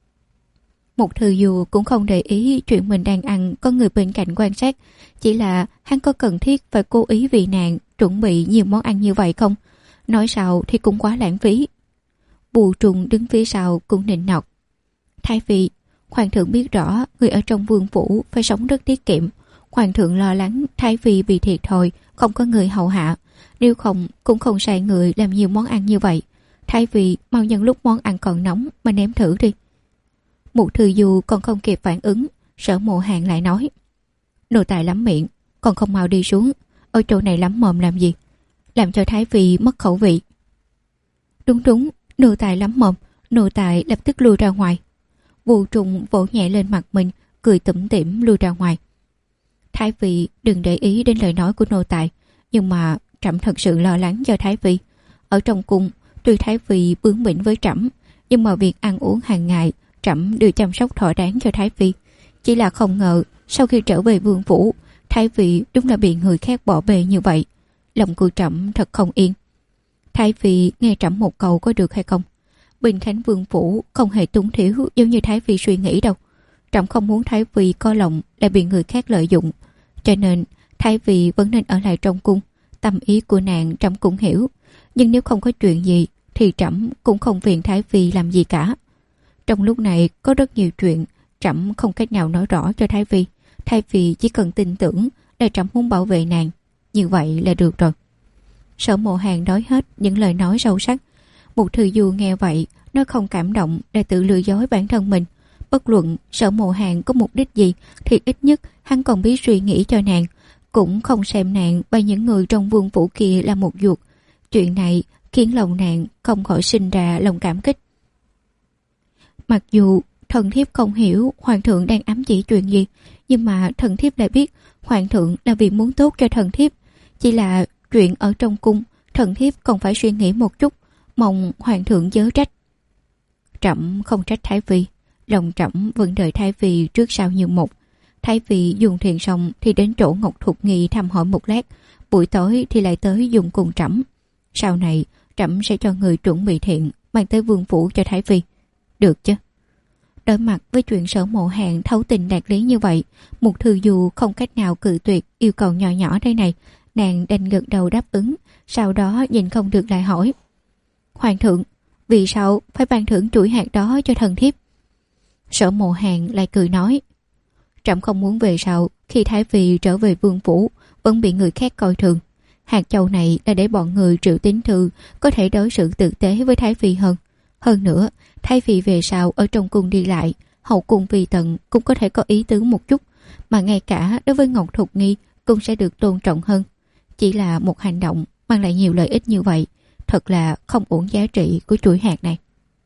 Mục Thư Du cũng không để ý chuyện mình đang ăn có người bên cạnh quan sát, chỉ là hắn có cần thiết phải cố ý vì nàng chuẩn bị nhiều món ăn như vậy không? Nói sao thì cũng quá lãng phí. Bù Trùng đứng phía sau cũng nịnh nọt: Thái Phi, hoàng thượng biết rõ người ở trong vương phủ phải sống rất tiết kiệm. Hoàng thượng lo lắng Thái Phi bị thiệt thòi, không có người hầu hạ, nếu không cũng không sai người làm nhiều món ăn như vậy. Thái Phi mau nhân lúc món ăn còn nóng mà nếm thử đi. Mục Thư Du còn không kịp phản ứng, Sở Mộ Hàn lại nói: Nô tài lắm miệng, còn không mau đi xuống, ở chỗ này lắm mồm làm gì, làm cho Thái Phi mất khẩu vị. Đúng, nô tài lắm mồm, nô tài lập tức lui ra ngoài. Bù Trùng vỗ nhẹ lên mặt mình, cười tủm tỉm lui ra ngoài. Thái Phi đừng để ý đến lời nói của nô tài, nhưng mà trẫm thật sự lo lắng cho Thái Phi. Ở trong cung, tuy Thái Phi bướng bỉnh với trẫm, nhưng mà việc ăn uống hàng ngày trẫm đều chăm sóc thỏa đáng cho Thái Phi. Chỉ là không ngờ sau khi trở về vương phủ, Thái Phi đúng là bị người khác bỏ bê như vậy. Lòng của trẫm thật không yên. Thái Phi nghe trẫm một câu có được hay không? Bình Khánh vương phủ không hề túng thiếu giống như Thái Phi suy nghĩ đâu. Trẫm không muốn Thái Phi có lòng lại bị người khác lợi dụng, cho nên Thái Phi vẫn nên ở lại trong cung. Tâm ý của nàng trẫm cũng hiểu, nhưng nếu không có chuyện gì thì trẫm cũng không phiền Thái Phi làm gì cả. Trong lúc này có rất nhiều chuyện trẫm không cách nào nói rõ cho Thái Phi. Thái Phi chỉ cần tin tưởng là trẫm muốn bảo vệ nàng, như vậy là được rồi. Sở Mộ Hàn nói hết những lời nói sâu sắc. Mục Thư Du nghe vậy, nó không cảm động để tự lừa dối bản thân mình. Bất luận Sở Mộ Hàn có mục đích gì thì ít nhất hắn còn biết suy nghĩ cho nàng, cũng không xem nàng và những người trong vương phủ kia là một ruột. Chuyện này khiến lòng nàng không khỏi sinh ra lòng cảm kích. Mặc dù thần thiếp không hiểu hoàng thượng đang ám chỉ chuyện gì, nhưng mà thần thiếp lại biết hoàng thượng là vì muốn tốt cho thần thiếp. Chỉ là chuyện ở trong cung, thần thiếp còn phải suy nghĩ một chút, mong hoàng thượng chớ trách. Trẫm không trách Thái Phi, lòng trẫm vẫn đợi Thái Phi trước sau như một. Thái Phi dùng thiền xong thì đến chỗ Ngọc Thục Nghi thăm hỏi một lát, buổi tối thì lại tới dùng cùng trẫm. Sau này trẫm sẽ cho người chuẩn bị thiện mang tới vương phủ cho Thái Phi, được chứ? Đối mặt với chuyện Sở Mộ Hàn thấu tình đạt lý như vậy, Mục Thư Du không cách nào cự tuyệt yêu cầu nhỏ nhỏ đây này. Nàng đành gật đầu đáp ứng, sau đó nhìn không được lại hỏi: Hoàng thượng, vì sao phải ban thưởng chuỗi hạt đó cho thần thiếp? Sở Mộ Hàn lại cười nói: Trẫm không muốn về sau khi Thái Phi trở về vương phủ vẫn bị người khác coi thường. Hạt châu này là để bọn người Triệu Tín Thư có thể đối xử tử tế với Thái Phi hơn. Hơn nữa, Thái Phi về sau ở trong cung đi lại, hậu cung vì tận cũng có thể có ý tứ một chút, mà ngay cả đối với Ngọc Thục Nghi cũng sẽ được tôn trọng hơn. Chỉ là một hành động mang lại nhiều lợi ích như vậy, thật là không uổng giá trị của chuỗi hạt này.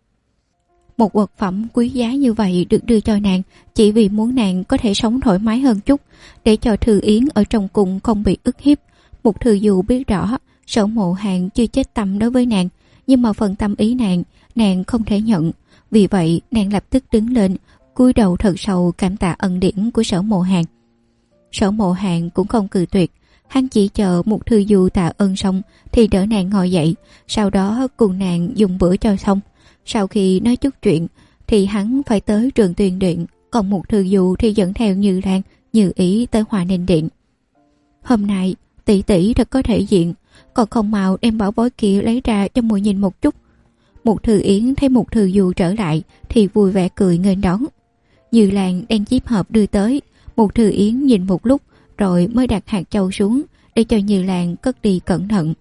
Một vật phẩm quý giá như vậy được đưa cho nàng chỉ vì muốn nàng có thể sống thoải mái hơn chút, để cho Thư Yến ở trong cung không bị ức hiếp. Mục Thư Du biết rõ Sở Mộ Hàn chưa chết tâm đối với nàng, nhưng mà phần tâm ý nàng không thể nhận. Vì vậy nàng lập tức đứng lên, cúi đầu thật sâu cảm tạ ân điển của Sở Mộ Hàn. Sở Mộ Hàn cũng không cự tuyệt, hắn chỉ chờ Mục Thư Du tạ ơn xong thì đỡ nàng ngồi dậy, sau đó cùng nàng dùng bữa cho xong. Sau khi nói chút chuyện thì hắn phải tới Trường Tuyền Điện, còn Mục Thư Du thì dẫn theo Như Lan, Như Ý tới Hòa Ninh Điện. Hôm nay tỷ tỷ thật có thể diện, còn không mau đem bảo bối kia lấy ra cho muội nhìn một chút. Mục Thư Yến thấy Mục Thư Du trở lại thì vui vẻ cười nghênh đón. Như Lan đem chiếc hộp đưa tới, Mục Thư Yến nhìn một lúc rồi mới đặt hạt châu xuống để cho Như Lan cất đi cẩn thận.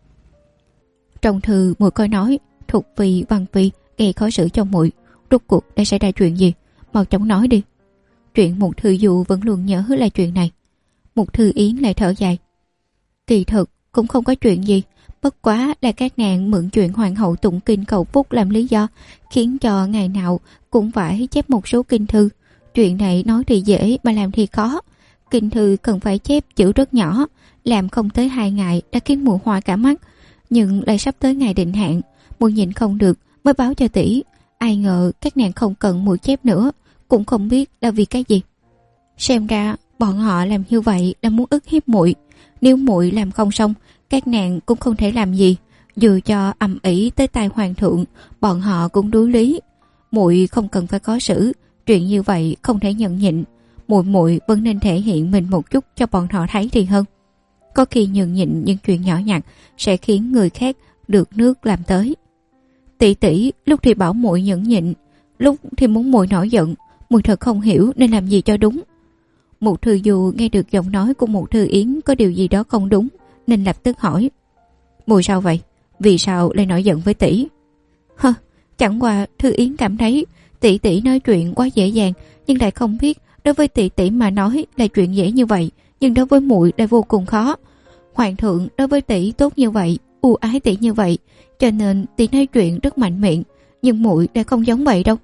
Trong thư muội coi nói Thục Phi, Văn Phi gây khó xử cho muội, rốt cuộc đã xảy ra chuyện gì? Mau chóng nói đi. Chuyện Mục Thư Du vẫn luôn nhớ là chuyện này. Mục Thư Yến lại thở dài. Kỳ thực cũng không có chuyện gì, bất quá là các nàng mượn chuyện hoàng hậu tụng kinh cầu phúc làm lý do, khiến cho ngày nào cũng phải chép một số kinh thư. Chuyện này nói thì dễ mà làm thì khó. Kinh thư cần phải chép chữ rất nhỏ, làm không tới 2 ngày đã khiến muội hoa cả mắt, nhưng lại sắp tới ngày định hạn, muội nhịn không được mới báo cho tỷ. Ai ngờ các nàng không cần muội chép nữa, cũng không biết là vì cái gì. Xem ra bọn họ làm như vậy là muốn ức hiếp muội. Nếu muội làm không xong, các nàng cũng không thể làm gì, dù cho ầm ĩ tới tai hoàng thượng, bọn họ cũng đối lý. Muội không cần phải khó xử, chuyện như vậy không thể nhận nhịn. Muội vẫn nên thể hiện mình một chút cho bọn họ thấy thì hơn. Có khi nhường nhịn những chuyện nhỏ nhặt sẽ khiến người khác được nước làm tới. Tỷ tỷ lúc thì bảo muội nhẫn nhịn, lúc thì muốn muội nổi giận, muội thật không hiểu nên làm gì cho đúng. Mục Thư Du nghe được giọng nói của Mục Thư Yến có điều gì đó không đúng, nên lập tức hỏi: Muội sao vậy? Vì sao lại nổi giận với tỷ? Chẳng qua Thư Yến cảm thấy tỷ tỷ nói chuyện quá dễ dàng, nhưng lại không biết đối với tỷ tỷ mà nói là chuyện dễ như vậy, nhưng đối với muội lại vô cùng khó. Hoàng thượng đối với tỷ tốt như vậy, ưu ái tỷ như vậy, cho nên tỷ nói chuyện rất mạnh miệng, nhưng muội đã không giống vậy đâu.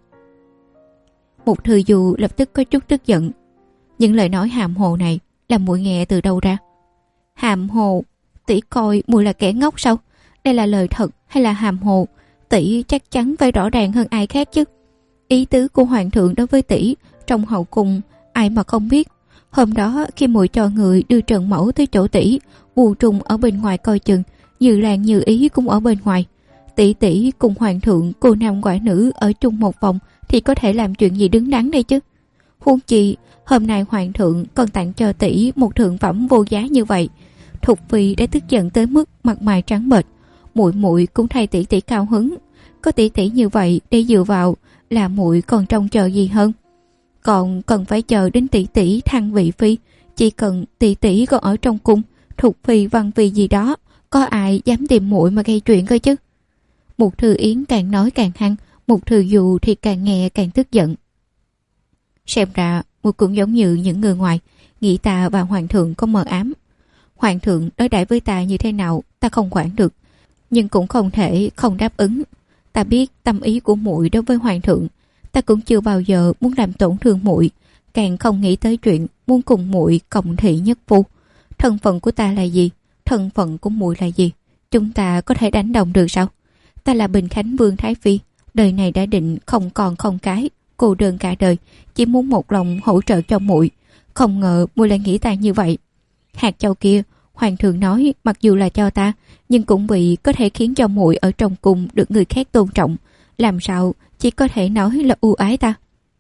Mục Thư Du lập tức có chút tức giận. Những lời nói hàm hồ này là muội nghe từ đâu ra? Hàm hồ? Tỷ coi muội là kẻ ngốc sao? Đây là lời thật hay là hàm hồ? Tỷ chắc chắn phải rõ ràng hơn ai khác chứ. Ý tứ của hoàng thượng đối với tỷ trong hậu cung ai mà không biết. Hôm đó khi muội cho người đưa Trần Mẫu tới chỗ tỷ, Bù Trùng ở bên ngoài coi chừng, Như Lan Như Ý cũng ở bên ngoài. Tỷ cùng hoàng thượng, cô nam quả nữ ở chung một phòng thì có thể làm chuyện gì đứng đắn đây chứ? Huống chi hôm nay hoàng thượng còn tặng cho tỷ một thượng phẩm vô giá như vậy. Thục Phi đã tức giận tới mức mặt mày trắng bệch. Muội cũng thay tỷ tỷ cao hứng. Có tỷ tỷ như vậy để dựa vào là muội còn trông chờ gì hơn? Còn cần phải chờ đến tỷ tỷ thăng vị phi. Chỉ cần tỷ tỷ còn ở trong cung, Thục Phi, Văn Phi gì đó, có ai dám tìm muội mà gây chuyện cơ chứ? Mục Thư Yến càng nói càng hăng, Mục Thư Du thì càng nghe càng tức giận. Xem ra muội cũng giống như những người ngoài, nghĩ ta và hoàng thượng có mờ ám. Hoàng thượng đối đãi với ta như thế nào ta không quản được, nhưng cũng không thể không đáp ứng. Ta biết tâm ý của muội đối với hoàng thượng, ta cũng chưa bao giờ muốn làm tổn thương muội, càng không nghĩ tới chuyện muốn cùng muội cộng thị nhất phu. Thân phận của ta là gì? Thân phận của muội là gì? Chúng ta có thể đánh đồng được sao? Ta là Bình Khánh Vương Thái Phi, đời này đã định không còn không cái, cô đơn cả đời, chỉ muốn một lòng hỗ trợ cho muội. Không ngờ muội lại nghĩ ta như vậy. Hạt châu kia, hoàng thượng nói mặc dù là cho ta, nhưng cũng vì có thể khiến cho muội ở trong cung được người khác tôn trọng, làm sao chỉ có thể nói là ưu ái ta.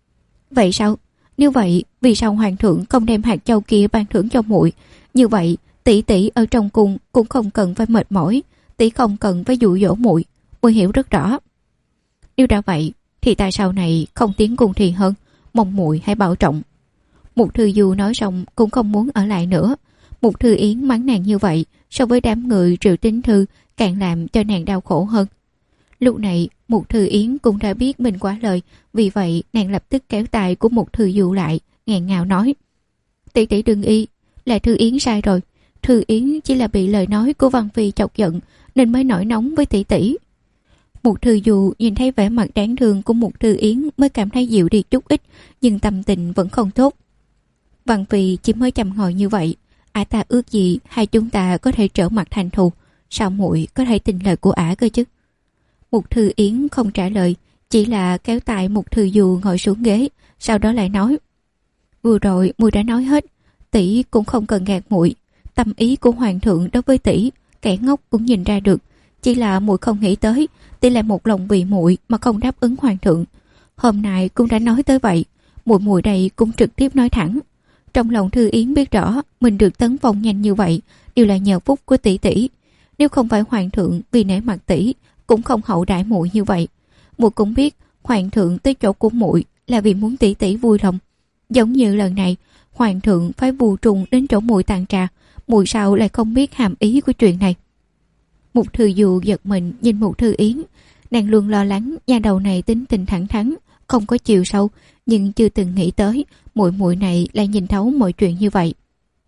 Vậy sao? Nếu vậy, vì sao hoàng thượng không đem hạt châu kia ban thưởng cho muội? Như vậy, tỷ tỷ ở trong cung cũng không cần phải mệt mỏi, tỷ không cần phải dụ dỗ muội. Muội hiểu rất rõ. Nếu đã vậy, thì tại sao này không tiến cung thì hơn, mong muội hãy bảo trọng. Mục Thư Du nói xong cũng không muốn ở lại nữa. Mục Thư Yến mắng nàng như vậy, so với đám người Triệu Tín Thư càng làm cho nàng đau khổ hơn. Lúc này, Mục Thư Yến cũng đã biết mình quá lời, vì vậy nàng lập tức kéo tay của Mục Thư Du lại, nghẹn ngào nói: tỷ tỷ đừng y, là Thư Yến sai rồi. Thư Yến chỉ là bị lời nói của Văn Phi chọc giận nên mới nổi nóng với tỷ tỷ. Mục Thư Du nhìn thấy vẻ mặt đáng thương của Mục Thư Yến mới cảm thấy dịu đi chút ít, nhưng tâm tình vẫn không tốt. Văn Phi chỉ mới chăm ngồi như vậy, ả ta ước gì hai chúng ta có thể trở mặt thành thù, sao muội có thể tin lời của ả cơ chứ? Mục Thư Yến không trả lời, chỉ là kéo tay Mục Thư Du ngồi xuống ghế, sau đó lại nói: vừa rồi muội đã nói hết, tỷ cũng không cần gạt muội. Tâm ý của hoàng thượng đối với tỷ, kẻ ngốc cũng nhìn ra được, chỉ là muội không nghĩ tới tỷ lại một lòng vì muội mà không đáp ứng hoàng thượng. Hôm nay cũng đã nói tới vậy, muội đây cũng trực tiếp nói thẳng. Trong lòng Thư Yến biết rõ mình được tấn phong nhanh như vậy đều là nhờ phúc của tỷ tỷ. Nếu không phải hoàng thượng vì nể mặt tỷ cũng không hậu đãi muội như vậy. Muội cũng biết hoàng thượng tới chỗ của muội là vì muốn tỷ tỷ vui lòng. Giống như lần này hoàng thượng phải vu trùng đến chỗ muội tàn trà, muội sao lại không biết hàm ý của chuyện này? Mục Thư Du giật mình nhìn Mục Thư Yến, nàng luôn lo lắng nha đầu này tính tình thẳng thắn, không có chiều sâu, nhưng chưa từng nghĩ tới muội này lại nhìn thấu mọi chuyện như vậy.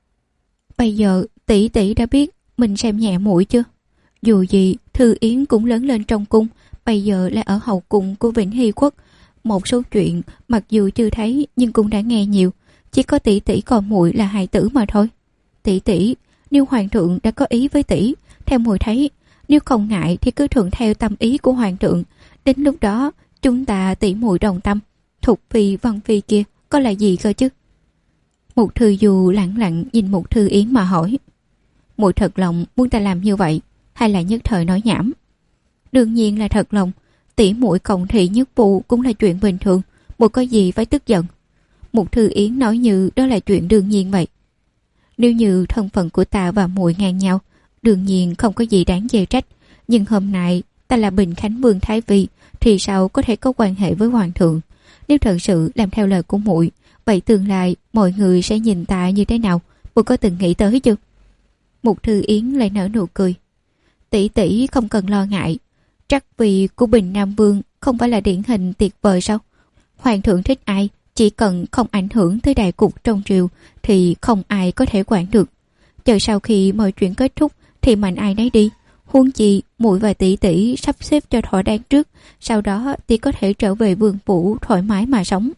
Bây giờ tỷ tỷ đã biết mình xem nhẹ muội chưa? Dù gì Thư Yến cũng lớn lên trong cung, bây giờ là ở hậu cung của Vĩnh Hy Quốc. Một số chuyện mặc dù chưa thấy nhưng cũng đã nghe nhiều, chỉ có tỷ tỷ coi muội là hài tử mà thôi. Tỷ tỷ, nếu hoàng thượng đã có ý với tỷ, theo muội thấy, nếu không ngại thì cứ thuận theo tâm ý của hoàng thượng. Đến lúc đó chúng ta tỷ muội đồng tâm, Thục Phi Văn Phi kia có là gì cơ chứ? Mục Thư Du lặng lặng nhìn Mục Thư Yến mà hỏi: muội thật lòng muốn ta làm như vậy, hay là nhất thời nói nhảm? Đương nhiên là thật lòng, tỷ muội cộng thị nhất vụ cũng là chuyện bình thường, muội có gì phải tức giận? Mục Thư Yến nói như đó là chuyện đương nhiên vậy. Nếu như thân phận của ta và muội ngang nhau, đương nhiên không có gì đáng chê trách, nhưng hôm nay ta là Bình Khánh Vương Thái Vi, thì sao có thể có quan hệ với hoàng thượng? Nếu thật sự làm theo lời của muội, vậy tương lai mọi người sẽ nhìn ta như thế nào, muội có từng nghĩ tới chưa? Mục Thư Yến lại nở nụ cười: tỷ tỷ không cần lo ngại, trắc vị của Bình Nam Vương không phải là điển hình tuyệt vời sao? Hoàng thượng thích ai, chỉ cần không ảnh hưởng tới đại cục trong triều thì không ai có thể quản được. Chờ sau khi mọi chuyện kết thúc thì mạnh ai nấy đi. Huống chi muội và tỷ tỷ sắp xếp cho thỏa đáng trước, sau đó tỷ có thể trở về vương phủ thoải mái mà sống.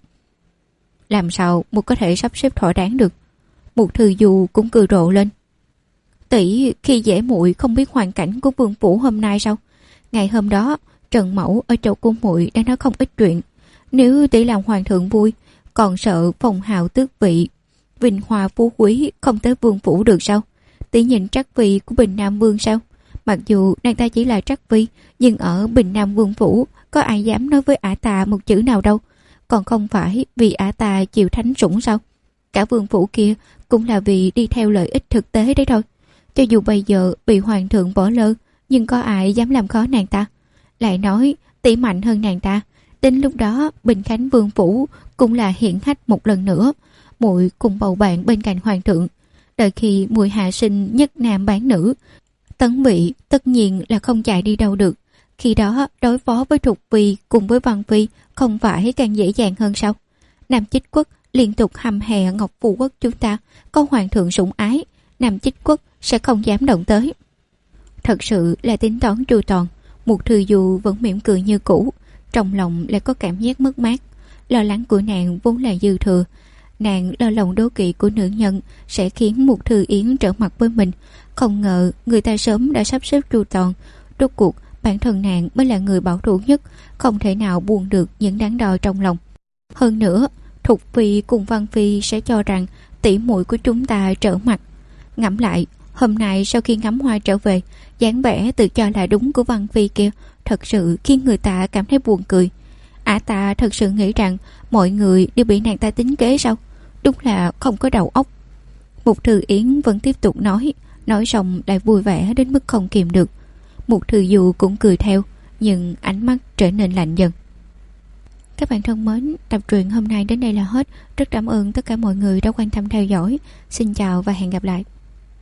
Làm sao muội có thể sắp xếp thỏa đáng được? Mục Thư Du cũng cười rộ lên: tỷ khi dễ muội không biết hoàn cảnh của vương phủ hôm nay sao? Ngày hôm đó Trần Mẫu ở chỗ của muội đã nói không ít chuyện. Nếu tỷ làm hoàng thượng vui, còn sợ phong hào tước vị, vinh hoa phú quý không tới vương phủ được sao? Tỷ nhìn trắc vị của Bình Nam Vương sao? Mặc dù nàng ta chỉ là trắc vi, nhưng ở Bình Nam Vương phủ có ai dám nói với ả ta một chữ nào đâu. Còn không phải vì ả ta chịu thánh sủng sao? Cả vương phủ kia cũng là vì đi theo lợi ích thực tế đấy thôi. Cho dù bây giờ bị hoàng thượng bỏ lơ, nhưng có ai dám làm khó nàng ta? Lại nói tỷ mạnh hơn nàng ta, đến lúc đó Bình Khánh Vương phủ cũng là hiển hách một lần nữa. Muội cùng bầu bạn bên cạnh hoàng thượng, đợi khi muội hạ sinh nhất nam bán nữ, Tấn Vị tất nhiên là không chạy đi đâu được. Khi đó đối phó với Thục Phi cùng với Văn Phi không phải càng dễ dàng hơn sao? Nam Chích Quốc liên tục hăm hè Ngọc Phù Quốc chúng ta, có hoàng thượng sủng ái, Nam Chích Quốc sẽ không dám động tới. Thật sự là tính toán tru toàn. Mục Thư Du vẫn mỉm cười như cũ, trong lòng lại có cảm giác mất mát. Lo lắng của nàng vốn là dư thừa, nàng lo lòng đố kỵ của nữ nhân sẽ khiến Mục Thư Yến trở mặt với mình. Không ngờ người ta sớm đã sắp xếp tru toàn. Rốt cuộc bản thân nàng mới là người bảo thủ nhất, không thể nào buông được những đắn đo trong lòng. Hơn nữa Thục Phi cùng Văn Phi sẽ cho rằng tỷ muội của chúng ta trở mặt. Ngẫm lại, hôm nay sau khi ngắm hoa trở về, dáng vẻ tự cho là đúng của Văn Phi kia thật sự khiến người ta cảm thấy buồn cười. Ả ta thật sự nghĩ rằng mọi người đều bị nàng ta tính kế sao? Đúng là không có đầu óc. Mục Thư Yến vẫn tiếp tục nói xong lại vui vẻ đến mức không kìm được. Mục Thư Du cũng cười theo, nhưng ánh mắt trở nên lạnh dần. Các bạn thân mến, tập truyện hôm nay đến đây là hết. Rất cảm ơn tất cả mọi người đã quan tâm theo dõi. Xin chào và hẹn gặp lại.